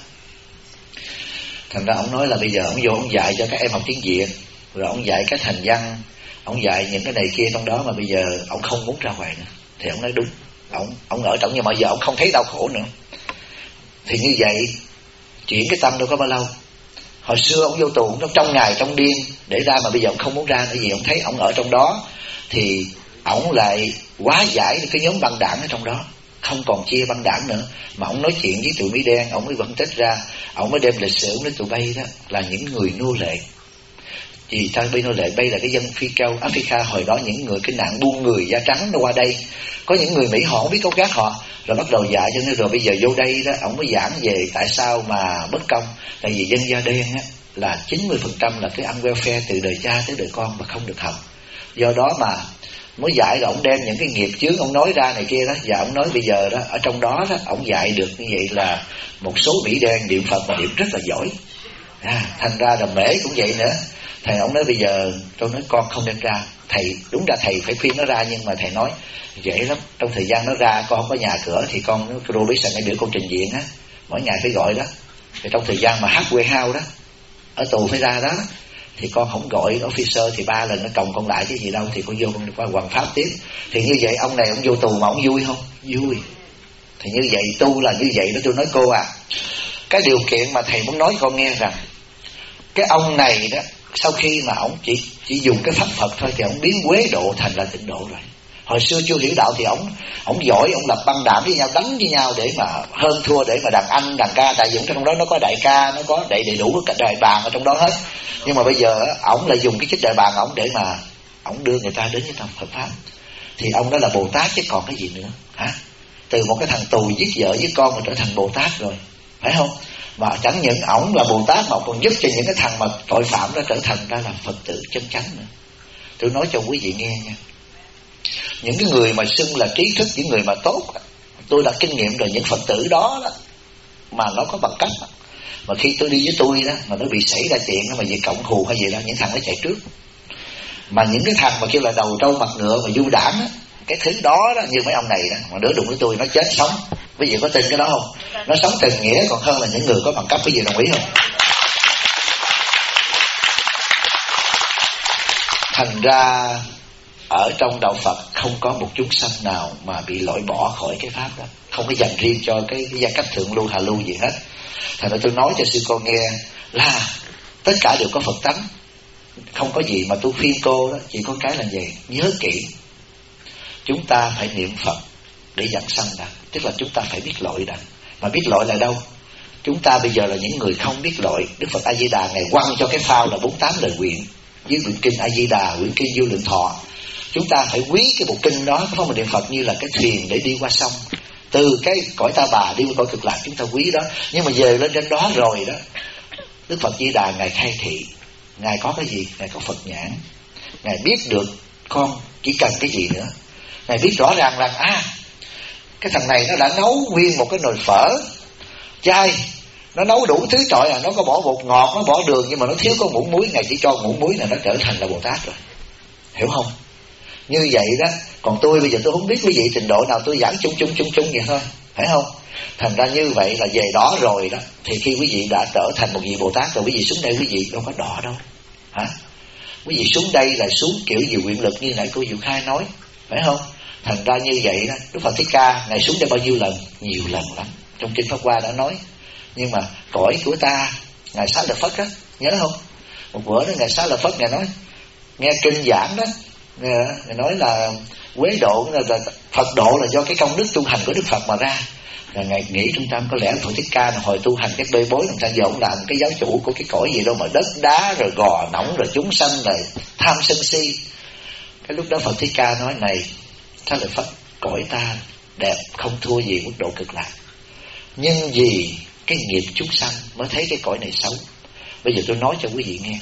Thành ra ông nói là bây giờ ông vô ông dạy cho các em học tiếng Việt, rồi ông dạy các thành văn, ông dạy những cái này kia trong đó, mà bây giờ ông không muốn ra ngoài nữa. Thì ông nói đúng, ông ở trong, nhưng mà giờ ông không thấy đau khổ nữa. Thì như vậy chuyển cái tâm đâu có bao lâu. Hồi xưa ông vô tù ông trong ngày trong đêm để ra, mà bây giờ ông không muốn ra nữa, vì ông thấy ông ở trong đó thì ông lại hóa giải cái nhóm băng đảng ở trong đó, không còn chia băng đảng nữa. Mà ông nói chuyện với tụi Mỹ đen, ông mới phân tích ra, ông mới đem lịch sử, ông nói tụi bay đó là những người nô lệ. Vì sao bay nô lệ? Bay là cái dân Phi Châu Africa hồi đó, những người cái nạn buôn người da trắng nó qua đây, có những người Mỹ họ không biết câu gác họ, rồi bắt đầu dạy cho nên rồi bây giờ vô đây đó, ông mới giảng về tại sao mà bất công. Tại vì dân da đen á là 90% là cái ăn welfare từ đời cha tới đời con mà không được học. Do đó mà mới dạy là ông đem những cái nghiệp chướng ông nói ra này kia đó. Và ông nói bây giờ đó, ở trong đó đó ông dạy được như vậy là một số Mỹ đen niệm Phật mà niệm rất là giỏi. Thành ra là Mễ cũng vậy nữa. Thầy ông nói bây giờ tôi nói con không nên ra. Thầy đúng ra thầy phải khuyên nó ra, nhưng mà thầy nói dễ lắm, trong thời gian nó ra con không có nhà cửa thì con probation mấy đứa con trình diện á, mỗi ngày phải gọi đó. Thì trong thời gian mà halfway house đó ở tù phải ra đó thì con không gọi officer thì 3 lần nó còng con lại cái gì đâu, thì con vô con qua hoàng pháp tiếp. Thì như vậy ông này ông vô tù mà ông vui không? Vui. Thì như vậy tu là như vậy đó. Tôi nói cô à, cái điều kiện mà thầy muốn nói con nghe rằng cái ông này đó, sau khi mà ông chỉ dùng cái pháp Phật thôi thì ông biến quế độ thành là tịnh độ rồi. Hồi xưa chưa hiểu đạo thì ông giỏi, ông lập băng đảng với nhau, đánh với nhau để mà hơn thua, để mà đàn anh đàn ca. Tại vì trong đó nó có đại ca, nó có đầy đủ cả đại bàng ở trong đó hết. Nhưng mà bây giờ ông lại dùng cái chức đại bàng ông để mà ông đưa người ta đến với trong Phật pháp. Thì ông đó là Bồ Tát chứ còn cái gì nữa hả? Từ một cái thằng tù giết vợ giết con mà trở thành Bồ Tát rồi, phải không? Mà chẳng những ổng là Bồ Tát mà còn giúp cho những cái thằng mà tội phạm đó trở thành ra là Phật tử chân chánh nữa. Tôi nói cho quý vị nghe nha, những cái người mà xưng là trí thức, những người mà tốt, tôi đã kinh nghiệm rồi, những Phật tử đó, mà nó có bằng cấp đó. Mà khi tôi đi với tôi đó mà nó bị xảy ra chuyện mà về cộng thù hay gì đó, những thằng nó chạy trước. Mà những cái thằng mà kêu là đầu trâu mặt ngựa mà du đảng á, cái thứ đó, như mấy ông này đó, mà đứa đụng với tôi nó chết sống. Quý vị có tin cái đó không? Nó sống tình nghĩa còn hơn là những người có bằng cấp. Quý vị đồng ý không? Thành ra ở trong đạo Phật không có một chúng sanh nào mà bị loại bỏ khỏi cái pháp đó, không có dành riêng cho cái giai cấp thượng lưu hạ lưu gì hết. Thành ra tôi nói cho sư con nghe là tất cả đều có Phật tánh, không có gì mà tôi khuyên cô đó, chỉ có cái là gì? Nhớ kỹ, chúng ta phải niệm Phật để dặn sanh đã, tức là chúng ta phải biết lỗi đã. Mà biết lỗi là đâu? Chúng ta bây giờ là những người không biết lỗi. Đức Phật A Di Đà ngài quăng cho cái phao là 48 lời nguyện với quyển kinh A Di Đà, quyển kinh Vô Lượng Thọ. Chúng ta phải quý cái bộ kinh đó, không mà niệm Phật như là cái thuyền để đi qua sông, từ cái cõi Ta Bà đi qua cõi Cực Lạc, chúng ta quý đó. Nhưng mà về lên trên đó rồi đó, Đức Phật Di Đà ngài khai thị, ngài có cái gì? Ngài có Phật nhãn, ngài biết được con chỉ cần cái gì nữa. Ngài biết rõ ràng là cái thằng này nó đã nấu nguyên một cái nồi phở chay, nó nấu đủ thứ trọi nó có bỏ bột ngọt, nó bỏ đường, nhưng mà nó thiếu có muỗng muối. Ngài chỉ cho muỗng muối là nó trở thành là Bồ Tát rồi, hiểu không? Như vậy đó. Còn tôi bây giờ tôi không biết quý vị trình độ nào, tôi giảng chung vậy thôi, phải không? Thành ra như vậy là về đó rồi đó, thì khi quý vị đã trở thành một vị Bồ Tát rồi, quý vị xuống đây quý vị đâu có đỏ đâu hả? Quý vị xuống đây là xuống kiểu gì quyền lực như nãy cô Diệu Khai nói, phải không? Thành ra như vậy đó, Đức Phật Thích Ca ngài xuống đây bao nhiêu lần? Nhiều lần lắm, trong kinh Pháp Hoa đã nói. Nhưng mà cõi của ta, ngài Xá Lợi Phất á, nhớ không? Một bữa đó ngài Xá Lợi Phất ngài nói, nghe kinh giảng đó, ngài nói là quế độ là Phật độ là do cái công đức tu hành của Đức Phật mà ra. Là ngài nghĩ trung tâm có lẽ Phật Thích Ca là hồi tu hành cái bê bối làm sao giờ ông làm cái giáo chủ của cái cõi gì đâu mà đất đá rồi gò nóng rồi chúng sanh rồi tham sân si. Cái lúc đó Phật Thích Ca nói này Xá Lợi Phất, cõi ta đẹp không thua gì mức độ Cực Lạc, nhưng vì cái nghiệp chúng sanh mới thấy cái cõi này xấu. Bây giờ tôi nói cho quý vị nghe,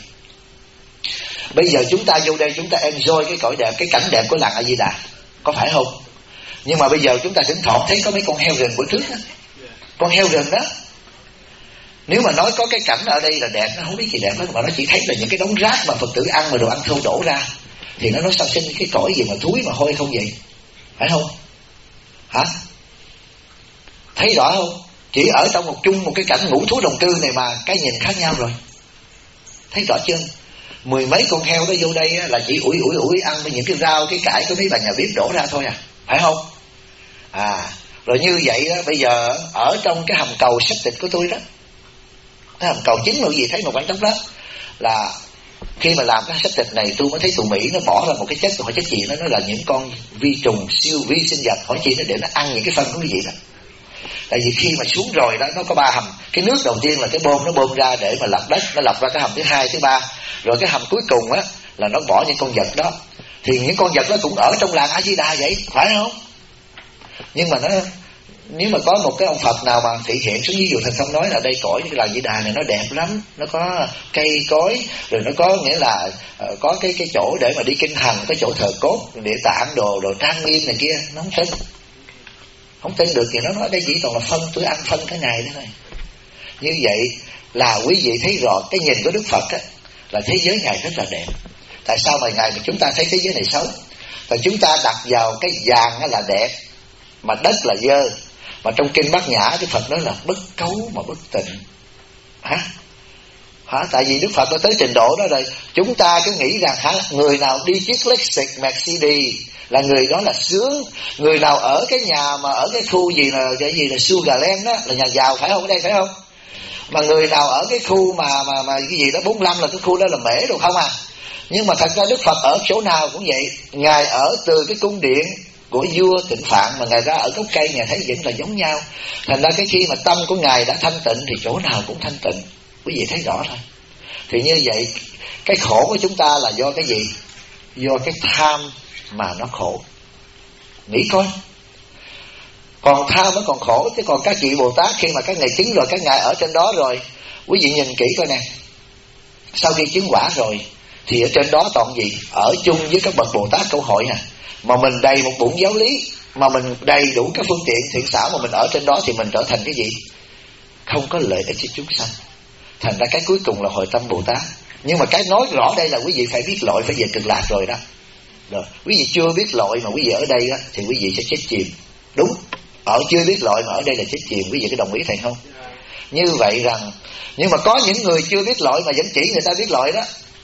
bây giờ chúng ta vô đây chúng ta enjoy cái cõi đẹp, cái cảnh đẹp của làng A Di Đà, có phải không? Nhưng mà bây giờ chúng ta thỉnh thoảng thấy có mấy con heo rừng bữa trước đó, con heo rừng đó Nếu mà nói có cái cảnh ở đây là đẹp, nó không biết gì đẹp hết, mà nó chỉ thấy là những cái đống rác mà Phật tử ăn, mà đồ ăn thô đổ ra, thì nó nói sao sinh cái cõi gì mà thúi mà hôi không vậy, phải không? Hả? Thấy rõ không? Chỉ ở trong một cái cảnh ngũ thú đồng cư này mà cái nhìn khác nhau rồi. Thấy rõ chưa? 10 mấy con heo nó vô đây là chỉ ủi ăn với những cái rau, cái cải của mấy bà nhà bếp đổ ra thôi à, phải không? Rồi như vậy đó, bây giờ ở trong cái hầm cầu sách tịch của tôi đó, cái hầm cầu chính là gì thấy một quanh tóc đó, là khi mà làm cái sách tịch này tôi mới thấy tụi Mỹ nó bỏ ra một cái chất, hỏi chất gì, nó nói là những con vi trùng siêu vi sinh vật, hỏi chi nó để nó ăn những cái phân của cái gì đó. Tại vì khi mà xuống rồi đó, nó có 3 hầm. Cái nước đầu tiên là cái bơm, nó bơm ra để mà lọc đất, nó lọc ra cái hầm thứ 2, thứ 3. Rồi cái hầm cuối cùng á là nó bỏ những con vật đó. Thì những con vật đó cũng ở trong làng A Di Đà vậy, phải không? Nhưng mà nó, nếu mà có một cái ông Phật nào mà thị hiện xuống, ví dụ Thành Thông nói là đây cõi cái làng Di Đà này nó đẹp lắm, nó có cây cối, rồi nó có nghĩa là có cái chỗ để mà đi kinh hành, cái chỗ thờ cốt, địa tạng đồ trang nghiêm này kia, nó không tin được. Thì nó nói đây chỉ toàn là phân, tôi ăn phân cả ngày đó thôi. Như vậy là quý vị thấy rõ cái nhìn của Đức Phật á, là thế giới Ngài rất là đẹp. Tại sao mà Ngài mà chúng ta thấy thế giới này xấu? Tại chúng ta đặt vào cái vàng là đẹp, mà đất là dơ. Mà trong kinh Bát Nhã Đức Phật nói là bất cấu mà bất tịnh. Tại vì Đức Phật đã tới trình độ đó rồi. Chúng ta cứ nghĩ rằng người nào đi chiếc Lexus Mercedes là người đó là sướng. Người nào ở cái nhà mà ở cái khu gì là Sugarland đó là nhà giàu, phải không? Ở đây phải không? Mà người nào ở cái khu mà cái gì đó 45 là cái khu đó là mễ được không à? Nhưng mà thật ra Đức Phật ở chỗ nào cũng vậy. Ngài ở từ cái cung điện của vua Tịnh Phạn mà Ngài ra ở gốc cây, Ngài thấy vẫn là giống nhau. Thành ra cái khi mà tâm của Ngài đã thanh tịnh thì chỗ nào cũng thanh tịnh. Quý vị thấy rõ thôi. Thì như vậy cái khổ của chúng ta là do cái gì? Do cái tham mà nó khổ. Nghĩ coi, còn tham nó còn khổ. Chứ còn các vị Bồ Tát khi mà các ngài chứng rồi, các ngài ở trên đó rồi, quý vị nhìn kỹ coi nè, sau khi chứng quả rồi thì ở trên đó toàn gì? Ở chung với các bậc Bồ Tát Câu Hội nè. Mà mình đầy một bụng giáo lý, mà mình đầy đủ các phương tiện thiện xảo, mà mình ở trên đó thì mình trở thành cái gì? Không có lợi ích cho chúng sanh. Thành ra cái cuối cùng là hội tâm Bồ Tát. Nhưng mà cái nói rõ đây là quý vị phải biết lỗi, phải về Cực Lạc rồi đó. Rồi, quý vị chưa biết lỗi mà quý vị ở đây á, thì quý vị sẽ chết chìm. Đúng, ở chưa biết lỗi mà ở đây là chết chìm. Quý vị có đồng ý thầy không? Như vậy rằng, nhưng mà có những người chưa biết lỗi mà vẫn chỉ người ta biết lỗi đó.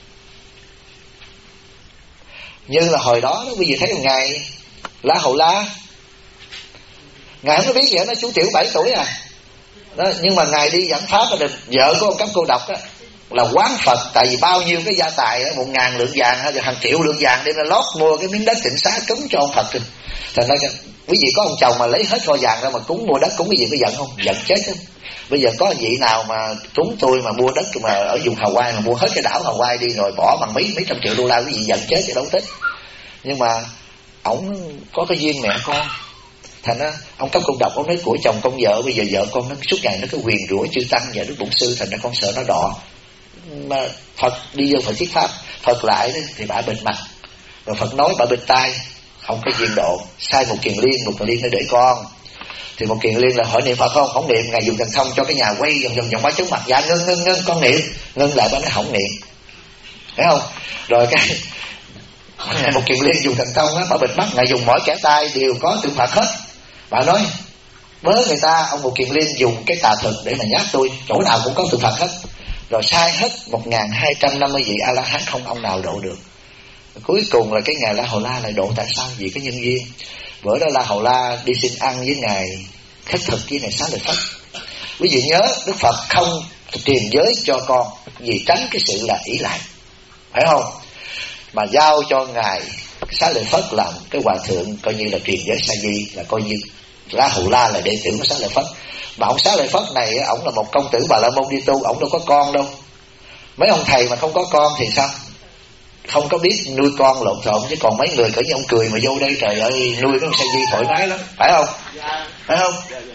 Như là hồi đó quý vị thấy một ngày La Hầu La, Ngài không có biết gì hết, nó chú tiểu 7 tuổi à đó. Nhưng mà Ngài đi giảng pháp là vợ của ông Cấp Cô Độc á, là quán Phật. Tại vì bao nhiêu cái gia tài đó, 1.000 lượng vàng hay hàng triệu lượng vàng đem ra lót mua cái miếng đất Tịnh Xá cúng cho ông Phật. Thành ra quý vị có ông chồng mà lấy hết kho vàng ra mà cúng mua đất, cúng cái gì có giận không? Giận chết đó. Bây giờ có vị nào mà cúng tôi mà mua đất mà ở vùng Hawaii mà mua hết cái đảo Hawaii đi rồi bỏ bằng mấy trăm triệu đô la, quý vị giận chết thì đâu thích. Nhưng mà ổng có cái duyên mẹ con. Thành ra ông Cấp Công Độc ông nói của chồng con vợ, bây giờ vợ con nó suốt ngày nó cứ quyền rủa chư tăng và Đức Bổn Sư, thành ra con sợ nó đọ. Mà Phật đi vô Phật thuyết pháp, Phật lại đó, thì bà bịt mặt, rồi Phật nói bà bịt tai, không có duyên độ. Sai một kiền liên nó để con. Thì một kiền liên là hỏi niệm Phật không? Không niệm. Ngài dùng thần thông cho cái nhà quay vòng ba chóng mặt. Dạ ngưng con niệm. Ngưng lại bà nói không niệm, thấy không? Rồi cái Ngài một kiền liên dùng thần thông á, bà bịt mắt. Ngài dùng mỗi kẻ tay đều có tượng Phật hết. Bà nói với người ta ông một kiền liên dùng cái tà thuật để mà nhát tôi, chỗ nào cũng có tượng Phật hết. Rồi sai hết 1250 vị A La Hán, không ông nào độ được. Cuối cùng là cái ngày La Hầu La lại độ. Tại sao? Vì cái nhân duyên. Bữa đó La Hầu La đi xin ăn với ngài khất thực với ngài Xá Lợi Phất. Quý vị nhớ Đức Phật không truyền giới cho con vì tránh cái sự là ỷ lại, phải không? Mà giao cho ngài Xá Lợi Phất làm cái hòa thượng, coi như là truyền giới sa di, là coi như La Hầu La là đệ tử của Xá Lợi Phất. Mà ông Xá Lợi Phất này ổng là một công tử Bà La Môn đi tu, ổng đâu có con đâu. Mấy ông thầy mà không có con thì sao? Không có biết nuôi con lộn xộn. Chứ còn mấy người cỡ như ông Cười mà vô đây, trời ơi, nuôi cái ông sa di thoải mái lắm, phải không? Phải không?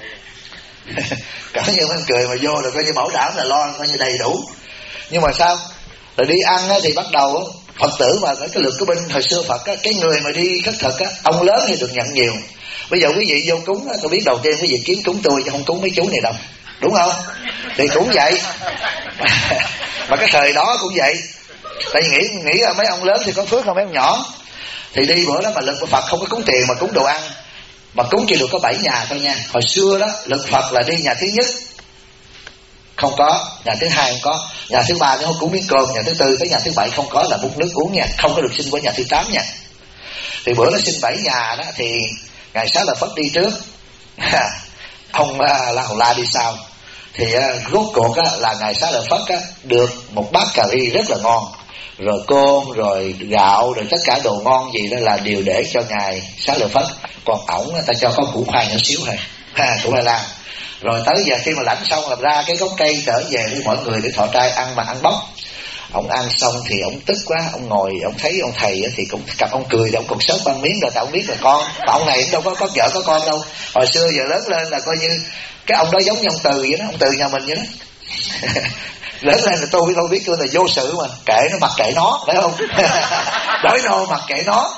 Cỡ như ông Cười mà vô rồi coi như bảo đảm là lo, coi như đầy đủ. Nhưng mà sao? Rồi đi ăn thì bắt đầu Phật tử mà cái lượt của bên hồi xưa Phật á, cái người mà đi khất thực á, ông lớn thì được nhận nhiều. Bây giờ quý vị vô cúng á, tôi biết đầu tiên quý vị kiếm cúng tôi chứ không cúng mấy chú này đâu. đúng không? Thì cũng vậy. Mà cái thời đó cũng vậy. Tại vì nghĩ là mấy ông lớn thì có phước hơn mấy ông nhỏ. Thì đi bữa đó mà lực của Phật không có cúng tiền mà cúng đồ ăn, mà cúng chỉ được có 7 nhà thôi nha. Hồi xưa đó lực Phật là đi nhà thứ nhất không có, nhà thứ hai không có, nhà thứ ba nó không cúng miếng cơm, nhà thứ tư tới nhà thứ 7 không có là múc nước uống nha, không có được xin qua nhà thứ 8 nha. Thì bữa đó xin 7 nhà đó thì Ngài Xá Lợi Phất đi trước, ông La Hầu La đi sau. Thì rốt cuộc là Ngài Xá Lợi Phất được một bát cà ri rất là ngon, rồi cơm rồi gạo rồi tất cả đồ ngon gì đó là đều để cho Ngài Xá Lợi Phất. Còn ổng ta cho có củ khoai nhỏ xíu thôi, củ khoai lang. Rồi tới giờ khi mà lãnh xong là ra cái gốc cây trở về với mọi người để thọ trai ăn mà ăn bốc. Ông ăn xong thì ông tức quá, ông ngồi ông thấy ông thầy thì cũng cặp ông cười, ông còn sớt ban miếng rồi tại ông biết là con, mà ông này cũng đâu có vợ có con đâu. Hồi xưa giờ lớn lên là coi như cái ông đó giống như ông Từ vậy đó, ông Từ nhà mình vậy đó. Lớn lên là tôi biết tôi là vô sự mà, kệ nó mặc kệ nó, phải không? Đói no mặc kệ nó.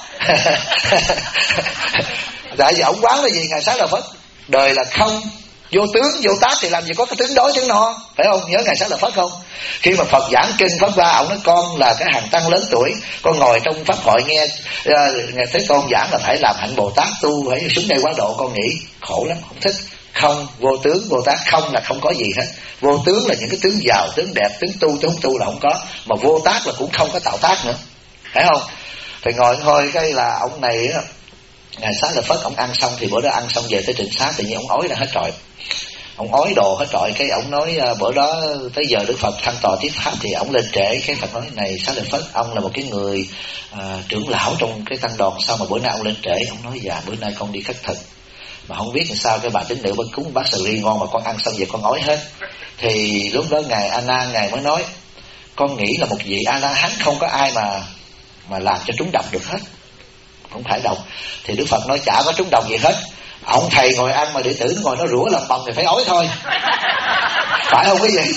Tại vì ông quán là gì? Ngài Xá Lợi Phất đời là không vô tướng vô tác thì làm gì có cái tướng đói tướng no, phải không? Nhớ Ngài Xá Lợi Phất không? Khi mà Phật giảng kinh Pháp Hoa, ông nói con là cái hàng tăng lớn tuổi, con ngồi trong pháp hội nghe Ngài Thế Tôn giảng là phải làm hạnh Bồ Tát, tu phải xuống đây quá độ. Con nghĩ khổ lắm, không thích. Không, vô tướng vô tác, không là không có gì hết. Vô tướng là những cái tướng giàu, tướng đẹp, tướng tu, chứ không tu là không có. Mà vô tác là cũng không có tạo tác nữa, phải không? Thì ngồi thôi cái là ông này á, Ngài Xá Lợi Phất ông ăn xong thì bữa đó ăn xong về tới Trịnh Xá tự nhiên ông ói ra hết trọi. Ông ói đồ hết trọi, cái ông nói bữa đó tới giờ Đức Phật thăng tọa thuyết pháp thì ông lên trễ. Cái Phật nói này Xá Lợi Phất, ông là một cái người trưởng lão trong cái tăng đoàn, sao mà bữa nay ông lên trễ? Ông nói dạ bữa nay con đi khất thực mà không biết làm sao cái bà tín nữ mới cúng bát sầu riêng ngon mà con ăn xong về con ói hết. Thì lúc đó Ngài A Nan Ngài mới nói con nghĩ là một vị A La Hán không có ai mà làm cho trúng độc được hết, không phải độc. Thì Đức Phật nói chả có trúng độc gì hết. Ông thầy ngồi ăn mà đệ tử nó ngồi nó rủa làm bầm thì phải ói thôi, phải không cái gì?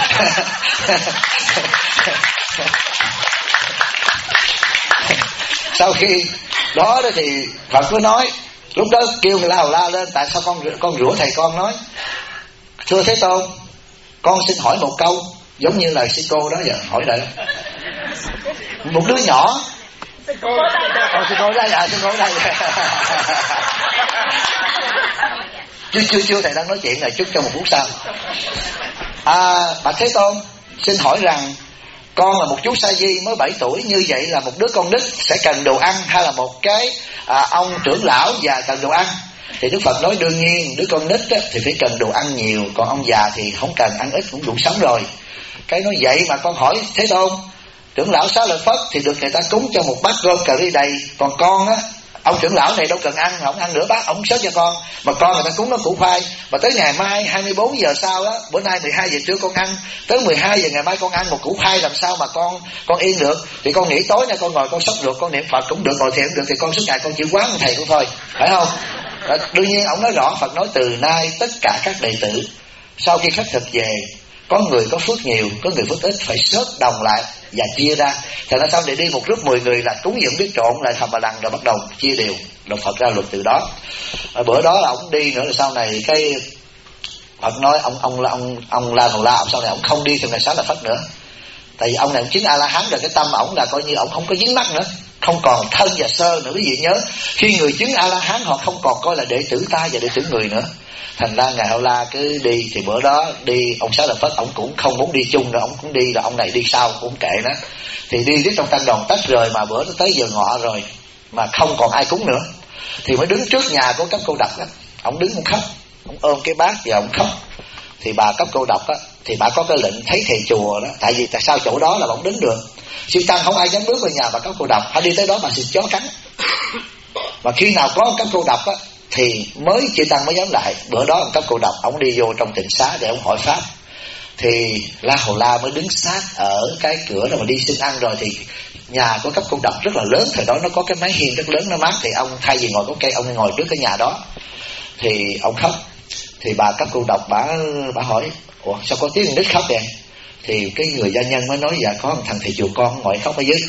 Sau khi đó thì Phật mới nói, lúc đó kêu người La Hầu La lên, tại sao con rủa thầy? Con nói thưa Thế Tôn, con xin hỏi một câu, giống như là sư cô đó giờ hỏi lại một đứa nhỏ. Sư cô đây à, sư cô đây. Chưa thầy đang nói chuyện này, chút cho một phút sau. Bạch Thế Tôn, xin hỏi rằng con là một chú sa di mới 7 tuổi, như vậy là một đứa con nít sẽ cần đồ ăn hay là một cái ông trưởng lão già cần đồ ăn? Thì Đức Phật nói đương nhiên đứa con nít thì phải cần đồ ăn nhiều, còn ông già thì không cần, ăn ít cũng đủ sống rồi. Cái nói vậy mà con hỏi Thế Tôn, trưởng lão Xá Lợi Phất thì được người ta cúng cho một bát cơm cà ri đầy, còn con ông trưởng lão này đâu cần ăn, không ăn nửa bát, ông sớt cho con. Mà con người ta cúng nó củ khoai, mà tới ngày mai 24 giờ sau bữa nay 12 giờ trưa con ăn, tới 12 giờ ngày mai con ăn một củ khoai, làm sao mà con yên được? Thì con nghĩ tối nay con ngồi con sốt ruột, con niệm Phật cũng được, ngồi thiền cũng được, thì con suốt ngày con chịu quán thầy của thôi, phải không? Đó, đương nhiên ông nói rõ, Phật nói từ nay tất cả các đệ tử sau khi khất thực về, có người có phước nhiều, có người phước ít, phải xớt đồng lại và chia ra. Thật ra sao để đi một group 10 người là cúng dường biết trộn lại thầm bà lằng, rồi bắt đầu chia đều, rồi Phật ra luật từ đó. Bữa đó là ông đi nữa, là sau này cái Phật nói ông La Hầu La, ông sau này ông không đi theo Ngài Xá Lợi Phất nữa. Tại vì ông này ông chứng A La Hán rồi, cái tâm ông là coi như ông không có dính mắc nữa, không còn thân và sơ nữa. Quý vị nhớ, khi người chứng A La Hán họ không còn coi là đệ tử ta và đệ tử người nữa. Thành ra Ngài Hầu La cứ đi, thì bữa đó đi ông Xá Lợi Phất ông cũng không muốn đi chung nữa, ông cũng đi, rồi ông này đi sau cũng kệ đó. Thì đi tiếp trong tăng đoàn tách rời, mà bữa đó tới giờ ngọ rồi mà không còn ai cúng nữa, thì mới đứng trước nhà của Cấp Cô Độc đó. Ông đứng ông khóc, ông ôm cái bát và ông khóc. Thì bà Cấp Cô Độc thì bà có cái lệnh thấy thầy chùa đó, tại vì tại sao chỗ đó là ông đứng được, sư tăng không ai dám bước vào nhà bà Cấp Cô Độc, phải đi tới đó mà xịt chó cắn. Mà khi nào có Cấp Cô Độc thì mới chư tăng mới dám lại. Bữa đó ông Cấp Cô Độc ông đi vô trong Tịnh Xá để ông hỏi pháp, thì La Hầu La mới đứng sát ở cái cửa rồi mà đi xin ăn. Rồi thì nhà của Cấp Cô Độc rất là lớn, thời đó nó có cái mái hiên rất lớn, nó mát, thì ông thay vì ngồi có cây, ông ngồi trước cái nhà đó. Thì ông khóc, thì bà Cấp Cô Độc bà hỏi ủa sao có tiếng nít khóc vậy? Thì cái người gia nhân mới nói dạ có một thằng thầy chùa con ngồi khóc ở dưới.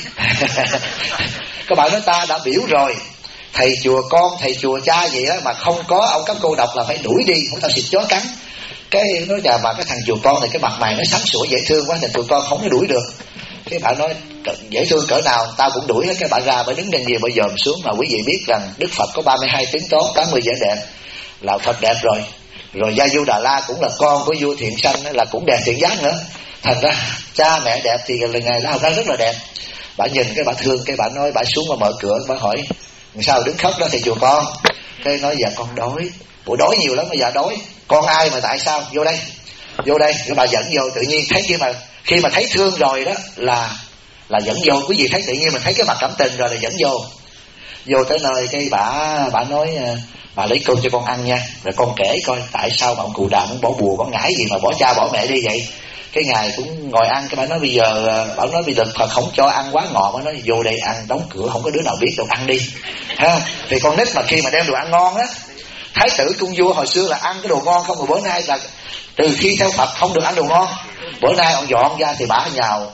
Các bạn nói ta đã biểu rồi, thầy chùa con, thầy chùa cha gì đó mà không có ông Cấp Cô Độc là phải đuổi đi, không ta xịt chó cắn. Cái nói chà mà cái thằng chùa con này cái mặt mày nó sáng sủa dễ thương quá, thằng chùa con không có đuổi được. Cái bà nói dễ thương cỡ nào tao cũng đuổi hết. Cái bà ra bà đứng trên gì bà dòm xuống. Mà quý vị biết rằng Đức Phật có 32 tướng tốt, 80 vẻ đẹp, là Phật đẹp rồi. Rồi Gia Du Đà La cũng là con của vua Thiện Sanh, là cũng đẹp thiện giác nữa. Thành ra cha mẹ đẹp thì ngày La Hầu La rất là đẹp. Bà nhìn cái bà thương, cái bà nói bà xuống mà mở cửa, bà hỏi sao đứng khóc đó thầy chùa con. Cái nói dạ con đói. Ủa đói nhiều lắm mà dạ đói. Con ai mà tại sao? Vô đây. Vô đây. Cái bà dẫn vô, tự nhiên thấy khi mà thấy thương rồi đó là dẫn vô. Quý vị thấy tự nhiên mình thấy cái mặt cảm tình rồi là dẫn vô. Vô tới nơi cái bà nói bà lấy cơm cho con ăn nha. Rồi con kể coi tại sao mà ông cụ Đàm ông bỏ bùa bỏ ngải gì mà bỏ cha bỏ mẹ đi vậy. Cái ngài cũng ngồi ăn. Cái bà nói bây giờ bảo nói bây giờ Phật không cho ăn quá ngọt. Bà nói vô đây ăn, đóng cửa không có đứa nào biết đâu, ăn đi ha. Thì con nít mà khi mà đem đồ ăn ngon á, thái tử cung vua hồi xưa là ăn cái đồ ngon không. Rồi bữa nay là từ khi theo Phật không được ăn đồ ngon. Bữa nay ông dọn ra thì bả nhào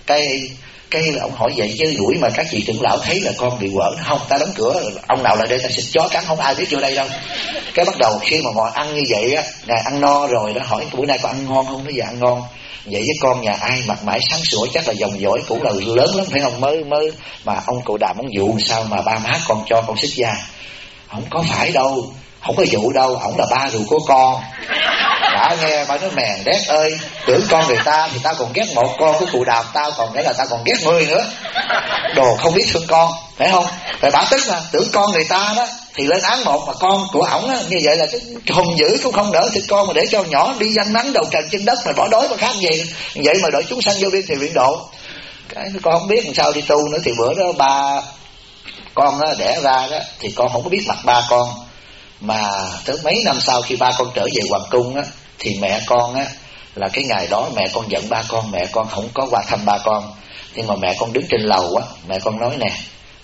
cái ông hỏi vậy chứ đuổi mà các chị trưởng lão thấy là con bị quở không, ta đóng cửa, ông nào lại đây ta xịt chó cắn, không ai biết vô đây đâu. Cái bắt đầu khi mà ngồi ăn như vậy á, ngài ăn no rồi đó, hỏi bữa nay con ăn ngon không? Nó dạ ăn ngon. Vậy với con nhà ai mặt mày sáng sủa chắc là dòng dõi cũng là lớn lắm phải không? Mới mà ông cụ Đàm ông dụ sao mà ba má con cho con xuất gia. Không có phải đâu, không có dụ đâu, ổng là ba ruột của con. Đã nghe bà nói mèn đét ơi, tưởng con người ta thì tao còn ghét một con của cụ Đàm, tao còn nghĩa là tao còn ghét 10 nữa. Đồ không biết thương con, phải không? Rồi bà tức là tưởng con người ta đó thì lên án một, mà con của ổng á như vậy là cái hùng dữ cũng không đỡ thịt con mà để cho nhỏ đi danh nắng đầu trần trên đất mà bỏ đói mà khác gì. Vậy mà đợi chúng sanh vô biên thì viện độ. Cái con không biết làm sao đi tu nữa. Thì bữa đó ba con đó, đẻ ra đó thì con không có biết mặt ba con. Mà tới mấy năm sau khi ba con trở về hoàng cung á, thì mẹ con á là cái ngày đó mẹ con giận ba con, mẹ con không có qua thăm ba con. Nhưng mà mẹ con đứng trên lầu á, mẹ con nói nè,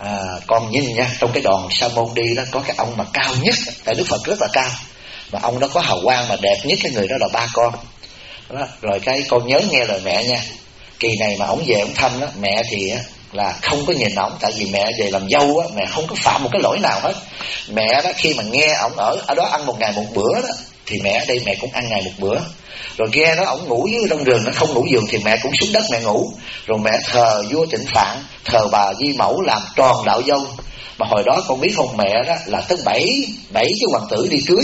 con nhìn nha, trong cái đoàn sa môn đi đó có cái ông mà cao nhất, tại Đức Phật rất là cao, mà ông đó có hào quang mà đẹp nhất, cái người đó là ba con đó. Rồi cái con nhớ nghe lời mẹ nha, kỳ này mà ổng về ổng thăm đó, mẹ thì á là không có nhìn ổng, tại vì mẹ về làm dâu á, mẹ không có phạm một cái lỗi nào hết. Mẹ đó khi mà nghe ổng ở đó ăn một ngày một bữa đó, thì mẹ ở đây mẹ cũng ăn ngày một bữa. Rồi nghe đó ổng ngủ dưới trong rừng, nó không ngủ giường thì mẹ cũng xuống đất mẹ ngủ. Rồi mẹ thờ vua Trịnh Phạn, thờ bà Di Mẫu làm tròn đạo dâu. Mà hồi đó con biết không, mẹ đó là tới 7 cái hoàng tử đi cưới,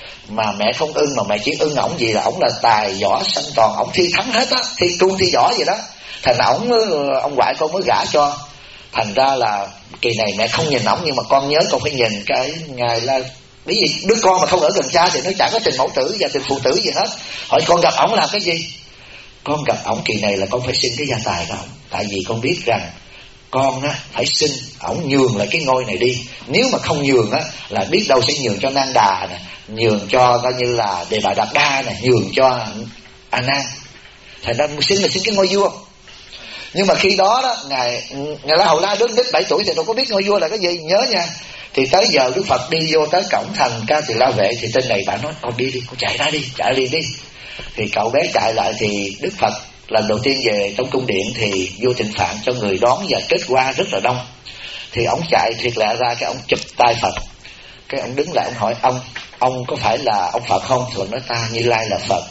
mà mẹ không ưng, mà mẹ chỉ ưng ổng gì là ổng là tài võ sanh toàn, ổng thi thắng hết á, thi cung thi võ gì đó. Thành ra ông ngoại con mới gả cho. Thành ra là kỳ này mẹ không nhìn ổng, nhưng mà con nhớ con phải nhìn cái ngày là bởi vì đứa con mà không ở gần cha thì nó chẳng có tình mẫu tử và tình phụ tử gì hết. Hỏi con gặp ổng làm cái gì? Con gặp ổng kỳ này là con phải xin cái gia tài của ổng, tại vì con biết rằng con á phải xin ổng nhường lại cái ngôi này đi. Nếu mà không nhường á là biết đâu sẽ nhường cho Nang Đà nè, nhường cho coi như là Đề Bà Đạt Đa nè, nhường cho A Nan. Thành ra xin là xin cái ngôi vua. Nhưng mà khi đó đó ngài La Hầu La đứng 7 tuổi thì đâu có biết ngôi vua là cái gì, nhớ nha. Thì tới giờ Đức Phật đi vô tới cổng thành Ca Tỳ La Vệ thì tên này bạn nói con đi đi, con chạy ra đi, chạy liền đi. Thì cậu bé chạy lại thì Đức Phật lần đầu tiên về trong cung điện thì vua Trịnh Phạn cho người đón và kết quả rất là đông. Thì ông chạy thiệt lạ ra, cái ông chụp tay Phật, cái ông đứng lại ông hỏi ông có phải là ông Phật không? Thì nói ta Như Lai là Phật.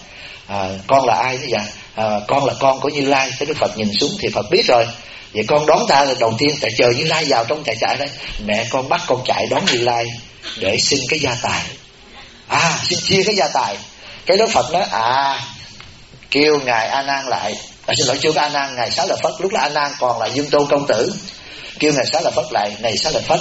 Con là ai thế vậy? Con là con của Như Lai. Cái Đức Phật nhìn xuống thì Phật biết rồi. Vậy con đón ta là đầu tiên, tại chờ Như Lai vào trong chạy đấy. Mẹ con bắt con chạy đón Như Lai để xin cái gia tài. Xin chia cái gia tài. Cái Đức Phật nói kêu ngài A Nan lại. Xin lỗi, chưa có A Nan, ngài Xá Lợi Phất. Lúc đó A Nan còn là Dương Tô công tử. Kêu ngài Xá Lợi Phất lại, này Xá Lợi Phất,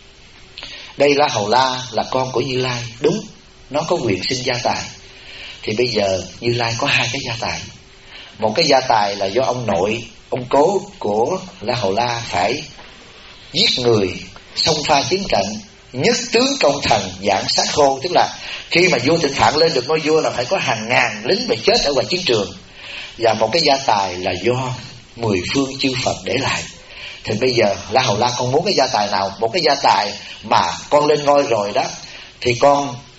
đây La Hầu La là con của Như Lai, đúng, nó có quyền xin gia tài. Thì bây giờ Như Lai có 2 cái gia tài. Một cái gia tài là do ông nội, ông cố của La Hầu La phải giết người, xông pha chiến trận, nhất tướng công thần, dạng sát khô. Tức là khi mà vua Trịnh Phạn lên được ngôi vua là phải có hàng ngàn lính bị chết ở ngoài chiến trường. Và một cái gia tài là do 10 phương chư Phật để lại. Thì bây giờ La Hầu La con muốn cái gia tài nào? Một cái gia tài mà con lên ngôi rồi đó, thì con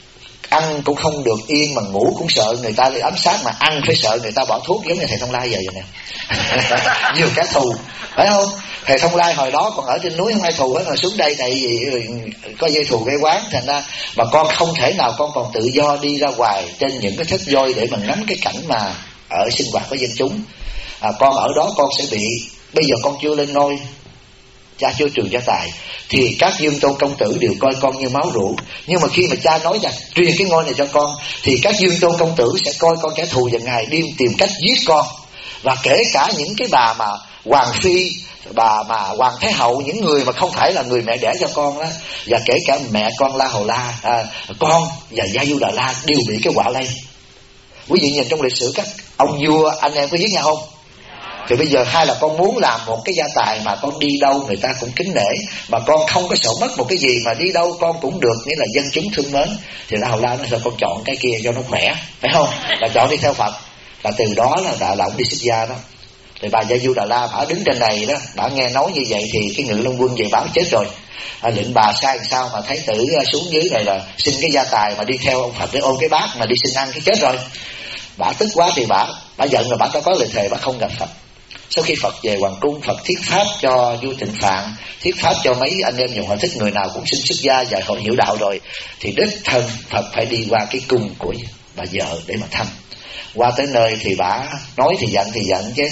ăn cũng không được yên, mà ngủ cũng sợ người ta ám sát, mà ăn phải sợ người ta bỏ thuốc, giống như thầy Thông Lai giờ vậy nè. Nhiều kẻ thù, phải không? Thầy Thông Lai hồi đó còn ở trên núi không ai thù hết, rồi xuống đây tại vì có dây thù gây quán, thành ra mà con không thể nào con còn tự do đi ra ngoài trên những cái thất voi để mà ngắm cái cảnh mà ở sinh hoạt với dân chúng. Con ở đó con sẽ bị, bây giờ con chưa lên ngôi, cha chưa trừ gia tài, thì các Dương Tôn công tử đều coi con như máu rượu. Nhưng mà khi mà cha nói rằng truyền cái ngôi này cho con, thì các Dương Tôn công tử sẽ coi con kẻ thù và ngày đêm tìm cách giết con. Và kể cả những cái bà mà hoàng phi, bà mà hoàng thái hậu, những người mà không phải là người mẹ đẻ cho con đó, và kể cả mẹ con La Hầu La, con và Gia Du Đà La đều bị cái quả lây. Quý vị nhìn trong lịch sử các ông vua anh em có giết nhau không? Thì bây giờ hay là con muốn làm một cái gia tài mà con đi đâu người ta cũng kính nể, mà con không có sợ mất một cái gì, mà đi đâu con cũng được, nghĩa là dân chúng thương mến, thì La Hầu La nói sao con chọn cái kia cho nó khỏe, phải không? Là chọn đi theo Phật. Là từ đó là ông đi xuất gia đó. Thì bà Gia Du Đà La bả đứng trên này đó, bả nghe nói như vậy thì cái Ngự Long Quân về báo chết rồi. Lệnh bà sai làm sao mà Thái tử xuống dưới này là xin cái gia tài mà đi theo ông Phật để ôm cái bát mà đi xin ăn, cái chết rồi. Bả tức quá thì bả giận, rồi bả có lời thề bả không gặp Phật. Sau khi Phật về hoàng cung, Phật thiết pháp cho vua Tịnh Phạn, thiết pháp cho mấy anh em dòng Họ Thích, người nào cũng xin xuất gia và họ hiểu đạo rồi, thì đích thân Phật phải đi qua cái cung của bà vợ để mà thăm. Qua tới nơi thì bả nói thì giận chứ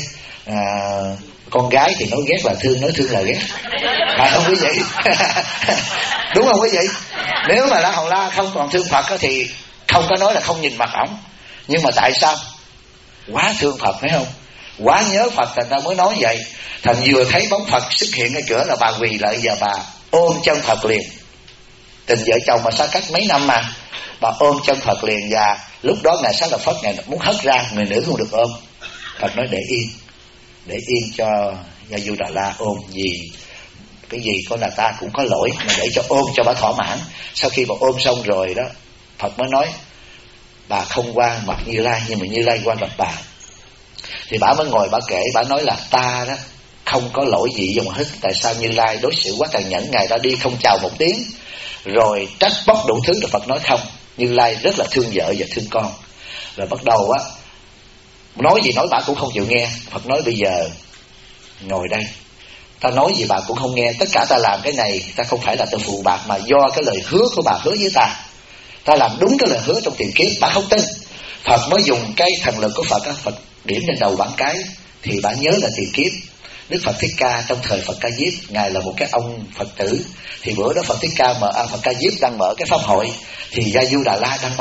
con gái thì nói ghét là thương, nói thương là ghét, phải không quý vị? Đúng không quý vị? Nếu mà La Hầu La không còn thương Phật thì không có nói là không nhìn mặt ổng. Nhưng mà tại sao? Quá thương Phật, phải không? Quá nhớ Phật thành ra mới nói vậy. Thành vừa thấy bóng Phật xuất hiện ngay cửa là bà quỳ lại và bà ôm chân Phật liền. Tình vợ chồng mà xa cách mấy năm mà, bà ôm chân Phật liền. Và lúc đó Ngài Xá Lợi Phất Ngài muốn hất ra, người nữ không được ôm. Phật nói để yên cho Gia Du Đà La ôm, vì cái gì có là ta cũng có lỗi, mà để cho ôm cho bà thỏa mãn. Sau khi bà ôm xong rồi đó, Phật mới nói bà không qua mặt Như Lai, nhưng mà Như Lai qua mặt bà. Thì bà mới ngồi bà kể, bà nói là ta đó không có lỗi gì dòng hít, tại sao Như Lai đối xử quá tàn nhẫn, Ngài ra đi không chào một tiếng, rồi trách bóc đủ thứ. Rồi Phật nói không, Như Lai rất là thương vợ và thương con. Rồi bắt đầu á, nói gì nói bà cũng không chịu nghe. Phật nói bây giờ ngồi đây, ta nói gì bà cũng không nghe. Tất cả ta làm cái này, ta không phải là ta phụ bạc, mà do cái lời hứa của bà hứa với ta. Ta làm đúng cái lời hứa trong tiền kiếp. Bà không tin. Phật mới dùng cái thần lực của Phật á, Phật điểm lên đầu bản cái, thì bà nhớ là tiền kiếp Đức Phật Thích Ca trong thời Phật Ca Diếp, Ngài là một cái ông Phật tử. Thì bữa đó Phật Thích Ca Phật Ca Diếp đang mở cái pháp hội, thì Gia Du Đà La đang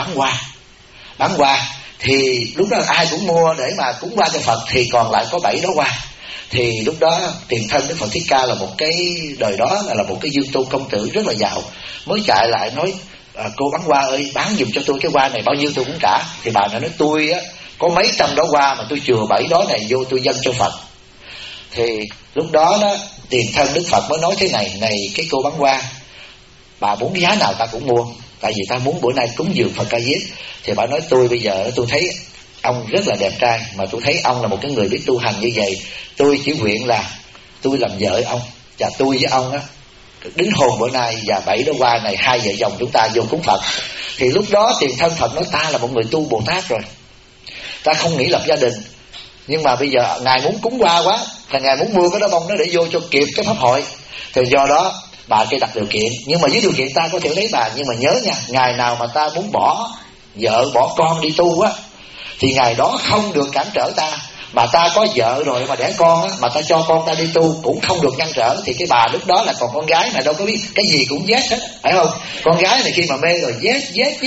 bắn hoa. Thì lúc đó ai cũng mua để mà cúng qua cho Phật, thì còn lại có 7 đó hoa. Thì lúc đó tiền thân Đức Phật Thích Ca là một cái đời đó là một cái Dương Tôn công tử rất là giàu, mới chạy lại nói cô bán hoa ơi, bán giùm cho tôi cái hoa này bao nhiêu tôi cũng trả. Thì bà nói tôi á có mấy trăm đó hoa mà tôi chừa 7 đó này vô tôi dâng cho Phật. Thì lúc đó tiền thân Đức Phật mới nói thế này cái cô bán hoa, bà muốn giá nào ta cũng mua, tại vì ta muốn bữa nay cúng dường Phật Ca Diếp. Thì bà nói tôi bây giờ tôi thấy ông rất là đẹp trai, mà tôi thấy ông là một cái người biết tu hành như vậy, tôi chỉ nguyện là tôi làm vợ ông, và tôi với ông á đính hôn bữa nay, và 7 đóa hoa này hai vợ chồng chúng ta vô cúng Phật. Thì lúc đó tiền thân Phật nói ta là một người tu Bồ Tát rồi, ta không nghĩ lập gia đình, nhưng mà bây giờ Ngài muốn cúng hoa quá, thì Ngài muốn mua cái đó bông đó để vô cho kịp cái pháp hội. Thì do đó bà kia đặt điều kiện, nhưng mà với điều kiện ta có thể lấy bà, nhưng mà nhớ nha, ngày nào mà ta muốn bỏ vợ bỏ con đi tu á, thì ngày đó không được cản trở ta. Mà ta có vợ rồi mà đẻ con á, mà ta cho con ta đi tu cũng không được ngăn trở. Thì cái bà lúc đó là còn con gái mà đâu có biết, cái gì cũng yes hết, phải không? Con gái này khi mà mê rồi yes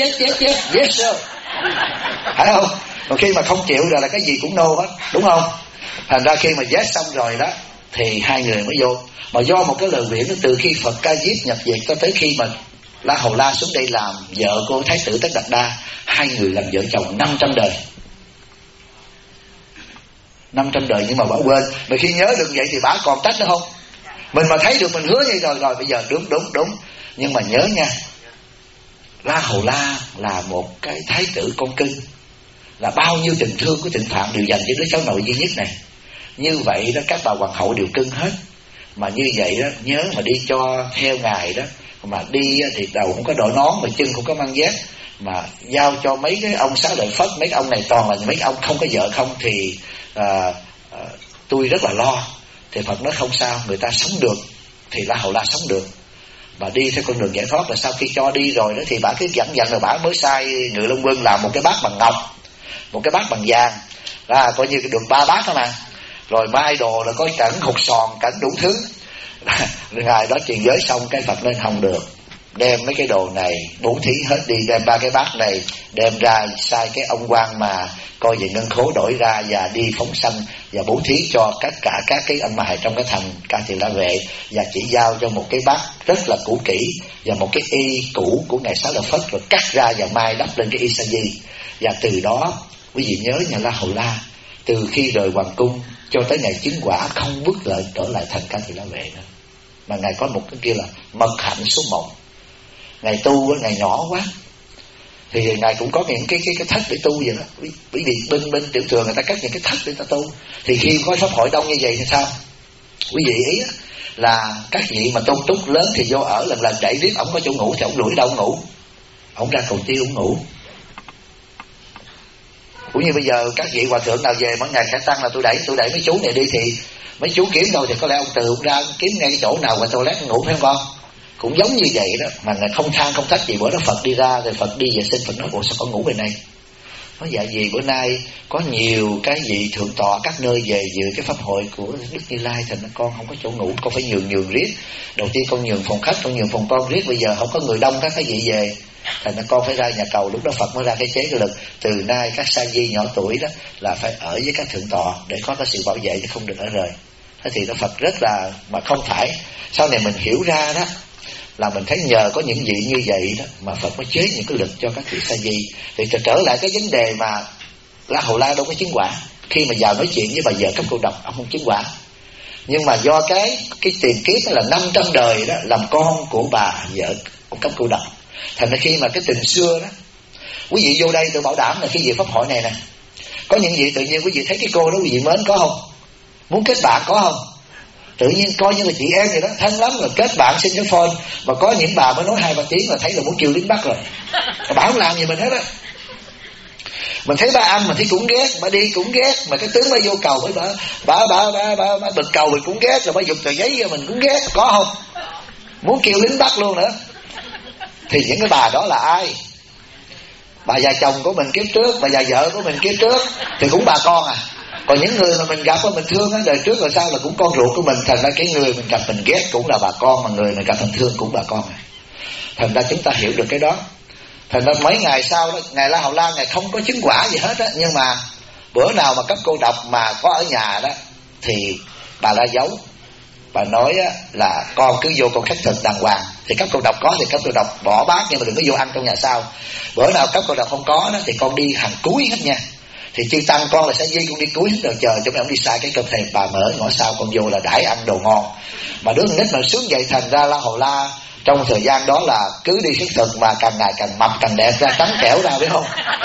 sir, phải không? Còn khi mà không chịu rồi là cái gì cũng no hết, đúng không? Thành ra khi mà yes xong rồi đó, thì hai người mới vô. Mà do một cái lời nguyện từ khi Phật Ca Diếp nhập viện cho tới khi mà La Hầu La xuống đây làm vợ cô Thái tử Tất Đạt Đa, hai người làm vợ chồng 500 đời. 500 đời. Nhưng mà bà quên. Mà khi nhớ được vậy thì bà còn trách nữa không? Mình mà thấy được mình hứa như rồi bây giờ đúng. Nhưng mà nhớ nha, La Hầu La là một cái thái tử con cưng, là bao nhiêu tình thương của Tịnh Phạn đều dành cho đứa cháu nội duy nhất này. Như vậy đó các bà hoàng hậu đều cưng hết. Mà như vậy đó, nhớ mà đi cho theo Ngài đó, mà đi thì đầu không có đội nón mà chân không có mang dép, mà giao cho mấy cái ông Xá Lợi Phất, mấy ông này toàn là mấy ông không có vợ không, thì tôi rất là lo. Thì Phật nói không sao, người ta sống được thì La Hầu La sống được. Mà đi theo con đường giải thoát, là sau khi cho đi rồi đó thì bà cứ dặn rồi bà mới sai Ngự Long Quân làm một cái bát bằng ngọc, một cái bát bằng vàng, là coi như được 3 bát đó mà. Rồi mai đồ là có cảnh hột sòn, cảnh đủ thứ. Ngài đó truyền giới xong cái Phật nên không được, đem mấy cái đồ này bố thí hết đi, đem 3 cái bát này đem ra sai cái ông quan mà coi về ngân khố đổi ra, và đi phóng sanh và bố thí cho tất cả các cái ông mài trong cái thành Ca Tỳ La Vệ, và chỉ giao cho một cái bát rất là cũ kỹ và một cái y cũ của ngài Xá Lợi Phất, rồi cắt ra và mai đắp lên cái y sa di. Và từ đó quý vị nhớ nhà La Hầu La từ khi rời hoàng cung cho tới ngày chứng quả không bước lại trở lại thành Ca Tỳ La Vệ nữa, mà ngài có một cái kia là mật hạnh số 1. Ngài tu ngài nhỏ quá thì ngài cũng có những cái thất để tu vậy đó. Bởi vì bên tiểu thừa người ta cắt những cái thất để ta tu, thì khi có pháp hội đông như vậy thì sao? Quý vị ý là các vị mà tôn túc lớn thì vô ở lần đẩy riết, ổng có chỗ ngủ thì ổng đuổi đâu ngủ, ổng ra cầu tiêu ổng ngủ. Cũng như bây giờ các vị hòa thượng nào về mỗi ngày khải tăng là tôi đẩy mấy chú này đi, thì mấy chú kiếm đâu thì có lẽ ông Từ ông ra kiếm ngay cái chỗ nào mà toilet ngủ, phải không con? Cũng giống như vậy đó, mà ngài không than không trách gì. Bữa đó Phật đi ra rồi Phật đi vệ sinh, Phật nói ủa sao con ngủ về này? Nói dạ gì bữa nay có nhiều cái vị thượng tọa các nơi về dự cái pháp hội của Đức Như Lai, thành con không có chỗ ngủ, con phải nhường riết. Đầu tiên con nhường phòng khách, con nhường phòng con riết, bây giờ không có người đông các cái vị về, thành ra con phải ra nhà cầu. Lúc đó Phật mới ra cái chế cái lực từ nay các sa di nhỏ tuổi đó là phải ở với các thượng tọa để có cái sự bảo vệ chứ không được ở rời. Thế thì nó Phật rất là, mà không phải sau này mình hiểu ra đó là mình thấy nhờ có những vị như vậy đó mà Phật mới chế những cái lực cho các vị sa di. Thì trở lại cái vấn đề mà La Hầu La đâu có chứng quả, khi mà vào nói chuyện với bà vợ cấp cô độc ông không chứng quả, nhưng mà do cái tiền kiếp đó là 500 đời đó làm con của bà vợ cấp cô độc, thành ra khi mà cái tình xưa đó, quý vị vô đây tôi bảo đảm là khi về pháp hội này nè, có những vị tự nhiên quý vị thấy cái cô đó quý vị mến có không, muốn kết bạn có không, tự nhiên coi như là chị em vậy đó, thân lắm rồi kết bạn xin cái phone. Mà có những bà mới nói 2-3 tiếng là thấy là muốn kêu lính bắt rồi, bà không làm gì mình hết á. Mình thấy ba ăn mình thấy cũng ghét, bà đi cũng ghét, mà cái tướng bà vô cầu với bà bực cầu mình cũng ghét, rồi bà giục tờ giấy ra mình cũng ghét, có không? Muốn kêu lính bắt luôn nữa. Thì những cái bà đó là ai? Bà già chồng của mình kiếp trước, bà già vợ của mình kiếp trước thì cũng bà con à. Còn những người mà mình gặp mình thương á, đời trước rồi sao là cũng con ruột của mình, thành ra cái người mình gặp mình ghét cũng là bà con, mà người mình gặp mình thương cũng bà con à. Thành ra chúng ta hiểu được cái đó. Thành ra mấy ngày sau đó, ngài La Hầu La ngài không có chứng quả gì hết á, nhưng mà bữa nào mà cấp cô độc mà có ở nhà đó thì bà la giấu, bà nói á, là con cứ vô con khất thực đàng hoàng. Thì cấp cô độc có thì cấp cô độc bỏ bát, nhưng mà đừng có vô ăn trong nhà sau. Bữa nào cấp cô độc không có đó thì con đi hàng cúi hết nha. Thì chư tăng con là sẽ di con đi cúi hết rồi, chờ cho mấy ông đi sai cái cơm thèm, bà mở ngõ sau con vô là đãi ăn đồ ngon. Mà đứa nít mà sướng vậy, thành ra La Hầu La trong thời gian đó là cứ đi khất thực mà càng ngày càng mập càng đẹp ra, trắng trẻo ra, biết không?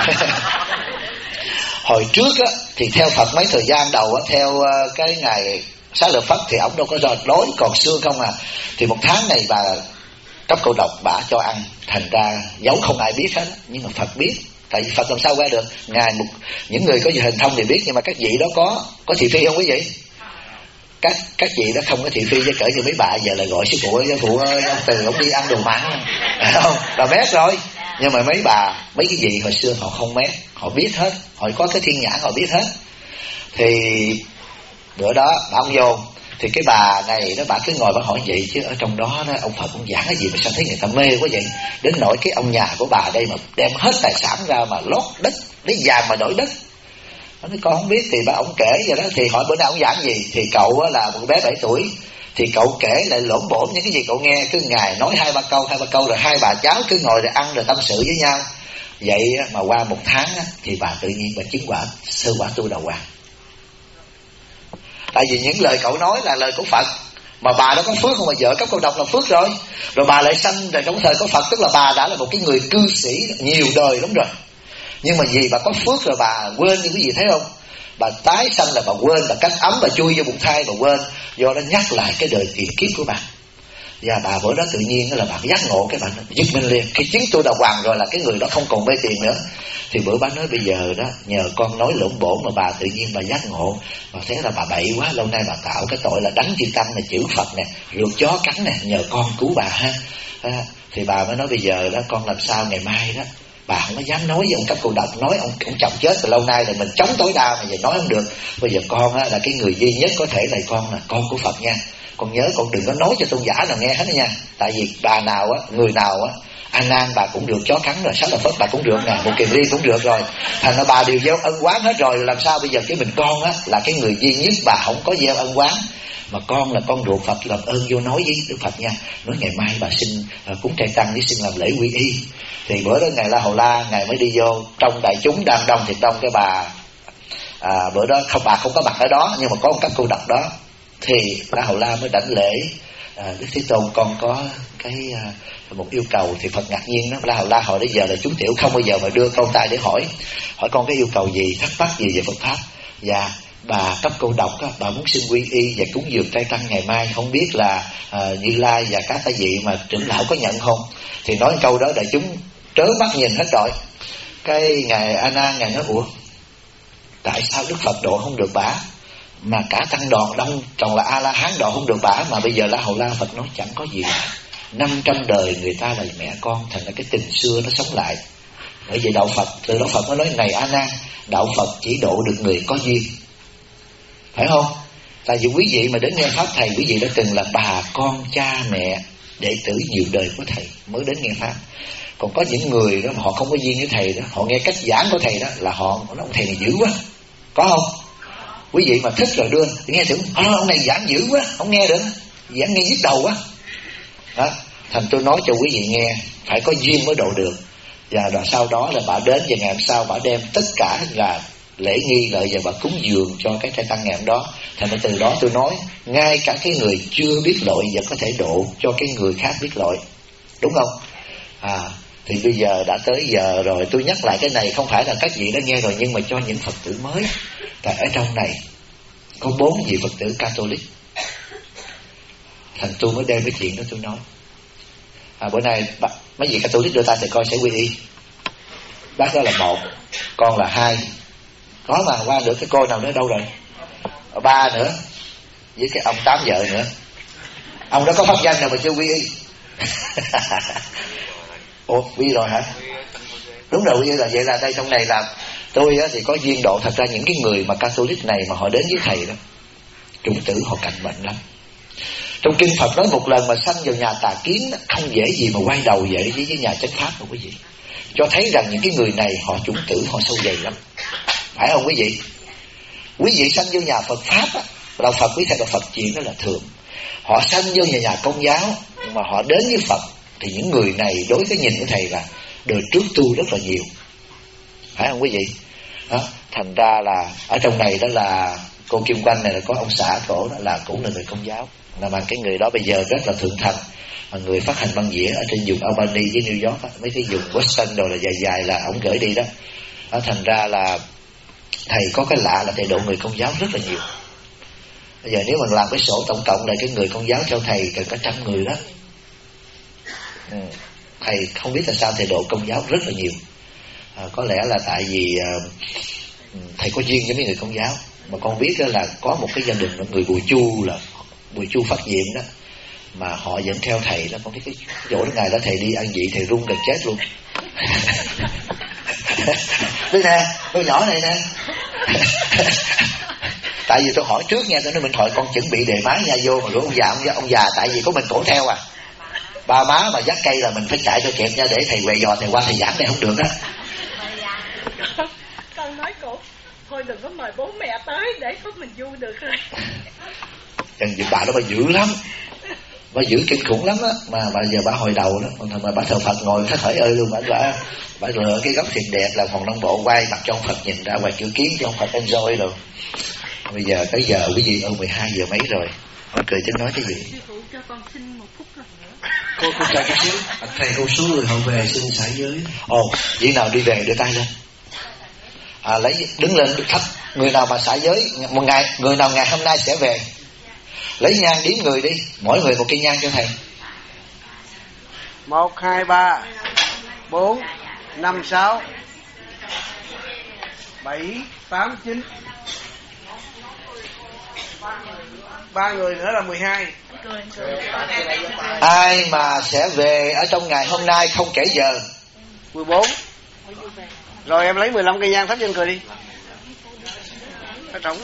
Hồi trước á thì theo Phật mấy thời gian đầu á, theo cái ngày Xá Lợi Phất thì ông đâu có rời lối còn xương không à. Thì một tháng này bà cấp cô độc bà cho ăn, thành ra giấu không ai biết hết, nhưng mà Phật biết. Tại vì Phật làm sao qua được, ngài những người có gì hình thông thì biết, nhưng mà các vị đó có thị phi không quý vị? Các vị đó không có thị phi, với cỡ như mấy bà giờ là gọi sư phụ ơi, phụ ơi, ông Từ ông đi ăn đồ mặn không là mét rồi. Nhưng mà mấy cái vị hồi xưa họ không mét, họ biết hết, họ có cái thiên nhãn, họ biết hết. Thì bữa đó bà ông vô thì cái bà này đó, bà cứ ngồi bà hỏi vậy chứ ở trong đó ông Phật cũng giảng cái gì mà sao thấy người ta mê quá vậy, đến nỗi cái ông nhà của bà đây mà đem hết tài sản ra mà lót đất, lấy vàng mà đổi đất. Nó nói con không biết. Thì bà ông kể vậy đó. Thì hỏi bữa nào ông giảng gì, thì cậu là một bé 7 tuổi, thì cậu kể lại lỗm bổm những cái gì cậu nghe, cứ ngày nói 2-3 câu rồi hai bà cháu cứ ngồi rồi ăn rồi tâm sự với nhau. Vậy mà qua một tháng thì bà tự nhiên bà chứng quả sơ quả tu đầu hoàng. Tại vì những lời cậu nói là lời của Phật, mà bà đó có phước không, mà vợ cấp cô độc là phước rồi. Rồi bà lại sanh rồi trong thời có Phật, tức là bà đã là một cái người cư sĩ nhiều đời lắm rồi. Nhưng mà vì bà có phước rồi bà quên, như quý vị thấy không, Bà tái sanh là bà quên, bà cắt ấm, bà chui vô bụng thai bà quên, do đó nhắc lại cái đời tiền kiếp của bà. Và bà bữa đó tự nhiên là bà giác ngộ, cái bà giật mình liền, khi chính tôi đào hoàng rồi là cái người đó không còn mê tiền nữa. Thì bữa bà nói bây giờ đó nhờ con nói lộn bổn mà bà tự nhiên bà giác ngộ, bà thấy là bà bậy quá, lâu nay bà tạo cái tội là đánh chư tăng này, chữ Phật nè, rượt chó cắn nè, nhờ con cứu bà ha. Thì bà mới nói bây giờ đó con làm sao ngày mai đó bà không có dám nói với ông Cấp Cô Độc, nói ông chồng chết từ lâu nay là mình chống tối đa mà giờ nói không được. Bây giờ con á, là cái người duy nhất có thể là con là con của Phật nha, con nhớ con đừng có nói cho tôn giả nào nghe hết đó nha. Tại vì bà nào á, người nào á, An Nan bà cũng được chó cắn rồi, Sáu Lợi Phất bà cũng được nè, một Kiền Liên cũng được rồi, thành ra bà đều gieo ân oán hết rồi, làm sao bây giờ cái mình con á là cái người duy nhất bà không có gieo ân oán, mà con là con ruột Phật, làm ơn vô nói với Đức Phật nha, nói ngày mai bà xin cúng trai tăng với xin làm lễ quy y. Thì bữa đó ngày La Hầu La ngày mới đi vô trong đại chúng đang đông thì đông cái bà bữa đó bà không có mặt ở đó, nhưng mà có một Cấp Cô Độc đó. Thì La Hầu La mới đảnh lễ Đức Thế Tôn, con có cái một yêu cầu. Thì Phật ngạc nhiên đó, La Hầu La hồi đến giờ là chúng tiểu không bao giờ mà đưa con tay để hỏi con cái yêu cầu gì, thắc mắc gì về Phật pháp. Và bà Cấp Cô Độc á, bà muốn xin quy y và cúng dường trai tăng ngày mai, không biết là Như Lai và các vị mà trưởng lão có nhận không. Thì nói câu đó đại chúng trớ mắt nhìn hết rồi. Cái ngài A Nan ngài nói ủa tại sao Đức Phật độ không được bả, mà cả tăng đoàn đông còn là A La Hán độ không được bả, mà bây giờ La Hầu La Phật nói chẳng có gì cả. 500 đời người ta là mẹ con, thành ra cái tình xưa nó sống lại. Bởi vì đạo Phật, từ đó Phật mới nói này A Nan, đạo Phật chỉ độ được người có duyên, phải không? Tại vì quý vị mà đến nghe pháp thầy, quý vị đã từng là bà con cha mẹ đệ tử nhiều đời của thầy mới đến nghe pháp. Còn có những người đó mà họ không có duyên với thầy đó, họ nghe cách giảng của thầy đó là họ nói ông thầy này dữ quá, có không? Quý vị mà thích rồi đưa nghe thử ông này giảng dữ quá, không nghe được, giảng nghe nhức đầu quá đó. Thành tôi nói cho quý vị nghe, phải có duyên mới độ được. Và rồi sau đó là bà đến, và ngày hôm sau bà đem tất cả là lễ nghi lợi và bà cúng dường cho cái trai tăng ngày hôm đó. Thành ra từ đó tôi nói ngay cả cái người chưa biết lỗi vẫn có thể độ cho cái người khác biết lỗi, đúng không? Thì bây giờ đã tới giờ rồi, tôi nhắc lại cái này không phải là các vị đã nghe rồi, nhưng mà cho những Phật tử mới. Tại ở trong này có 4 vị Phật tử Catholic, thành tôi mới đem cái chuyện đó tôi nói. Bữa nay mấy vị Catholic đưa tay thì coi sẽ quy y. Bác đó là 1, con là 2. Có mà qua được cái cô nào nữa đâu rồi? 3 nữa, với cái ông 8 vợ nữa. Ông đó có pháp danh nào mà chưa quy y? Ủa quy rồi hả? Đúng rồi, quy y là vậy. Là đây trong này là tôi thì có duyên độ. Thật ra những cái người mà Catholic này mà họ đến với thầy đó, chủng tử họ cạnh bệnh lắm. Trong kinh Phật nói một lần mà sanh vào nhà tà kiến đó, không dễ gì mà quay đầu vậy với nhà chánh pháp mà quý vị. Cho thấy rằng những cái người này họ chủng tử họ sâu dày lắm, phải không quý vị? Quý vị sanh vô nhà Phật pháp á, đạo Phật quý thầy đạo Phật chuyện đó là thường. Họ sanh vô nhà Công giáo mà họ đến với Phật thì những người này đối với nhìn của thầy là đời trước tu rất là nhiều, phải không quý vị? Đó, thành ra là ở trong này đó là cô Kim Quanh này là có ông xã cổ đó là cũng là người Công giáo, là mà cái người đó bây giờ rất là thượng thành, người phát hành băng đĩa ở trên vùng Albany với New York á, mấy cái vùng Western rồi là dài dài là ổng gửi đi đó. Đó, thành ra là thầy có cái lạ là thầy độ người Công giáo rất là nhiều. Bây giờ nếu mình làm cái sổ tổng cộng là cái người Công giáo theo thầy gần cả 100 người đó. Thầy không biết tại sao thầy độ Công giáo rất là nhiều. Có lẽ là tại vì thầy có duyên với mấy người Công giáo. Mà con biết đó là có một cái gia đình người Bùi Chu, là Bùi Chu Phát Diệm đó, mà họ vẫn theo thầy đó. Con thấy cái chỗ đó ngày đó thầy đi ăn vị thầy run gần chết luôn. Đây nè, tôi nhỏ này nè. Tại vì tôi hỏi trước nha, tôi nói Minh Thoại con chuẩn bị đề máy nha vô, mà rủ ông già tại vì có mình cổ theo à. Ba má mà dắt cây là mình phải chạy cho kịp nha, để thầy què dò thầy qua thầy giảng đây không được á. Con nói cổ thôi đừng có mời bố mẹ tới để có mình vui được rồi. Bà đó bà dữ lắm, bà dữ kinh khủng lắm á. Mà giờ bà hồi đầu đó, còn mà bà thờ Phật ngồi thất khởi ơi luôn. Bà lựa cái góc thiền đẹp là phòng Đông Bộ quay mặt cho ông Phật nhìn ra ngoài cửa kiến cho ông Phật enjoy rồi. Bây giờ tới giờ quý vị 12 giờ mấy rồi, nó cười chứ nói cái gì? Sư phụ cho con xin một phút lần nữa. Cô trai chút xíu. Thầy một số người họ về xin xả giới. Ồ, vị nào đi về đưa tay lên. Lấy đứng lên thấp Người nào mà xả giới người nào ngày hôm nay sẽ về. Lấy nhang điếm người đi, mỗi người một cây nhang cho thầy. 1, 2, 3 4 5, 6 7, 8, 9. 3 người nữa là 12. Ai mà sẽ về ở trong ngày hôm nay không kể giờ? 14. Rồi em lấy 15 cây nhang thắp trên cười đi. Nó trống.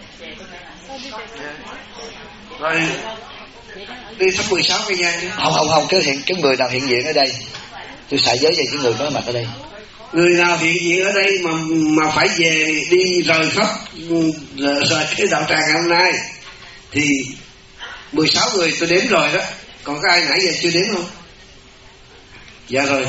Rồi đi thắp 16 cây nhang đi. Không, cái người nào hiện diện ở đây, tôi xả giới về những người có mặt ở đây. Người nào hiện diện ở đây mà phải về đi rời khắp rời cái đạo tràng hôm nay thì 16 người tôi đếm rồi đó. Còn có ai nãy giờ chưa đếm không? Dạ rồi.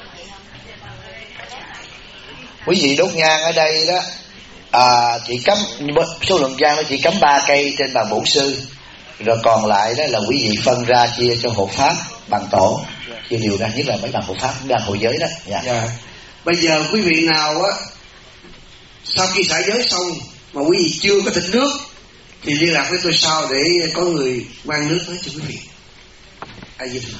Quý vị đốt nhang ở đây đó, chỉ cắm số lượng nhang nó chỉ cắm 3 cây trên bàn bổn sư, rồi còn lại đó là quý vị phân ra chia cho hộ pháp bằng tổ, chia đều ra, nhất là mấy bàn hộ pháp, bàn hộ giới đó. Dạ. Bây giờ quý vị nào á sau khi xả giới xong mà quý vị chưa có thịnh nước thì liên lạc với tôi sau để có người mang nước tới cho quý vị. Ai gì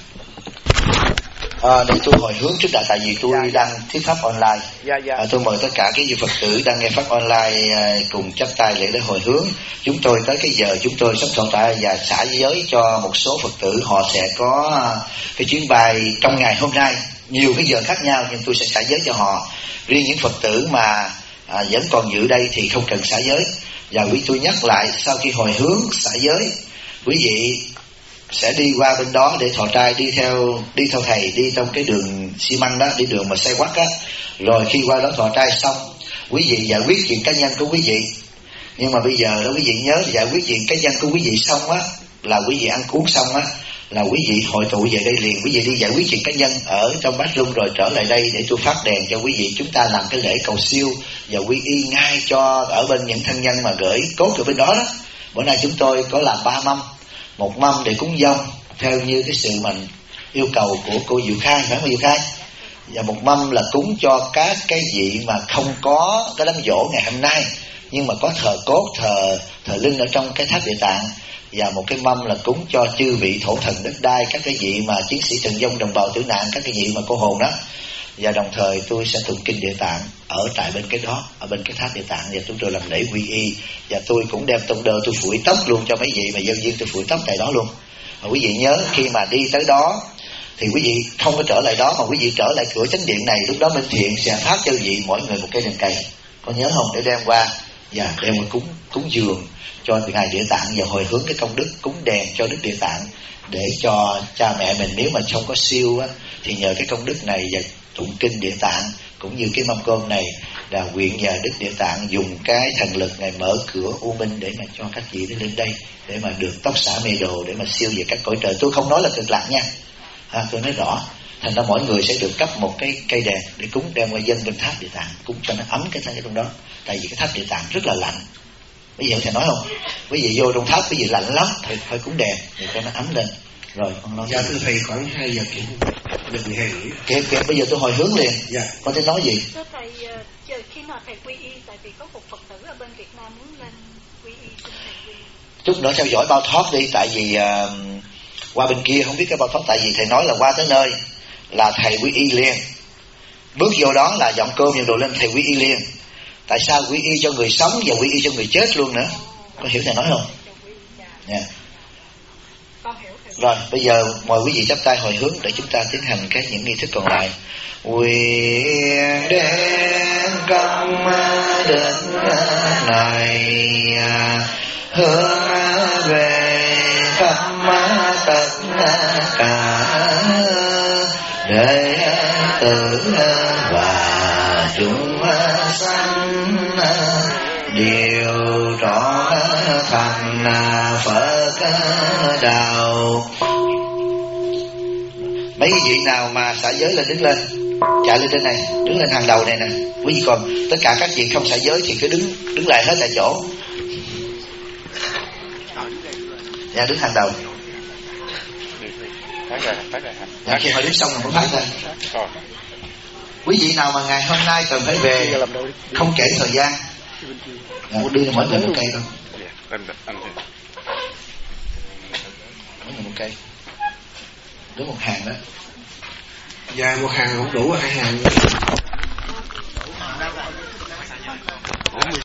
để tôi hồi hướng trước đã, tại vì tôi đang thuyết pháp online. Tôi mời tất cả các vị Phật tử đang nghe pháp online cùng chắp tay để hồi hướng. Chúng tôi tới cái giờ chúng tôi sắp thọ tại và xả giới cho một số Phật tử, họ sẽ có cái chuyến bay trong ngày hôm nay, nhiều cái giờ khác nhau, nhưng tôi sẽ xả giới cho họ. Riêng những Phật tử mà vẫn còn dự đây thì không cần xả giới. Và tôi nhắc lại, sau khi hồi hướng xả giới, quý vị sẽ đi qua bên đó để thọ trai, đi theo thầy, đi trong cái đường xi măng đó, đi đường mà xe quắc á. Rồi khi qua đó thọ trai xong, quý vị giải quyết chuyện cá nhân của quý vị. Nhưng mà bây giờ đó quý vị nhớ, giải quyết chuyện cá nhân của quý vị xong á, là quý vị ăn uống xong á, là quý vị hội tụ về đây liền. Quý vị đi giải quyết chuyện cá nhân ở trong bathroom rồi trở lại đây để tôi phát đèn cho quý vị. Chúng ta làm cái lễ cầu siêu và quy y ngay cho ở bên những thân nhân mà gửi cốt ở bên đó đó. Bữa nay chúng tôi có làm 3 mâm, một mâm để cúng dông theo như cái sự mình yêu cầu của cô Diệu Khai, phải không Diệu Khai? Và một mâm là cúng cho các cái vị mà không có cái đám giỗ ngày hôm nay, nhưng mà có thờ cốt, thờ linh ở trong cái tháp Địa Tạng. Và một cái mâm là cúng cho chư vị thổ thần đất đai, các cái vị mà chiến sĩ thần vong, đồng bào tử nạn, các cái vị mà cô hồn đó. Và đồng thời tôi sẽ tụng kinh Địa Tạng ở tại bên cái đó, ở bên cái tháp Địa Tạng, và chúng tôi làm lễ quy y. Và tôi cũng đem tông đơ tôi phủi tóc luôn cho mấy vị mà dân viên, tôi phủi tóc tại đó luôn. Và quý vị nhớ khi mà đi tới đó thì quý vị không có trở lại đó, mà quý vị trở lại cửa chánh điện này. Lúc đó Minh Thiện sẽ phát cho quý vị mỗi người một cây đèn cầy, có nhớ không, để đem qua và đem qua cúng dường cho ngài Địa Tạng, và hồi hướng cái công đức cúng đèn cho Đức Địa Tạng để cho cha mẹ mình nếu mà không có siêu á, thì nhờ cái công đức này và tụng kinh Địa Tạng cũng như cái mâm cơm này là nguyện và Đức Địa Tạng dùng cái thần lực này mở cửa u minh để mà cho các vị lên đây để mà được tóc xả mê đồ, để mà siêu về các cõi trời. Tôi không nói là cực lạc nha, tôi nói rõ. Thành ra mỗi người sẽ được cấp một cái cây đèn để cúng, đem qua dân bên tháp Địa Tạng, cúng cho nó ấm cái thân trong đó. Tại vì cái tháp Địa Tạng rất là lạnh. Bây giờ thầy nói không, quý vị vô trong tháp quý vị lạnh lắm, thầy phải cúng đèn để cho nó ấm lên. Rồi con nói. Dạ thưa thầy, khoảng 2 giờ kiểu giờ 12:30. Kìa, bây giờ tôi hồi hướng liền. Dạ. Con thấy nói gì? Thưa thầy, khi nào thầy quy y, tại vì có một Phật tử ở bên Việt Nam muốn lên quy y, xin thầy quy y. Chút nữa theo dõi bao thoát đi, tại vì qua bên kia không biết cái bao thoát, tại vì thầy nói là qua tới nơi là thầy quy y liền. Bước vô đó là dọn cơm dọn đồ lên thầy quy y liền. Tại sao quy y cho người sống và quy y cho người chết luôn nữa? Có hiểu thầy nói không? Yeah. Rồi bây giờ mời quý vị chắp tay hồi hướng để chúng ta tiến hành những nghi thức còn lại. Nguyện đem công đức này hướng về khắp tất cả đệ tử và chúng sanh đều trọn thành Phật đạo. Mấy vị nào mà xả giới lên đứng lên, chạy lên trên này, đứng lên hàng đầu này nè. Quý vị còn tất cả các vị không xả giới thì cứ đứng lại hết tại chỗ. Dạ, đứng hàng đầu. Dạ, khi họ đứng xong rồi mới phát ra. Quý vị nào mà ngày hôm nay cần phải về, không kể thời gian, Đi mỗi người một cây thôi. Anh Mỗi người một cây. Đứng một hàng đó. Dài một hàng không đủ, 2 hàng.